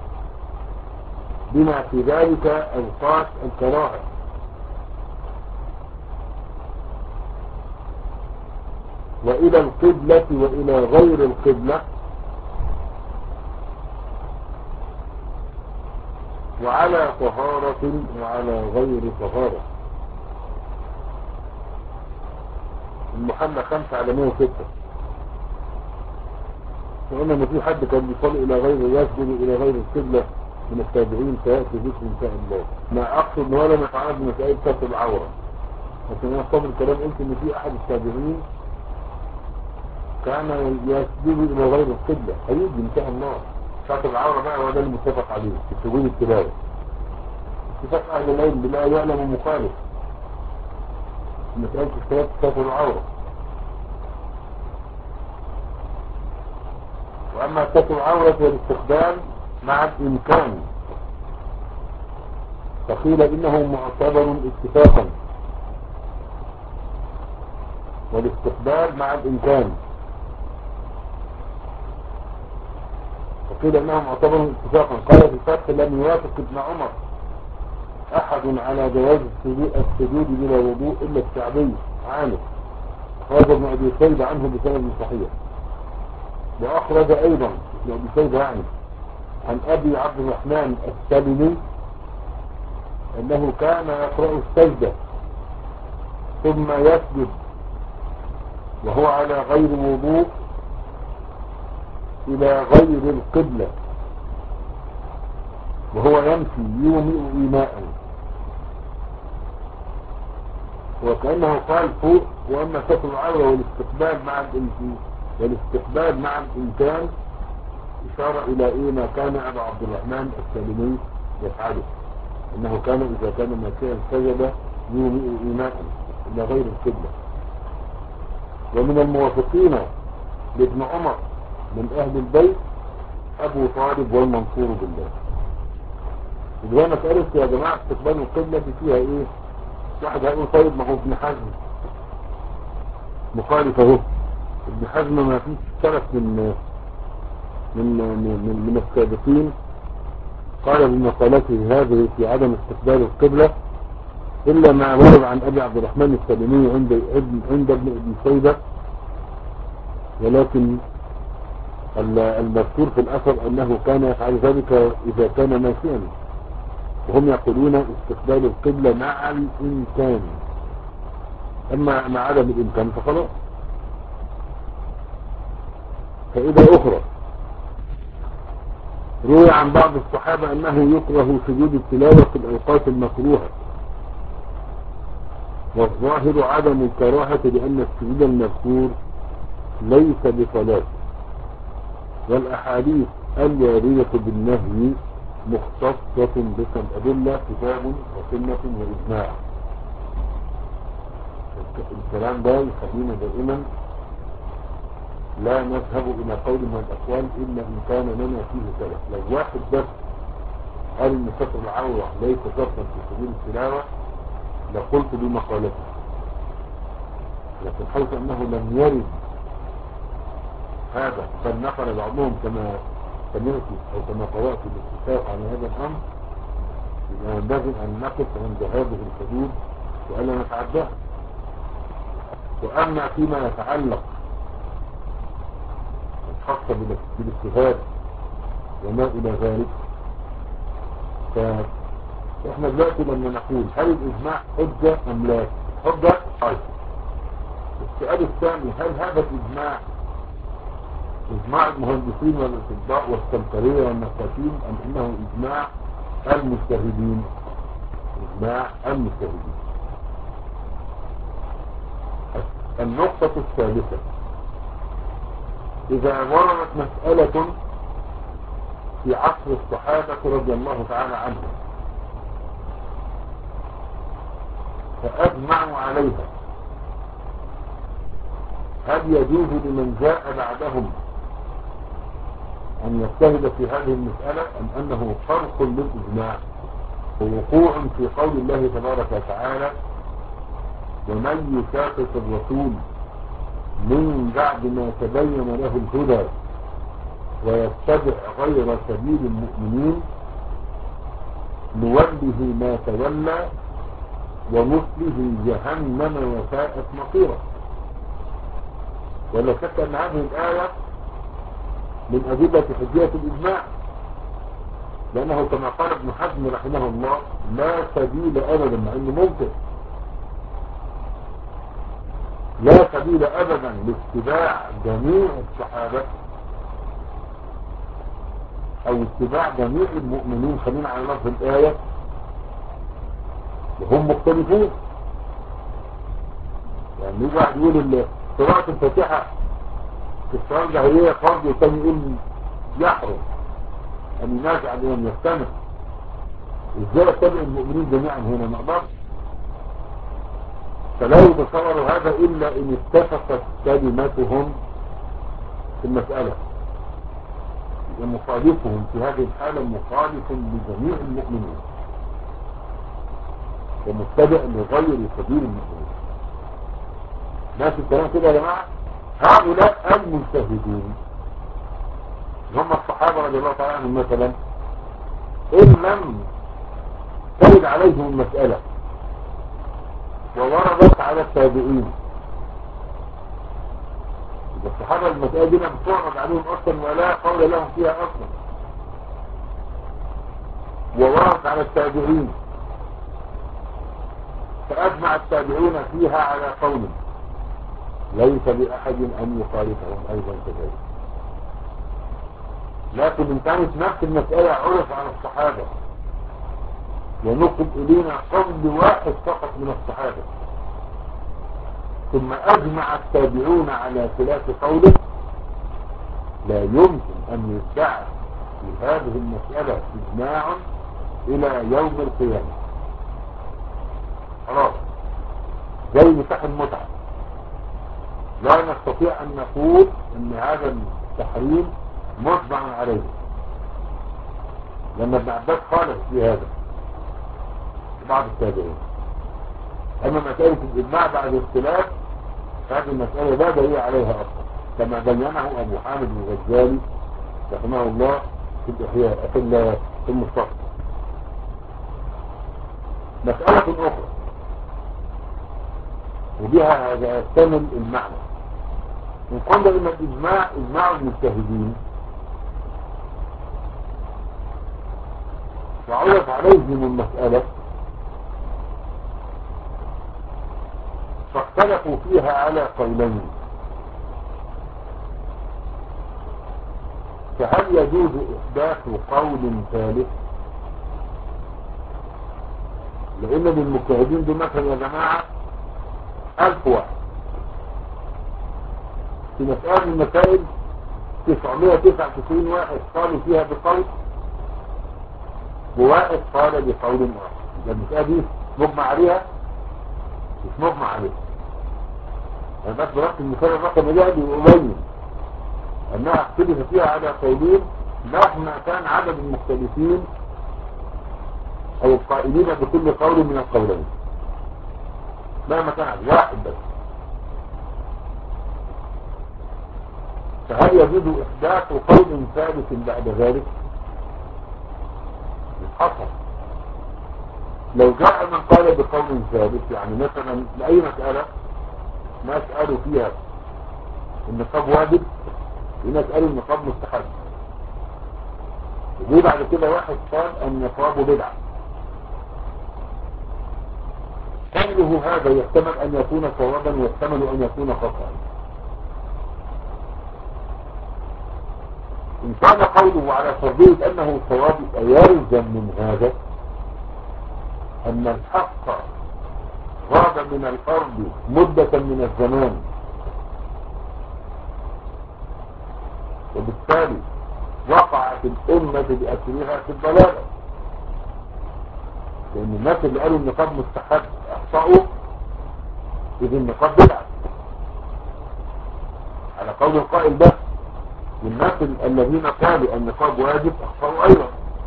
بما في ذلك اوقات الكراهة. والى القبلة والى غير القبلة وعلى طهارة وعلى غير طهارة. المحلى خمسة على مية وستة. فقلنا ان في حد كان بيصلي الى غير يسجد الى غير القبلة من التابعين سيأتي ذكر ان شاء الله. ما اقصد ان هو لم يتعرض لمسائل ستر العورة، لكن انا قبل الكلام قلت ان في احد التابعين كان يسجد الى غير القبلة، هيجي ان شاء الله. ستر العورة بقى هو ده المتفق عليه في سجود التلاوة. اتفاق اهل العلم بلا يعلم مخالف مسألة الصلاة ستر العورة. واما ستر العورة والاستخدام مع الامكان فقيل انه معتبر اتفاقا، والاستقبال مع الامكان فقيل انه معتبر اتفاقا. قال في الفتح لم يوافق ابن عمر احد على جواز السجود بلا وضوء الا الشعبي عامر، اخرج ابن ابي شيبة عنه بسند صحيح. واخرج ايضا ابن ابي شيبة يعني عن ابي عبد الرحمن السلمي انه كان يقرأ السجدة ثم يسجد وهو على غير وضوء الى غير القبلة وهو يمشي يومئ إيماء، وكأنه قال فوق واما ستر العورة والاستقبال مع الامكان والاستقبال مع الامكان اشارة الى ايه ما كان ابو عبد الرحمن السلمي يفعله، انه كان اذا كان ماشيا سجد يومئ إيماء الى غير القبلة. ومن الموافقين لابن عمر من اهل البيت ابو طالب والمنصور بالله. إذا مسألة يا جماعة استقبال القبلة دي فيها ايه؟ واحد هيقول طيب ما هو ابن حزم مخالف اهو. ابن حزم ما فيش سلف من من من من السابقين قال بمقالته هذه في عدم استقبال القبلة الا ما ورد عن ابي عبد الرحمن السلمي عند ابن عند ابن ابي شيبة، ولكن المذكور في الاثر انه كان يفعل ذلك اذا كان ماشيا، وهم يقولون استقبال القبلة مع الامكان، اما مع عدم الامكان فخلاص. فإذا اخرى روي عن بعض الصحابة انه يكره سجود التلاوة في الاوقات المكروهة، والظاهر عدم الكراهة لان السجود المذكور ليس بصلاة، والاحاديث الواردة بالنهي مختصة بكم أدلة كتاب وسنة وإجماع. الكلام ده يخلينا دائما لا نذهب إلى قول من الأقوال إلا إن كان لنا فيه سلف. لو واحد بس قال إن ستر العورة ليس شرطا في سبيل التلاوة لقلت بمقالته، لكن حيث أنه لم يرد هذا بل نقل بعضهم كما سمعت أو كما قرأت الاتفاق على هذا الأمر، ينبغي أن نقف عند هذه الحدود وألا نتعداها. وأما فيما يتعلق الخاصة بالاجتهاد وما إلى ذلك فاحنا دلوقتي لما نقول هل الإجماع حجة أم لا؟ حجة؟ طيب. السؤال الثاني، هل هذا الإجماع إجماع المهندسين والأطباء والسمكرية والنفاثين أم إنه إجماع المجتهدين؟ إجماع المجتهدين. النقطة الثالثة، إذا وردت مسألة في عصر الصحابة رضي الله تعالى عنهم فأجمعوا عليها، هل يجوز لمن جاء بعدهم أن يجتهد في هذه المسألة أم أنه فرق للإجماع ووقوع في قول الله تبارك وتعالى ومن يشاقق الرسول من بعد ما تبين له الهدى ويتبع غير سبيل المؤمنين نوله ما تولى ونصله جهنم وساءت مصيرا. ولا شك أن هذه الآية من أدلة حجية الإجماع، لأنه كما قال ابن حزم رحمه الله لا سبيل أبدا، مع أنه ممكن لا سبيل أبدا لاتباع جميع الصحابة أو اتباع جميع المؤمنين، خلينا على لفظ الآية، وهم مختلفون. يعني يجي واحد يقول قراءة الفاتحة في الصلاة الجهرية فرض، والثاني يقول يحرم أن ينازع أن يستمع. إزاي يتبع المؤمنين جميعا هنا؟ ما اقدرش. فلا يتصور هذا إلا إن اتفقت كلمتهم في المسألة. مخالفهم في هذه الحالة مخالف لجميع المؤمنين ومتبع لغير سبيل المؤمنين. ناس الكلام كده يا جماعة. هؤلاء المجتهدين هم الصحابة رضي الله تعالى عنهم مثلا، إن لم ترد عليهم المسألة ووردت على التابعين، الصحابة المسألة دي لم تعرض عليهم أصلا ولا قول لهم فيها أصلا، ووردت على التابعين فأجمع التابعون فيها على قول ليس لأحد أن يخالفهم أيضا كذلك. لكن إن كانت نفس المسألة عرف على الصحابة ونقل إلينا قول واحد فقط من الصحابة ثم أجمع التابعون على خلاف قوله، لا يمكن أن يدعى في هذه المسألة إجماع إلى يوم القيامة. خلاص زي نكاح المتعة، لا نستطيع أن نقول أن هذا التحريم مجمع عليه، لأن ابن عباس خالف في هذا بعض التابعين. أما مسألة الإجماع بعد اختلاف هذه المسألة لا دليل عليها أصلا، كما بينه أبو حامد الغزالي رحمه الله في الإحياء في المصطفى. مسألة أخرى وبها هذا يكتمل المعنى، إن قلنا إن الإجماع إجماع المجتهدين وعرف عليهم المسألة فاختلفوا فيها على قولين، فهل يجوز إحداث قول ثالث؟ لأن للمجتهدين دول مثلا يا جماعة ألف واحد في مسألة من المسائل، تسعمائة وتسعة وتسعين واحد قالوا فيها بقول وواحد قال بقول آخر. المسألة دي مجمع عليها مش مجمع عليها. أنا بس بربط المثال الرقم ده بيبين أنها اختلف فيها على قولين مهما كان عدد المختلفين أو القائلين بكل قول من القولين، مهما كان عدد واحد بس. فهل يجوز إحداث قول ثالث بعد ذلك؟ حصل لو جاء من قال بقول ثالث، يعني مثلا لأي مسألة مسألة فيها النقاب واجب ونسأل النقاب مستحب، وجي بعد كده واحد قال النقاب بدعة. قوله هذا يحتمل أن يكون صوابا ويحتمل أن يكون خطأ. إن كان قوله على فرضية أنه صواب يلزم من هذا أن الحق غاب من الأرض مدة من الزمان، وبالتالي وقعت الأمة بأسرها في الضلالة، لأن الناس اللي قالوا النقاب مستحب أخطأوا، إذ النقاب بدعة على قول القائل ده، والناس الذين قالوا النقاب واجب أخطأوا أيضا.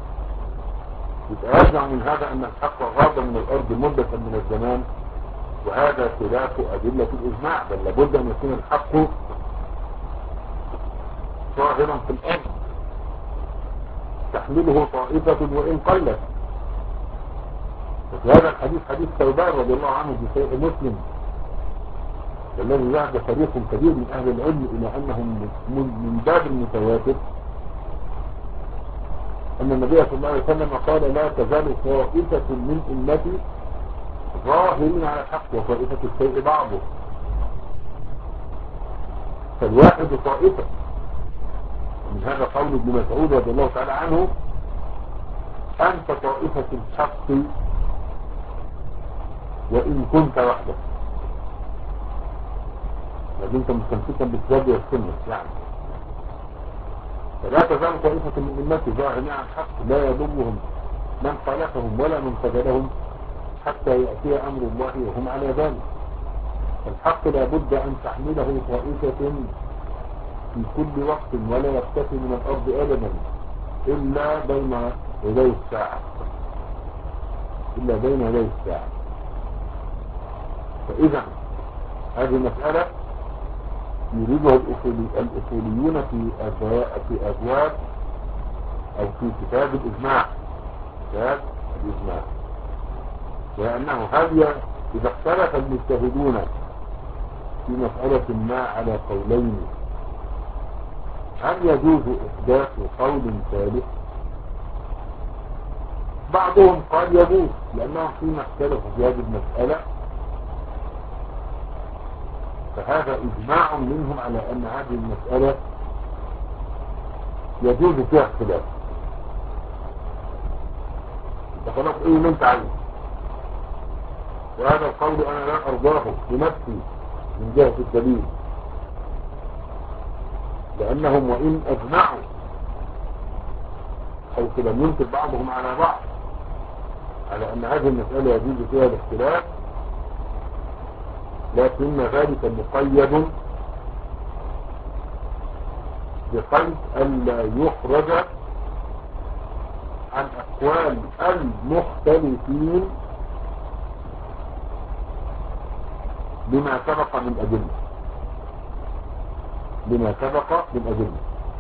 يتأذع من هذا أن الحق غاب من الأرض مدة من الزمان، وهذا خلاف أدلة الإجماع، بل لابد أن يكون الحق ظاهرا في الأرض تحمله طائفة وإن قلت. وفي هذا الحديث حديث ثوبان رضي الله عنه في صحيح مسلم، الذي ذهب فريق كبير من أهل العلم إلى أنه من باب المتواتر أن النبي صلى الله عليه وسلم قال لا تزال طائفة من أمتي ظاهرين على الحق وطائفة السيء بعضه، فالواحد طائفة. ومن هذا قول ابن مسعود رضي الله تعالى عنه أنت طائفة الحق وإن كنت وحدك، لكن انت مستمسكا بالكتاب والسنة يعني. فلا تزال طائفة من أمتي ظاهرين على الحق لا يضرهم من خالفهم ولا من خذلهم حتى يأتي أمر الله وهم على ذلك. فالحق لابد أن تحمله طائفة في كل وقت ولا يختفي من الأرض أبدا إلا بين يدي الساعة، إلا بين يدي الساعة. فإذا هذه المسألة يريدها الأصولي الأصوليون في أبواب في أبواب أو في كتاب الإجماع، كتاب الإجماع، وأنه هل إذا اختلف المجتهدون في مسألة ما على قولين هل يجوز إحداث قول ثالث؟ بعضهم قال يجوز، لأنهم فيما اختلفوا في هذه المسألة فهذا إجماع منهم على أن هذه المسألة يجوز فيها اختلاف. فخلاص ايه اللي انت عايزه، وهذا القول انا لا ارضاه بنفسي من جهة الدليل، لانهم وان اجمعوا حيث لم ينكر بعضهم على بعض على ان هذه المسألة يجوز فيها الاختلاف، لكن ذلك مقيد بقيد ألا يخرج عن أقوال المختلفين بما سبق من أدلة بما سبق من أدلة.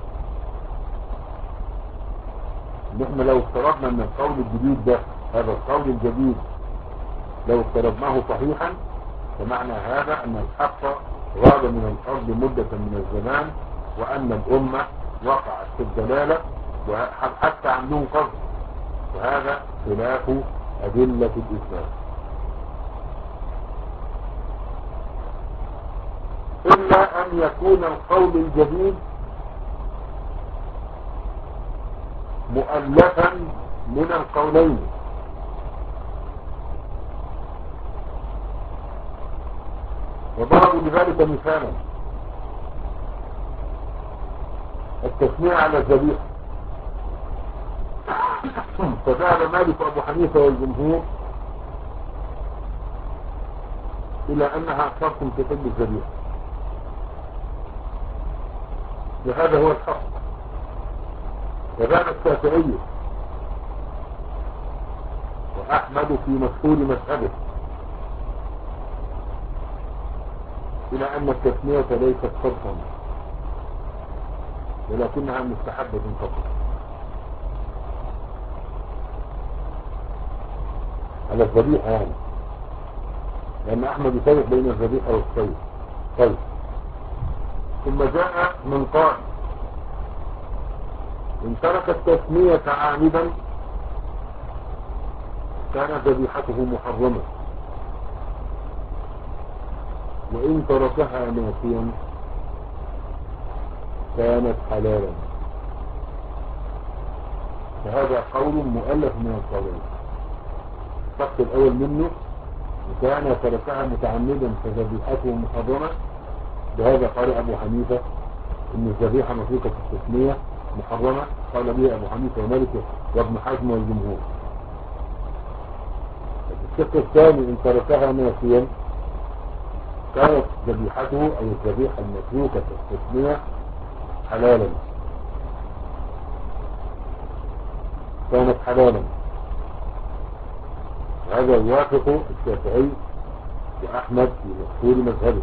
نحن لو افترضنا أن القول الجديد ده هذا القول الجديد لو افترضناه صحيحا فمعنى هذا أن الحق غاب من الأرض مدة من الزمان، وأن الأمة وقعت في الدلالة وحتى عندهم قصد، وهذا خلاف أدلة الإسلام. إلا أن يكون القول الجديد مؤلفا من القولين، وضربوا لذلك مثالا التسمية على الذبيحة. فذهب مالك وأبو حنيفة والجمهور إلى أنها شرط في حل الذبيحة، وهذا هو الحق. وذهب الشافعي وأحمد في مشهور مذهبه إلى أن التسمية ليست شرطا ولكنها مستحبة فقط على الذبيحة يعني، لأن أحمد يفرق بين الذبيحة والصيد. طيب ثم جاء من قال إن ترك التسمية عامدا كانت ذبيحته محرمة، وإن تركها ناسيا كانت حلالا. فهذا قول مؤلف من القولين. الشق الأول منه كان تركها متعمدا فذبيحته محرمة، بهذا قال أبو حنيفة إن الذبيحة مفروضة في التسمية محرمة، قال به أبو حنيفة ومالك وابن حزم والجمهور. الشق الثاني إن تركها ناسيا كانت ذبيحته أو الذبيحة المتروكة في التسمية حلالا، كانت حلالا. هذا يوافق الشافعي وأحمد في مشهور مذهبه،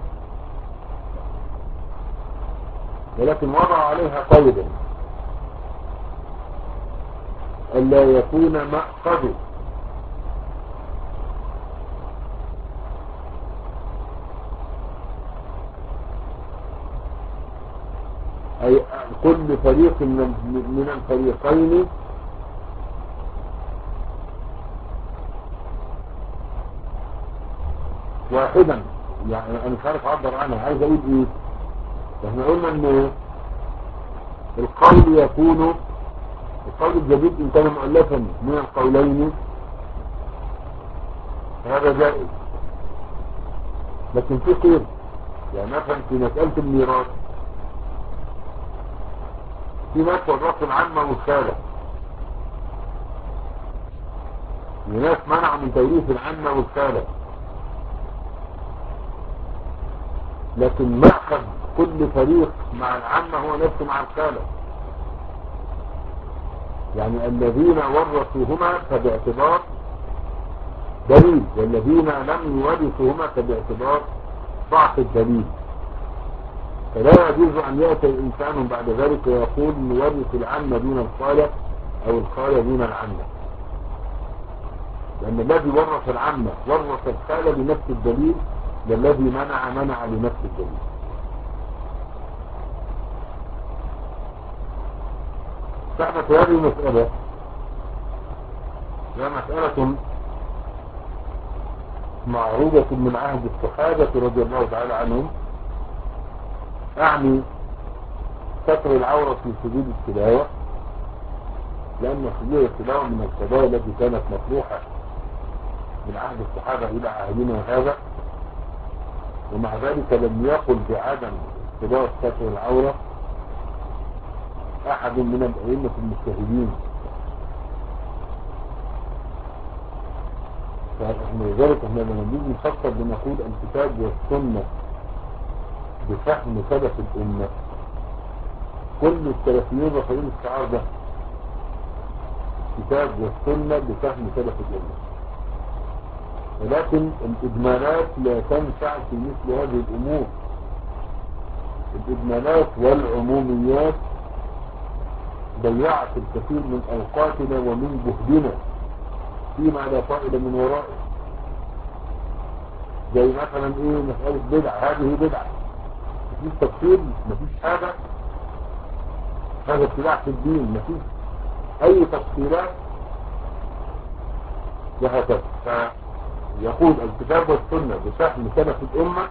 ولكن وضع عليها قيدا ألا يكون مأخذ أي كل فريق من الفريقين واحدا. يعني أنا مش عارف أعبر عنها، عايز أقول إيه؟ احنا قلنا إن القول يكون القول الجديد إن كان مؤلفا من القولين هذا جائز، لكن في قيد. يعني مثلا في مسألة الميراث في ناس ورثوا العامة والخالة، وناس منعوا من توريث العامة والخالة، لكن مأخذ كل فريق مع العامة هو نفسه مع الخالة. يعني الذين ورثوهما فباعتبار دليل، والذين لم يورثوهما فباعتبار ضعف الدليل. فلا يجوز أن يأتي الإنسان بعد ذلك ويقول نورث العامة دون الخالة أو الخالة دون العامة، لأن الذي ورث العامة ورث الخالة بنفس الدليل، والذي منع منع بنفس الدليل. فاحنا في هذه المسألة هي مسألة معروضة من عهد الصحابة رضي الله تعالى عنهم، أعني ستر العورة في سجود التلاوة، لأن سجود التلاوة من القضايا التي كانت مطروحة من عهد الصحابة إلى عهدنا هذا، ومع ذلك لم يقل بعدم اقتضاء ستر العورة أحد من الأئمة المجتهدين. فلذلك احنا لما نيجي نفكر بنقول الكتاب والسنة بفهم سلف الأمة، كل السلفيين رافعين الشعار ده، الكتاب والسنة بفهم سلف الأمة. ولكن الإجمالات لا تنفع في مثل هذه الأمور. الإجمالات والعموميات ضيعت الكثير من أوقاتنا ومن جهدنا فيما لا فائدة من ورائه. زي مثلا ايه مسألة بدعة، هذه بدعة، مفيش تفصيل، مفيش حاجة، هذا ابتداع في الدين، مفيش أي تفصيلات، وهكذا. فيقول الكتاب والسنة بفهم سلف الأمة،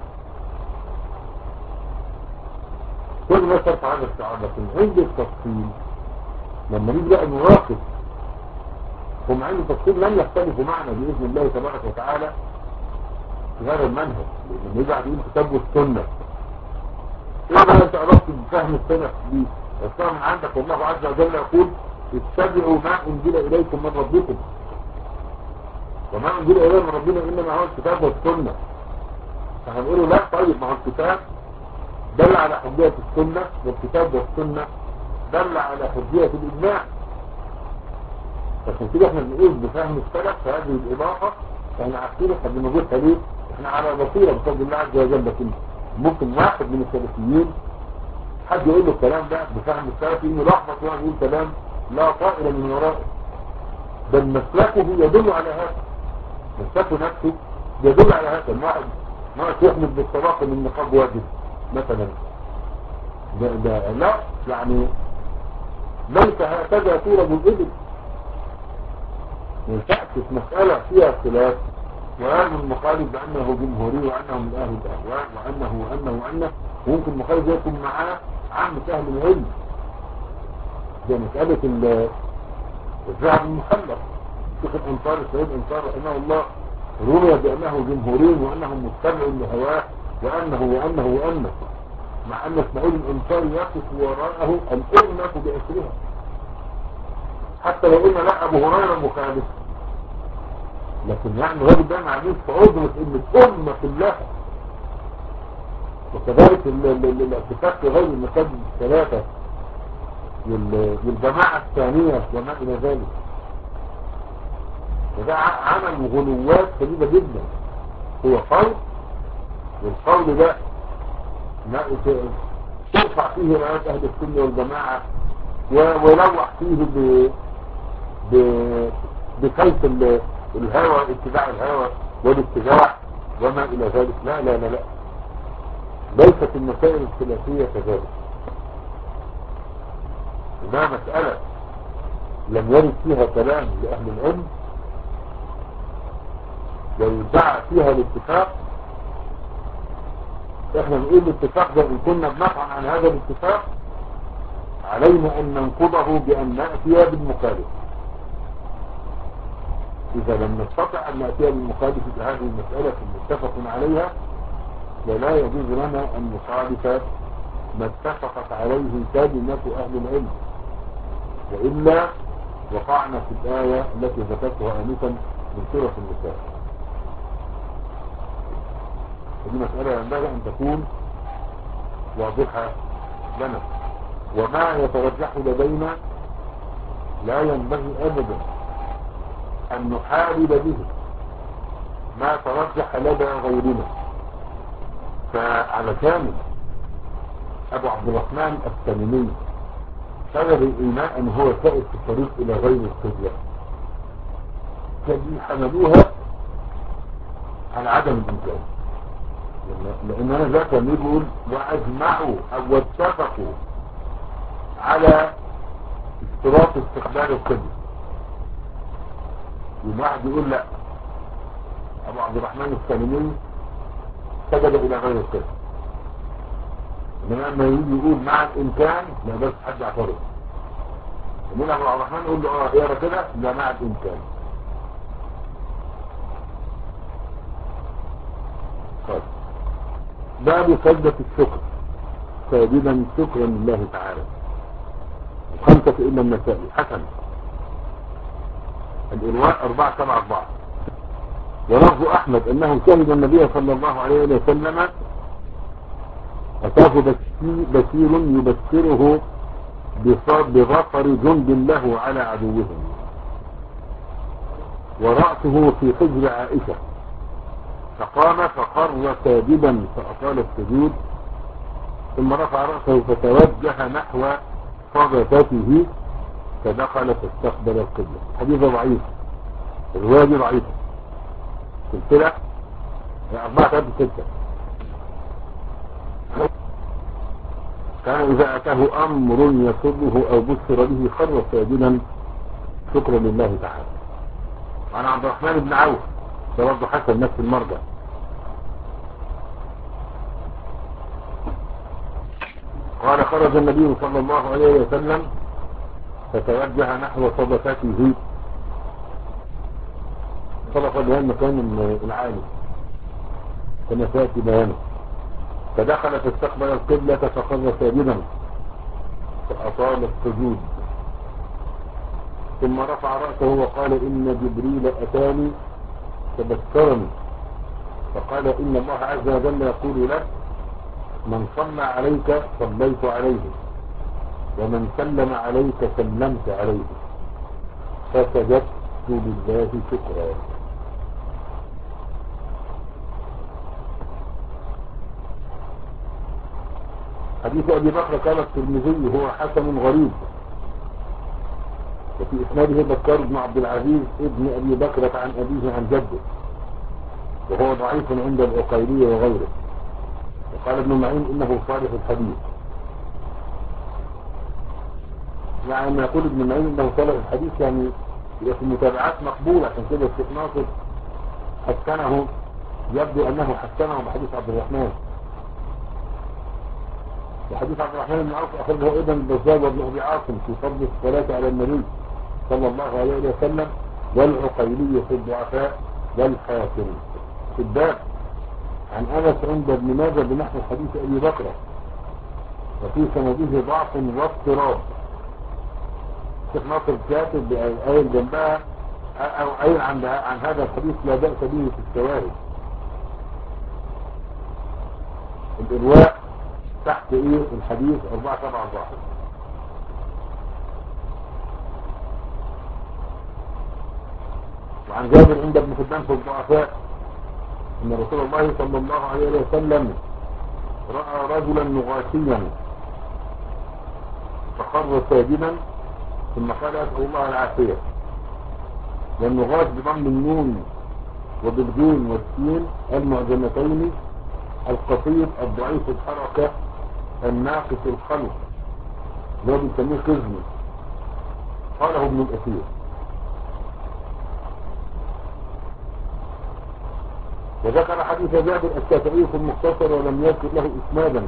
كل ما ترفع هذا الشعار. لكن عند التفصيل لما نيجي بقى نراقب، هم عند التفصيل لن يختلفوا معنا بإذن الله تبارك وتعالى في هذا المنهج. لما يجي عدين الكتاب والسنة، ايه بقى انت عرفت بفهم السلف دي؟ السلف من عندك، والله عز وجل يقول اتبعوا ما انزل اليكم من ربكم، وما انزل اليكم من ربنا انما هو الكتاب والسنة. فهنقوله لا، طيب ما هو الكتاب دل على حجية السنة، والكتاب والسنة دل على حجية الإجماع. فعشان كده احنا بنقول بفهم السلف فهذه الإضافة احنا عارفين احنا بنقولها ليه؟ احنا على بصيرة بفضل الله عز وجل. لكن ممكن واحد من السلفيين حد يقول له الكلام ده بفهم السلف انه لحظة واحد يقول كلام لا طائل من ورائه، بل مسلكه يدل على هذا، مسلكه نفسه يدل على هذا. الواحد ما يحمد بالطلاق من نقاب واجب مثلا، ده, ده لا يعني ليس هكذا تولد الإبل. من تأتي مسألة فيها خلاف وهذا المخالف بأنه جمهوري وأنه من أهل الأهواء وأنه وأنه وأنه وممكن المخالف يكون معاه عامة أهل العلم زي مسألة الذهب المخلف. شيخ الأنصار السيد الأنصار رحمه الله روي بأنه جمهوري وأنه متبع لهواه وأنه وأنه وأنه مع أن اسماعيل الأنصاري يقف وراءه الأمة بأسرها حتى لو قلنا لا أبو هريرة مخالف لكن يعني الراجل ده معلوش في عذرة ان الامة كلها. وكذلك الاتفاق في غير المساجد الثلاثة والجماعة الثانية وما الى ذلك وده عمل غلوات شديدة جدا. هو قول والقول ده ترفع فيه رايات اهل السنة والجماعة ويلوح فيه ب بكيف الهوى اتباع الهوى والاتباع وما الى ذلك. لا لا لا لا ليست المسائل الخلافية كذلك. انها مسألة لم يرد فيها كلام لأهل العلم ويدعى فيها الاتفاق. احنا بنقول الاتفاق ده ان كنا بنطعن عن هذا الاتفاق علينا ان ننقضه بان نأتي بالمخالف. إذا لم نستطع أن نأتي بالمخالف في هذه المسألة المتفق عليها ولا يجوز لنا أن نخالف ما اتفقت عليه كلمة أهل العلم وإلا وقعنا في الآية التي ذكرتها آنفا من سورة النساء. هذه مسألة ينبغي أن تكون واضحة لنا. وما يترجح لدينا لا ينبغي أبدا أن نحارب به ما ترجح لدى غيرنا. فعلى كامل أبو عبد الرحمن التميمي سبب الإيمان أن هو سائر في الطريق إلى غير القبلة كان حملوها على عدم الإمكان. لأن أنا ذاك يقول وأجمعوا أو واتفقوا على اشتراط استقبال القبلة. واحد يقول لا ابو عبد الرحمن السلمي سجد الى غير القبلة انما لما يجي يقول مع الامكان ما يقدرش حد يعترض. يقول ابو عبد الرحمن يقول له اه اقرا كده لا مع الامكان. طيب باب سجدة الشكر ساجدا شكرا لله تعالى. خمسة إلا النسائي حسن الإرواء أربعة سبعة أربعة. ولفظ أحمد أنه شهد النبي صلى الله عليه وسلم أتاه بشير يبشره بظفر جند له على عدوهم ورأسه في حجر عائشة فقام فخر ساجدا فأطال السجود ثم رفع رأسه فتوجه نحو صدفته فدخل فاستقبل القبلة. حديث ضعيف الرواية دي ضعيفة سلسلة أربعة ثلاثة ستة. كان إذا أتاه أمر يسره أو بشر به خر ساجدا شكرا لله تعالى. وعن عبد الرحمن بن عوف ده برضه حسن نفس المرضى قال خرج النبي صلى الله عليه وسلم فتوجه نحو صدفته. صدفة اللي هي المكان العالي كما سيأتي بيانه. فدخل فاستقبل القبلة فخر ساجدا فأطال السجود ثم رفع رأسه وقال إن جبريل أتاني فبشرني فقال إن الله عز وجل يقول لك من صلى عليك صليت عليه ومن سلم عليك سلمت عليه فسجدت لله شكرا. حديث أبي بكر قال الترمذي هو حسن غريب وفي إسناده بكر بن عبد العزيز ابن أبي بكر عن أبيه عن جده وهو ضعيف عند العقيلية وغيره. وقال ابن معين إنه صالح الحديث. يعني لما يقول ابن معين انه سلف الحديث يعني يبقى في المتابعات مقبول. عشان كده الشيخ ناصر حسنه، يبدو انه حسنه بحديث عبد الرحمن، وحديث عبد الرحمن بن عوف اخرجه ايضا البزار وابن ابي عاصم في فضل الصلاه على النبي صلى الله عليه وسلم، والعقيلي في الضعفاء والحاكم في الباب عن انس عند ابن ماجه بنحو حديث ابي بكر، وفي سنده ضعف واضطراب. الشيخ ناصر كاتب بآية جنبها او قايل عن عن هذا الحديث لا بأس به في الشواهد. الإرواء تحت ايه الحديث أربعة سبعة أربعة. وعن جابر عند ابن حبان في الضعفاء ان رسول الله صلى الله عليه وسلم رأى رجلا نغاشيا فخر ساجدا ثم قال اسأل الله العافية. والنغاش بضم النون وبالغين والسين المعجمتين، القصير الضعيف الحركة الناقص الخلق، اللي هو بنسميه قزم. قاله ابن الأثير. وذكر حديث جابر الشافعي في المختصر ولم يذكر له اسنادا،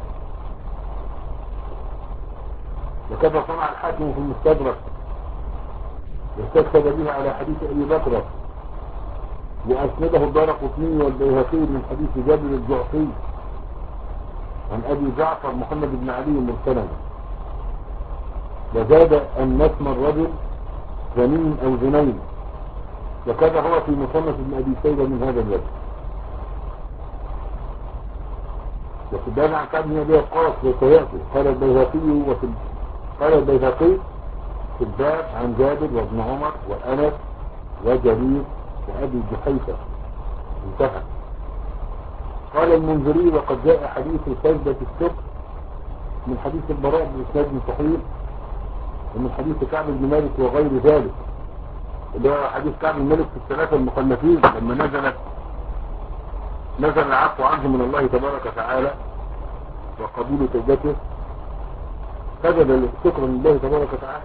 وكذا صنع الحاكم في المستدرك واستشهد به على حديث ابي بكر، واسنده الدارقطني والبيهقي من حديث جابر الجعفي عن ابي جعفر محمد بن علي مرسلا. وزاد ان اسم الرجل زنين او زنين، وكذا هو في مصنف ابن ابي شيبه من هذا الوجه. وفي الباب عن كعب بن ابي وقاص وسيأتي. قال البيهقي وفي قال البيهقي في الباب عن جابر وابن عمر وانس وجرير وابي جحيفه انتهى. قال المنذري وقد جاء حديث سجدة الشكر من حديث البراء بإسناد صحيح ومن حديث كعب بن مالك وغير ذلك، اللي هو حديث كعب بن مالك في الثلاثة المخلفين لما نزلت نزل العفو عنه من الله تبارك وتعالى وقبول توبته، سجد شكرا لله تبارك وتعالى.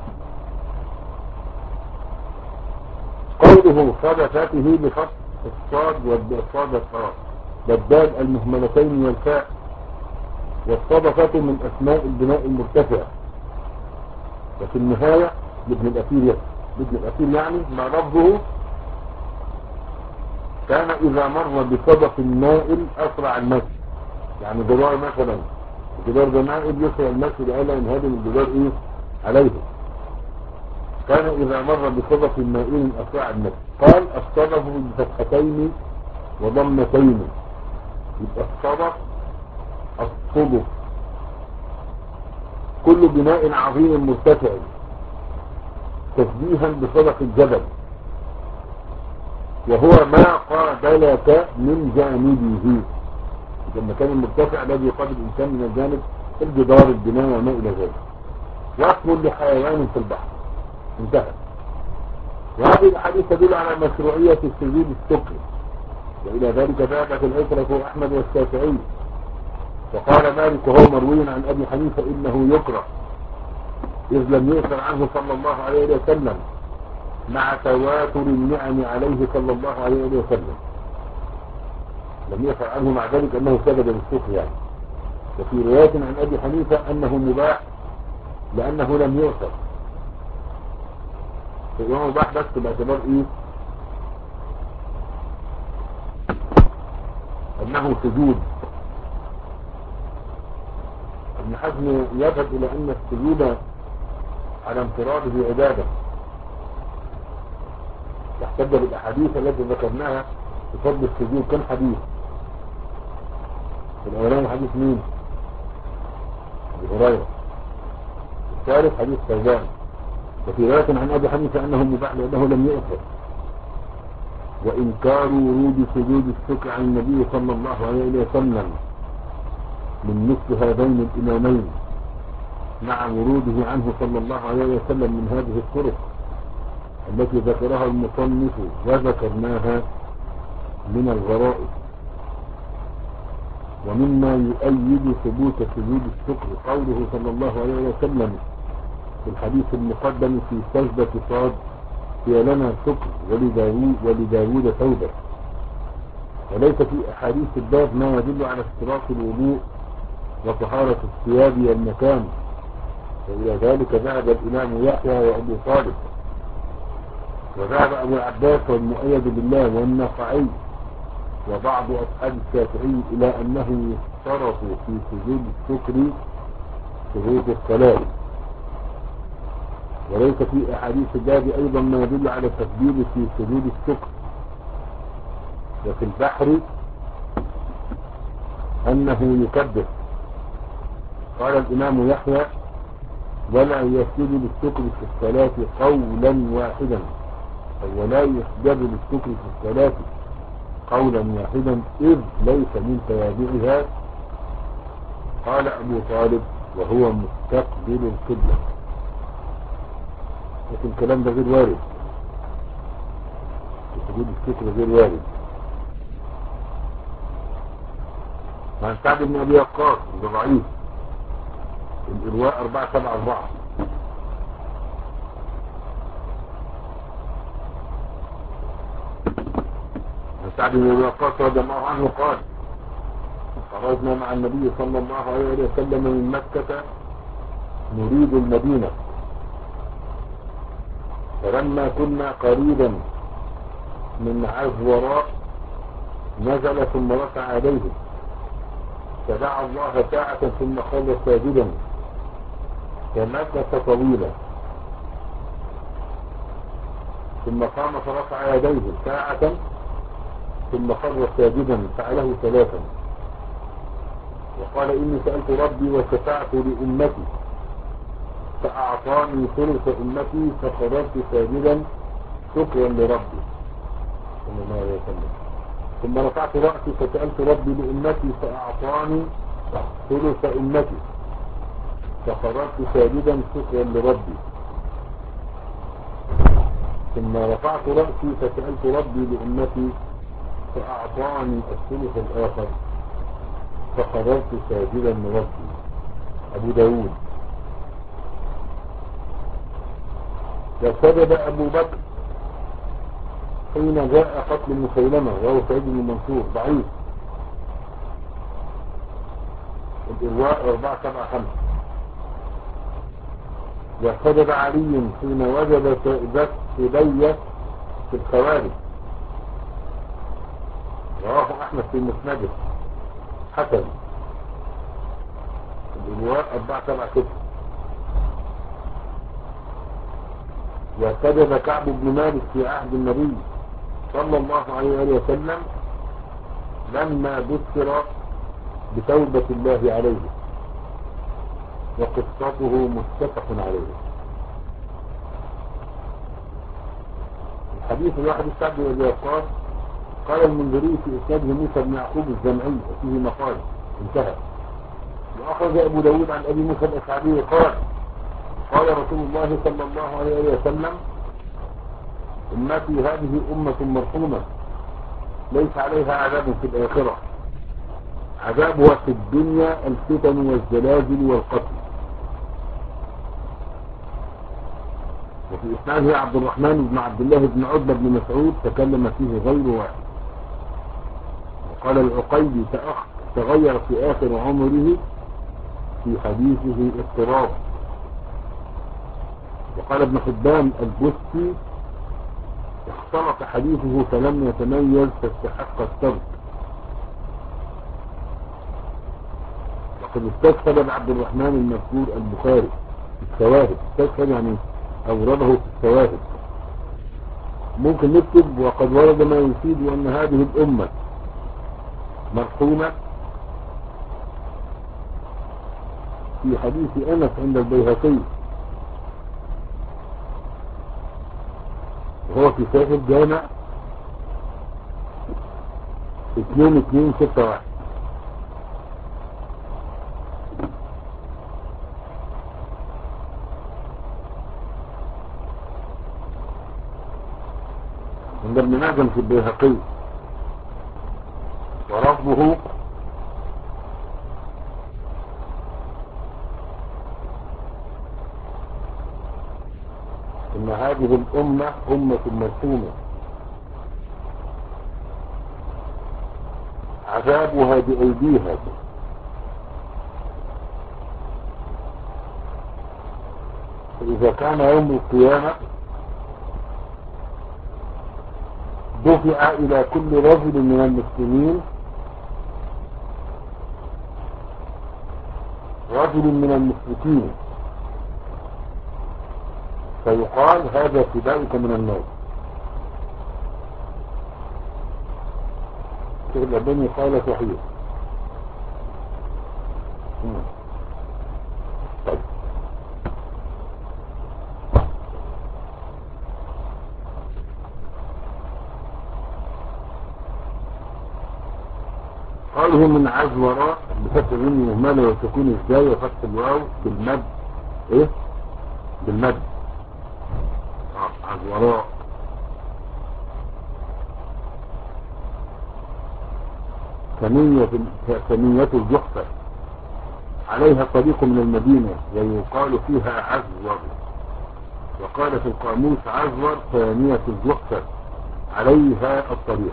قوله صدفته بفتح الصاد والصاد الصاد بالدال المهملتين والفاء. والصدفة من اسماء البناء المرتفع. وفي النهاية لابن الأثير لابن الأثير يعني ما لفظه كان إذا مر بصدف مائل أسرع المشي. يعني جدار مثلا الجدار ده مائل يسرع المشي لألا ينهدم الجدار إيه عليه. كان إذا مر بصدف مائل أسرع المشي. قال الصدف بفتحتين وضمتين، يبقى الصدف الصدف كل بناء عظيم مرتفع تشبيها بصدف الجبل، وهو ما قابلك من جانبه. المكان المرتفع الذي يقابل الإنسان من الجانب الجدار البناء وما إلى ذلك. واسم لحيوان في البحر انتهى. وهذه الحديث تدل على مشروعية السجود الشكر، وإلى ذلك ذهب في العشرة أحمد والشافعي. وقال مالك وهو مروي عن أبي حنيفة إنه يكره، إذ لم يؤثر عنه صلى الله عليه وسلم مع تواتر النعم عليه صلى الله عليه وسلم. لم يؤثر عنه مع ذلك أنه سجد للشكر يعني. وفي رواية عن أبي حنيفة أنه مباح لأنه لم يؤثر. فهو مباح بس باعتبار إيه أنه سجود. ابن حزم يذهب إلى أن السجود على انفراده عبادة، يحتج بالأحاديث التي ذكرناها في فضل السجود. كم حديث؟ في الأولاني حديث مين؟ أبي هريرة. الثالث حديث ثوبان. وفي رواية عن أبي حنيفة أنه مباح لأنه لم يؤثر. وإنكار ورود سجود الشكر عن النبي صلى الله عليه وسلم من مثل هذين الإمامين مع وروده عنه صلى الله عليه وسلم من هذه الطرق التي ذكرها المصنف وذكرناها من الغرائب. ومما يؤيد ثبوت سجود الشكر قوله صلى الله عليه وسلم في الحديث المقدم في سجدة صاد هي لنا شكر ولداوود, ولداوود توبة. وليس في أحاديث الباب ما يدل على اشتراط الوضوء وطهارة الثياب والمكان، وإلى ذلك ذهب الإمام يحيى وأبو طالب، وذهب أبو العباس والمؤيد بالله والنخعي وبعض أصحاب الشافعي إلى أنه يشترط في سجود الشكر شروط الصلاة. وليس في أحاديث الباب أيضا ما يدل على التسجيل في سجود الشكر. وفي البحر أنه يكبر. قال الإمام يحيى ولا يسجد للشكر في الصلاة قولا واحدا، أو ولا يسجد للشكر في الصلاة قولا واحدا إذ ليس من توابعها. قال أبو طالب وهو مستقبل القبلة. لكن الكلام ده غير وارد، سجود الشكر غير وارد. عن سعد بن أبي وقاص ضعيف، الإرواء أربعة سبعة أربعة. عن سعد بن أبي وقاص رضي الله عنه قال خرجنا مع النبي صلى الله عليه وسلم من مكة نريد المدينة، فلما كنا قريبا من عزوراء نزل ثم رفع يديه فدعا الله ساعة ثم خر ساجدا فمكث طويلا، ثم قام فرفع يديه ساعة ثم خر ساجدا فعله ثلاثا، وقال إني سألت ربي وشفعت لأمتي فأعطاني ثلث أمتي فخرجت ساجدا شكرا لربي صلى الله عليه وسلم، ثم رفعت رأسي فسألت ربي لأمتي فأعطاني ثلث أمتي فخرجت ساجدا شكرا لربي، ثم رفعت رأسي فسألت ربي لأمتي فأعطاني الثلث الآخر فخرجت ساجدا لربي. أبو داود. وسجد أبو بكر حين جاء قتل مسيلمة وهو سعيد بن منصور ضعيف، الإرواء أربعة سبعة خمسة. وسجد علي حين وجد ذات سبية في الخوارج، رواه أحمد في مسنده حسن، الإرواء أربعة سبعة ستة. وسجد كعب بن مالك في عهد النبي صلى الله عليه وسلم لما بشر بتوبة الله عليه، وقصته متفق عليه. الحديث الواحد سعد بن أبي وقاص قال المنذري في إسناده موسى بن يعقوب الزمعي وفيه مقال انتهى. وأخرج أبو داود عن أبي موسى الأشعري قال قال رسول الله صلى الله عليه وسلم أمتي هذه أمة مرحومة ليس عليها عذاب في الآخرة، عذابها في الدنيا الفتن والزلازل والقتل. وفي إسناده عبد الرحمن بن عبد الله بن عتبة بن مسعود تكلم فيه غير واحد. وقال العقيلي تغير في آخر عمره في حديثه اضطراب. وقال ابن حبان البستي اختلط حديثه فلم يتميز فاستحق الترك. وقد استشهد عبد الرحمن المذكور البخاري في الشواهد، استشهد يعني أورده في الشواهد. ممكن نكتب وقد ورد ما يفيد أن هذه الأمة مرحومة في حديث أنس عند البيهقي وهو في صحيح الجامع اثنين اثنين ستة واحد. عند ابن معجم في البيهقي ورفضه إن هذه الأمة أمة مرحومة عذابها بأيديها، فإذا كان يوم القيامة دفع إلى كل رجل من المسلمين رجل من المشركين فيقال هذا فدائك من النار. الشيخ الألباني قال صحيح. طيب قاله من عز وراء بفتح مني مهملة وتكون ازاي وفتح الواو بالمد ايه بالمد اه عز وراء ثنية ثنية الجحفة عليها طريق من المدينة ويقال فيها عزور، وقال في القاموس عزور ثانية الجحفة عليها الطريق.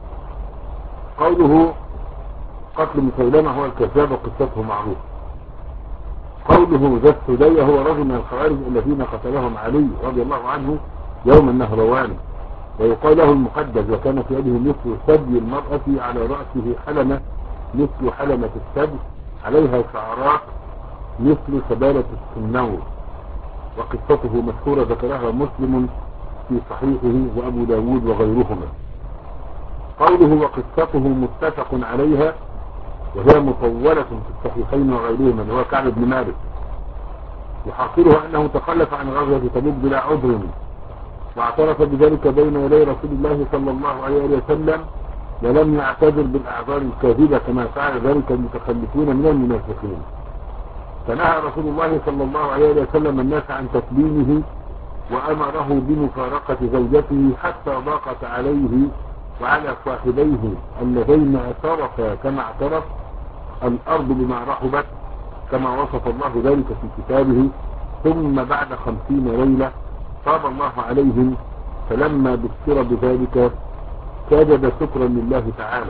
قوله قتل مسيلمة هو الكذاب وقصته معروف. قوله ذا السدية هو رجل من الخوارج الذين قتلهم علي رضي الله عنه يوم النهروان، ويقال له المقدس، وكان في يده مثل ثدي المرأة على رأسه حلمة مثل حلمة الثدي عليها شعرات مثل سبالة السنور، وقصته مشهورة ذكرها مسلم في صحيحه وأبو داود وغيرهما. قوله وقصته متفق عليها وهي مطولة في الصحيحين وغيرهما اللي هو كعب بن مالك، يحصلها أنه تخلف عن غزوة تبوك بلا عذر، واعترف بذلك بين يدي رسول الله صلى الله عليه وسلم ولم يعتذر بالأعذار الكاذبة كما فعل ذلك المتخلفون من المنافقين. فنهى رسول الله صلى الله عليه وسلم الناس عن تكليمه وأمره بمفارقة زوجته حتى ضاقت عليه وعلى صاحبيه اللذين اعترفا كما اعترف الأرض بما رحبت كما وصف الله ذلك في كتابه. ثم بعد خمسين ليلة تاب الله عليهم، فلما بشر بذلك سجد شكرا لله تعالى.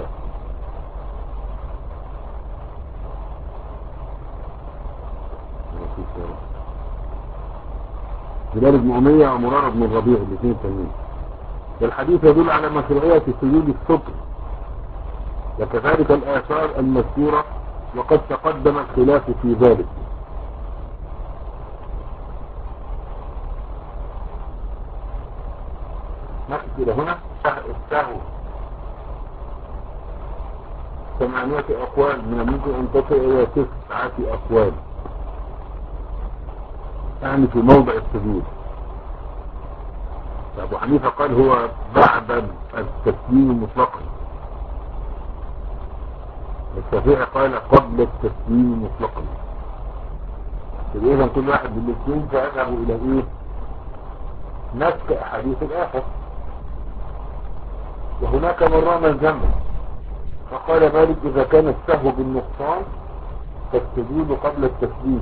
هلال بن أمية ومرارة بن الربيع الاثنين التانيين. والحديث يدل على مشروعية سجود الشكر، وكذلك الآثار المذكورة، وقد تقدم الخلاف في ذلك. نقف إلى هنا. السهو ثمانية أقوال، من الممكن أن تصل إلى تسعة أقوال يعني في موضع السجود. أبو حنيفة قال هو بعد التسليم مطلقا، الشافعي قال قبل التسليم مطلقا. إذا كل واحد بالاثنين فيذهب إلى إيه؟ نسك أحاديث الآخر. وهناك مرة الجمع، فقال مالك إذا كان السهو بالنقصان فالسجود قبل التسليم،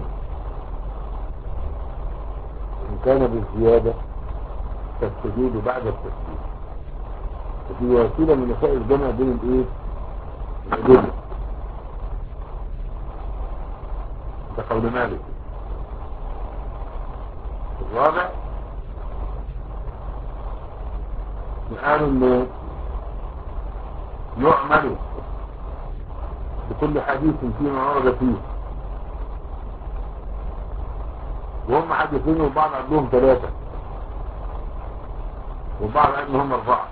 إن كان بالزيادة فالسجود بعد التسليم. ففي وسيلة من وسائل الجمع بين الإيه؟ الأدلة. ده قول مالك. الرابع قالوا إن يعمل بكل حديث فيما ورد فيه، وهم حديثين وبعض عندهم ثلاثة وبعض عندهم أربعة.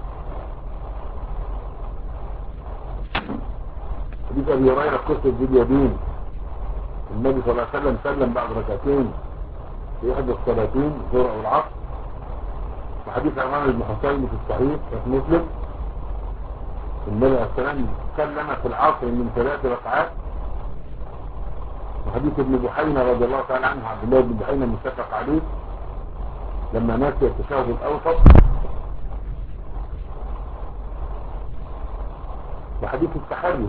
حديث أبي هريرة قصة ذي اليدين، النبي صلى الله عليه وسلم سلم بعد ركعتين في إحدى الصلاتين الظهر أو العصر. وحديث عمران بن حسين في الصحيح في مسلم النبي عليه السلام سلم في العصر من ثلاث ركعات. وحديث ابن بحينة رضي الله تعالى عنه، عبد الله بن بحينة متفق عليه لما ناسي التشهد الأوسط. وحديث التحري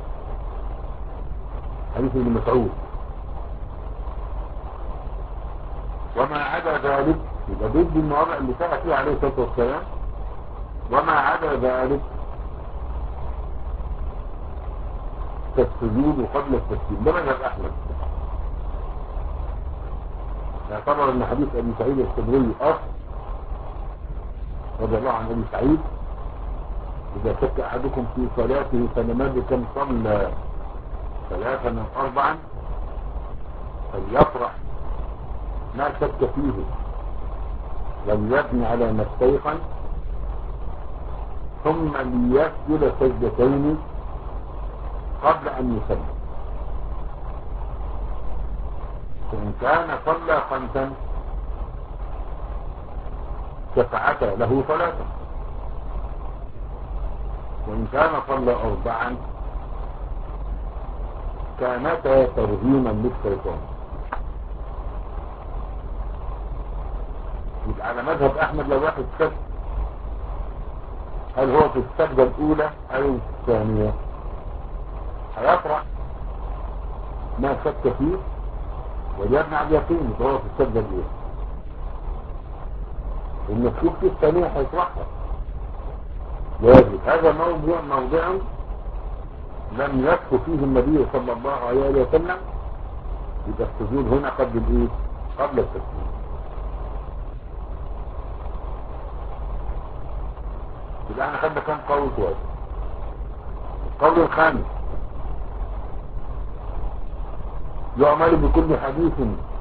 حديث ابن مسعود. وما عدا ذلك يبقى ضد المواضع اللي سأل فيها عليه الصلاة والسلام، وما عدا ذلك كالسجود قبل التسليم. ده مذهب أحمد. يعتبر ان حديث ابي سعيد الخدري اصل رضي الله عن ابي سعيد: اذا شك احدكم في صلاته فلم يدر كم صلى ثلاثا من اربعا فليفرح ما شك فيه وليبني على ما استيقن ثم ليسجد سجدتين قبل ان يسلم. فإن كان صلى خمسا شفعتا له صلاة، وإن كان صلى أربعا كانتا ترهيما للشيطان. يبقى على مذهب أحمد لو واحد شك هل هو في السجدة الأولى أو الثانية هيطرح ما شك فيه ويبنى على اليقين هو في السجدة الأولى. المشكوك في الثانية هيطرحها واجب. هذا موضوع موضع لم يكف فيه النبي صلى الله عليه وسلم. يبقى السجود هنا قبل الايه؟ قبل التسليم. يبقى احنا خدنا كام قول واجب. القول الخامس: يعمل بكل حديث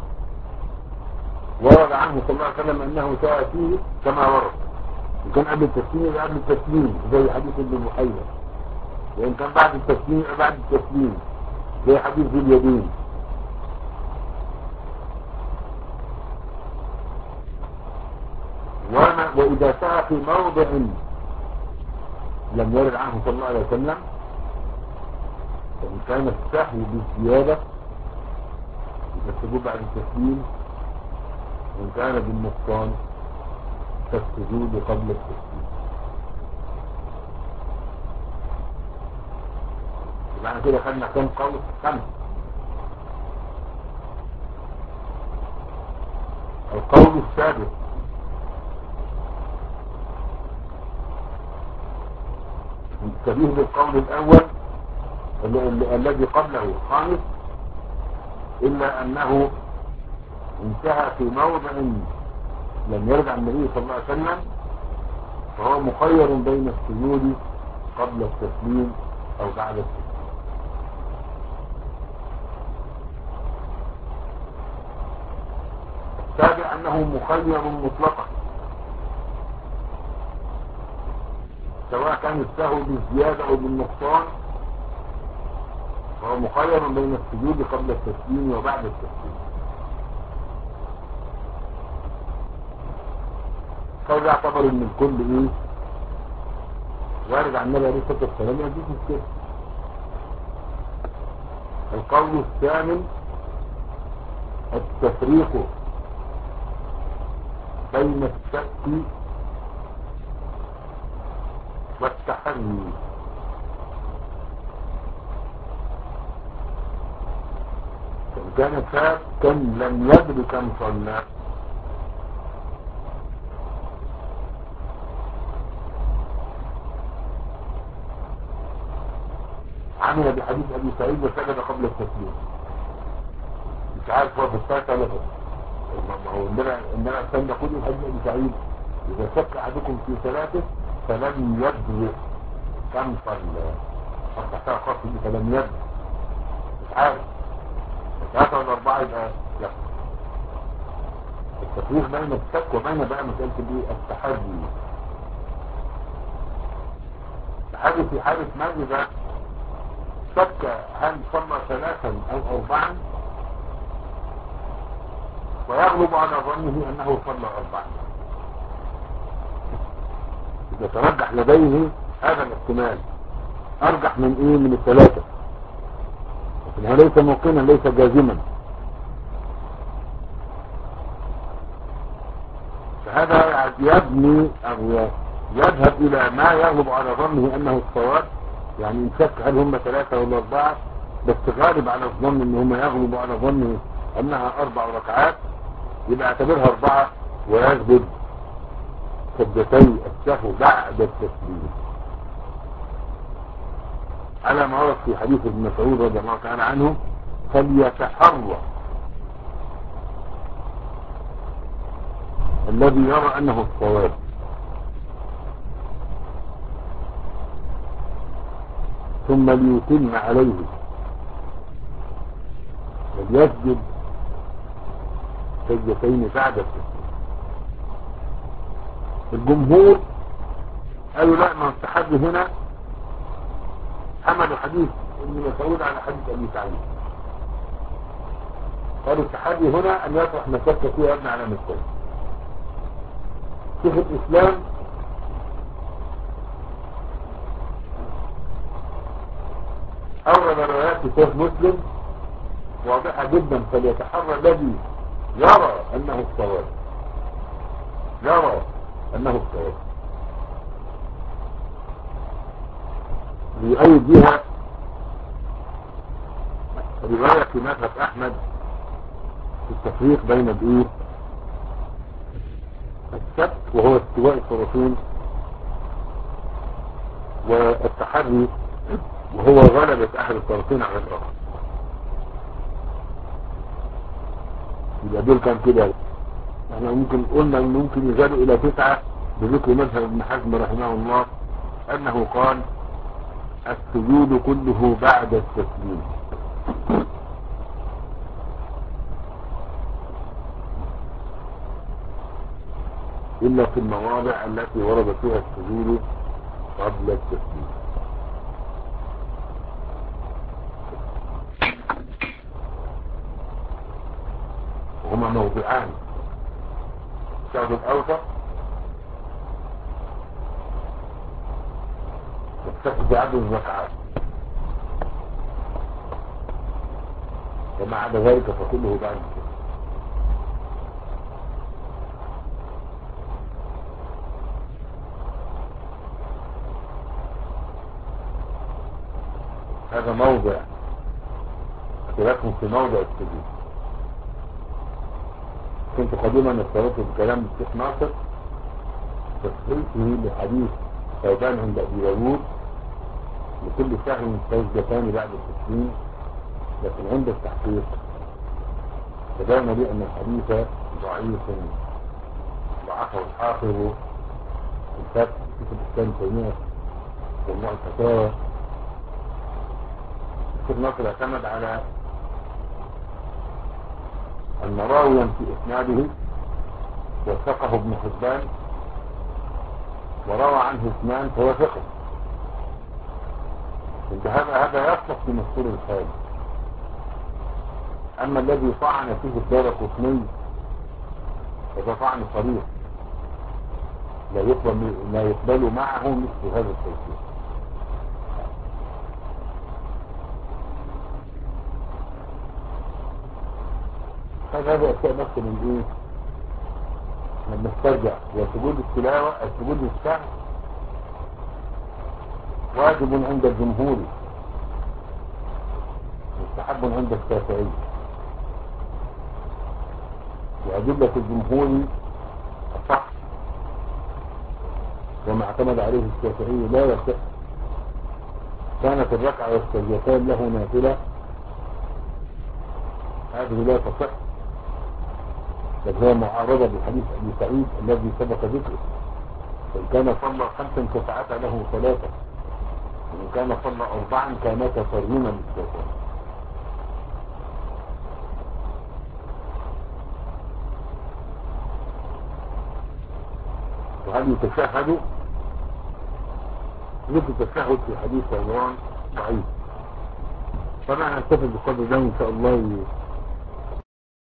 ورد عنه صلى الله عليه وسلم انه ساء فيه كما ورد. ان كان قبل التسليم يبقى قبل التسليم زي حديث ابن محيرة، وان كان بعد التسليم يبقى بعد التسليم زي حديث ذي اليدين. واذا ساء في موضع لم يرد عنه صلى الله عليه وسلم فان كان السهو بالزيادة السجود بعد التسليم، وإن كان بالنقصان فالسجود قبل التسليم. يبقى احنا كده خدنا كم قول؟ خمسة. القول السادس: شبيه بالقول الأول الذي قبله خامس، إلا أنه انتهى في موضع لم يرجع النبي صلى الله عليه وسلم، فهو مخير بين السجود قبل التسليم أو بعد التسليم. السابع أنه مخير مطلقا، سواء كان السهو بالزيادة أو بالنقصان، فهو مخير بين السجود قبل التسليم وبعد التسليم. فإذا اعتبر ان الكل ايه وارد عن النبي عليه الصلاة والسلام يجيز مشكلة. القول الثامن: التفريق بين الشك والتحري. إن كان شاكا لم يدر كم صلى عمل بحديث ابي سعيد وسجد قبل التسليم، مش عارف هو في الساعة ولا ما هو عندنا عندنا كان نقول الحديث ابي سعيد: اذا شك احدكم في ثلاثه فلم يدر كم صلى. افتحتها خاص دي فلم يدر، مش عارف ثلاثة ولا أربعة يبقى لا. التفريق بين الشك وبين بقى مسألة الايه؟ التحري. التحري في حالة ما إذا شك هل صلى ثلاثا أو أربعا ويغلب على ظنه أنه صلى أربعا، إذا ترجح لديه هذا الاحتمال أرجح من إيه؟ من الثلاثة، لكن ليس موقنا ليس جازما. فهذا يبني أو يذهب إلى ما يغلب على ظنه أنه الصواب. يعني إن شك هل هم ثلاثة ولا أربعة، بس غالب على الظن أن هم يغلب على ظنه أنها أربع ركعات، يبقى اعتبرها أربعة ويسجد سجدتي السهو بعد التسليم على ما ورد في حديث ابن مسعود رضي الله تعالى عنه: فليتحرى الذي يرى أنه الصواب ثم ليتم عليه وليسجد سجدتين بعد التسليم. الجمهور قالوا لا، ما التحدي هنا حملوا حديث ابن مسعود على حديث ابي سعيد. قالوا التحدي هنا ان يطرح ما شك فيه ابن على مستوى. شيخ الاسلام اورد روايات في صحيح مسلم واضحه جدا: فليتحرى الذي يرى انه الصواب، يرى انه الصواب، ليؤيد بها رواية في مذهب احمد في التفريق بين الايه السبت وهو استواء الطرفين والتحري وهو غلبة احد الطرفين على الاخر. يبقى دول كان كده. احنا ممكن قلنا ان ممكن يزالوا الى تسعة بذكر مذهب ابن حزم رحمه الله انه قال السجود كله بعد التسليم، إلا في المواضع التي ورد فيها السجود قبل التسليم. وهما موضعان: الشهد الأوسط والشك في عدد الركعات، وما عدا ذلك فكله بعد التسليم. هذا موضع اختلافهم في موضع السجود. كنت قديما استردت بكلام الشيخ ناصر تصحيحه لحديث ثوبان عند ابي داوود لكل سهو سجدتان بعد التسليم، لكن عند التحقيق تبين لي ان الحديث ضعيف ضعفه الحافظ الفتح في الاسلام تيميه والله الفتاوى. الشيخ ناصر اعتمد على أن راويا في إسناده وثقه ابن حبان وروى عنه اثنان فهو ثقة. هذا هذا يصلح في مذكور الحال. أما الذي طعن فيه الدارقطني فده طعن صريح لا يقبل لا يقبل معه مثل هذا التوثيق. هذا أشياء بس من إيه لما نسترجع. وسجود التلاوة السجود السهو واجب عند الجمهور مستحب عند الشافعي، وأدلة الجمهور الصح وما اعتمد عليه الشافعي لا يصح. كانت الركعة والسجدتان له نافلة هذه لا تصح، بل هي معارضة بحديث أبي سعيد الذي سبق ذكره: فإن كان صلى خمسا فسعت له ثلاثة، وإن كان صلى أربعا كانتا ترهيما للشيطان. وهل يتشهد؟ ذكر التشهد في حديث عمران ضعيف. طبعا نستفد بقدر ده إن شاء الله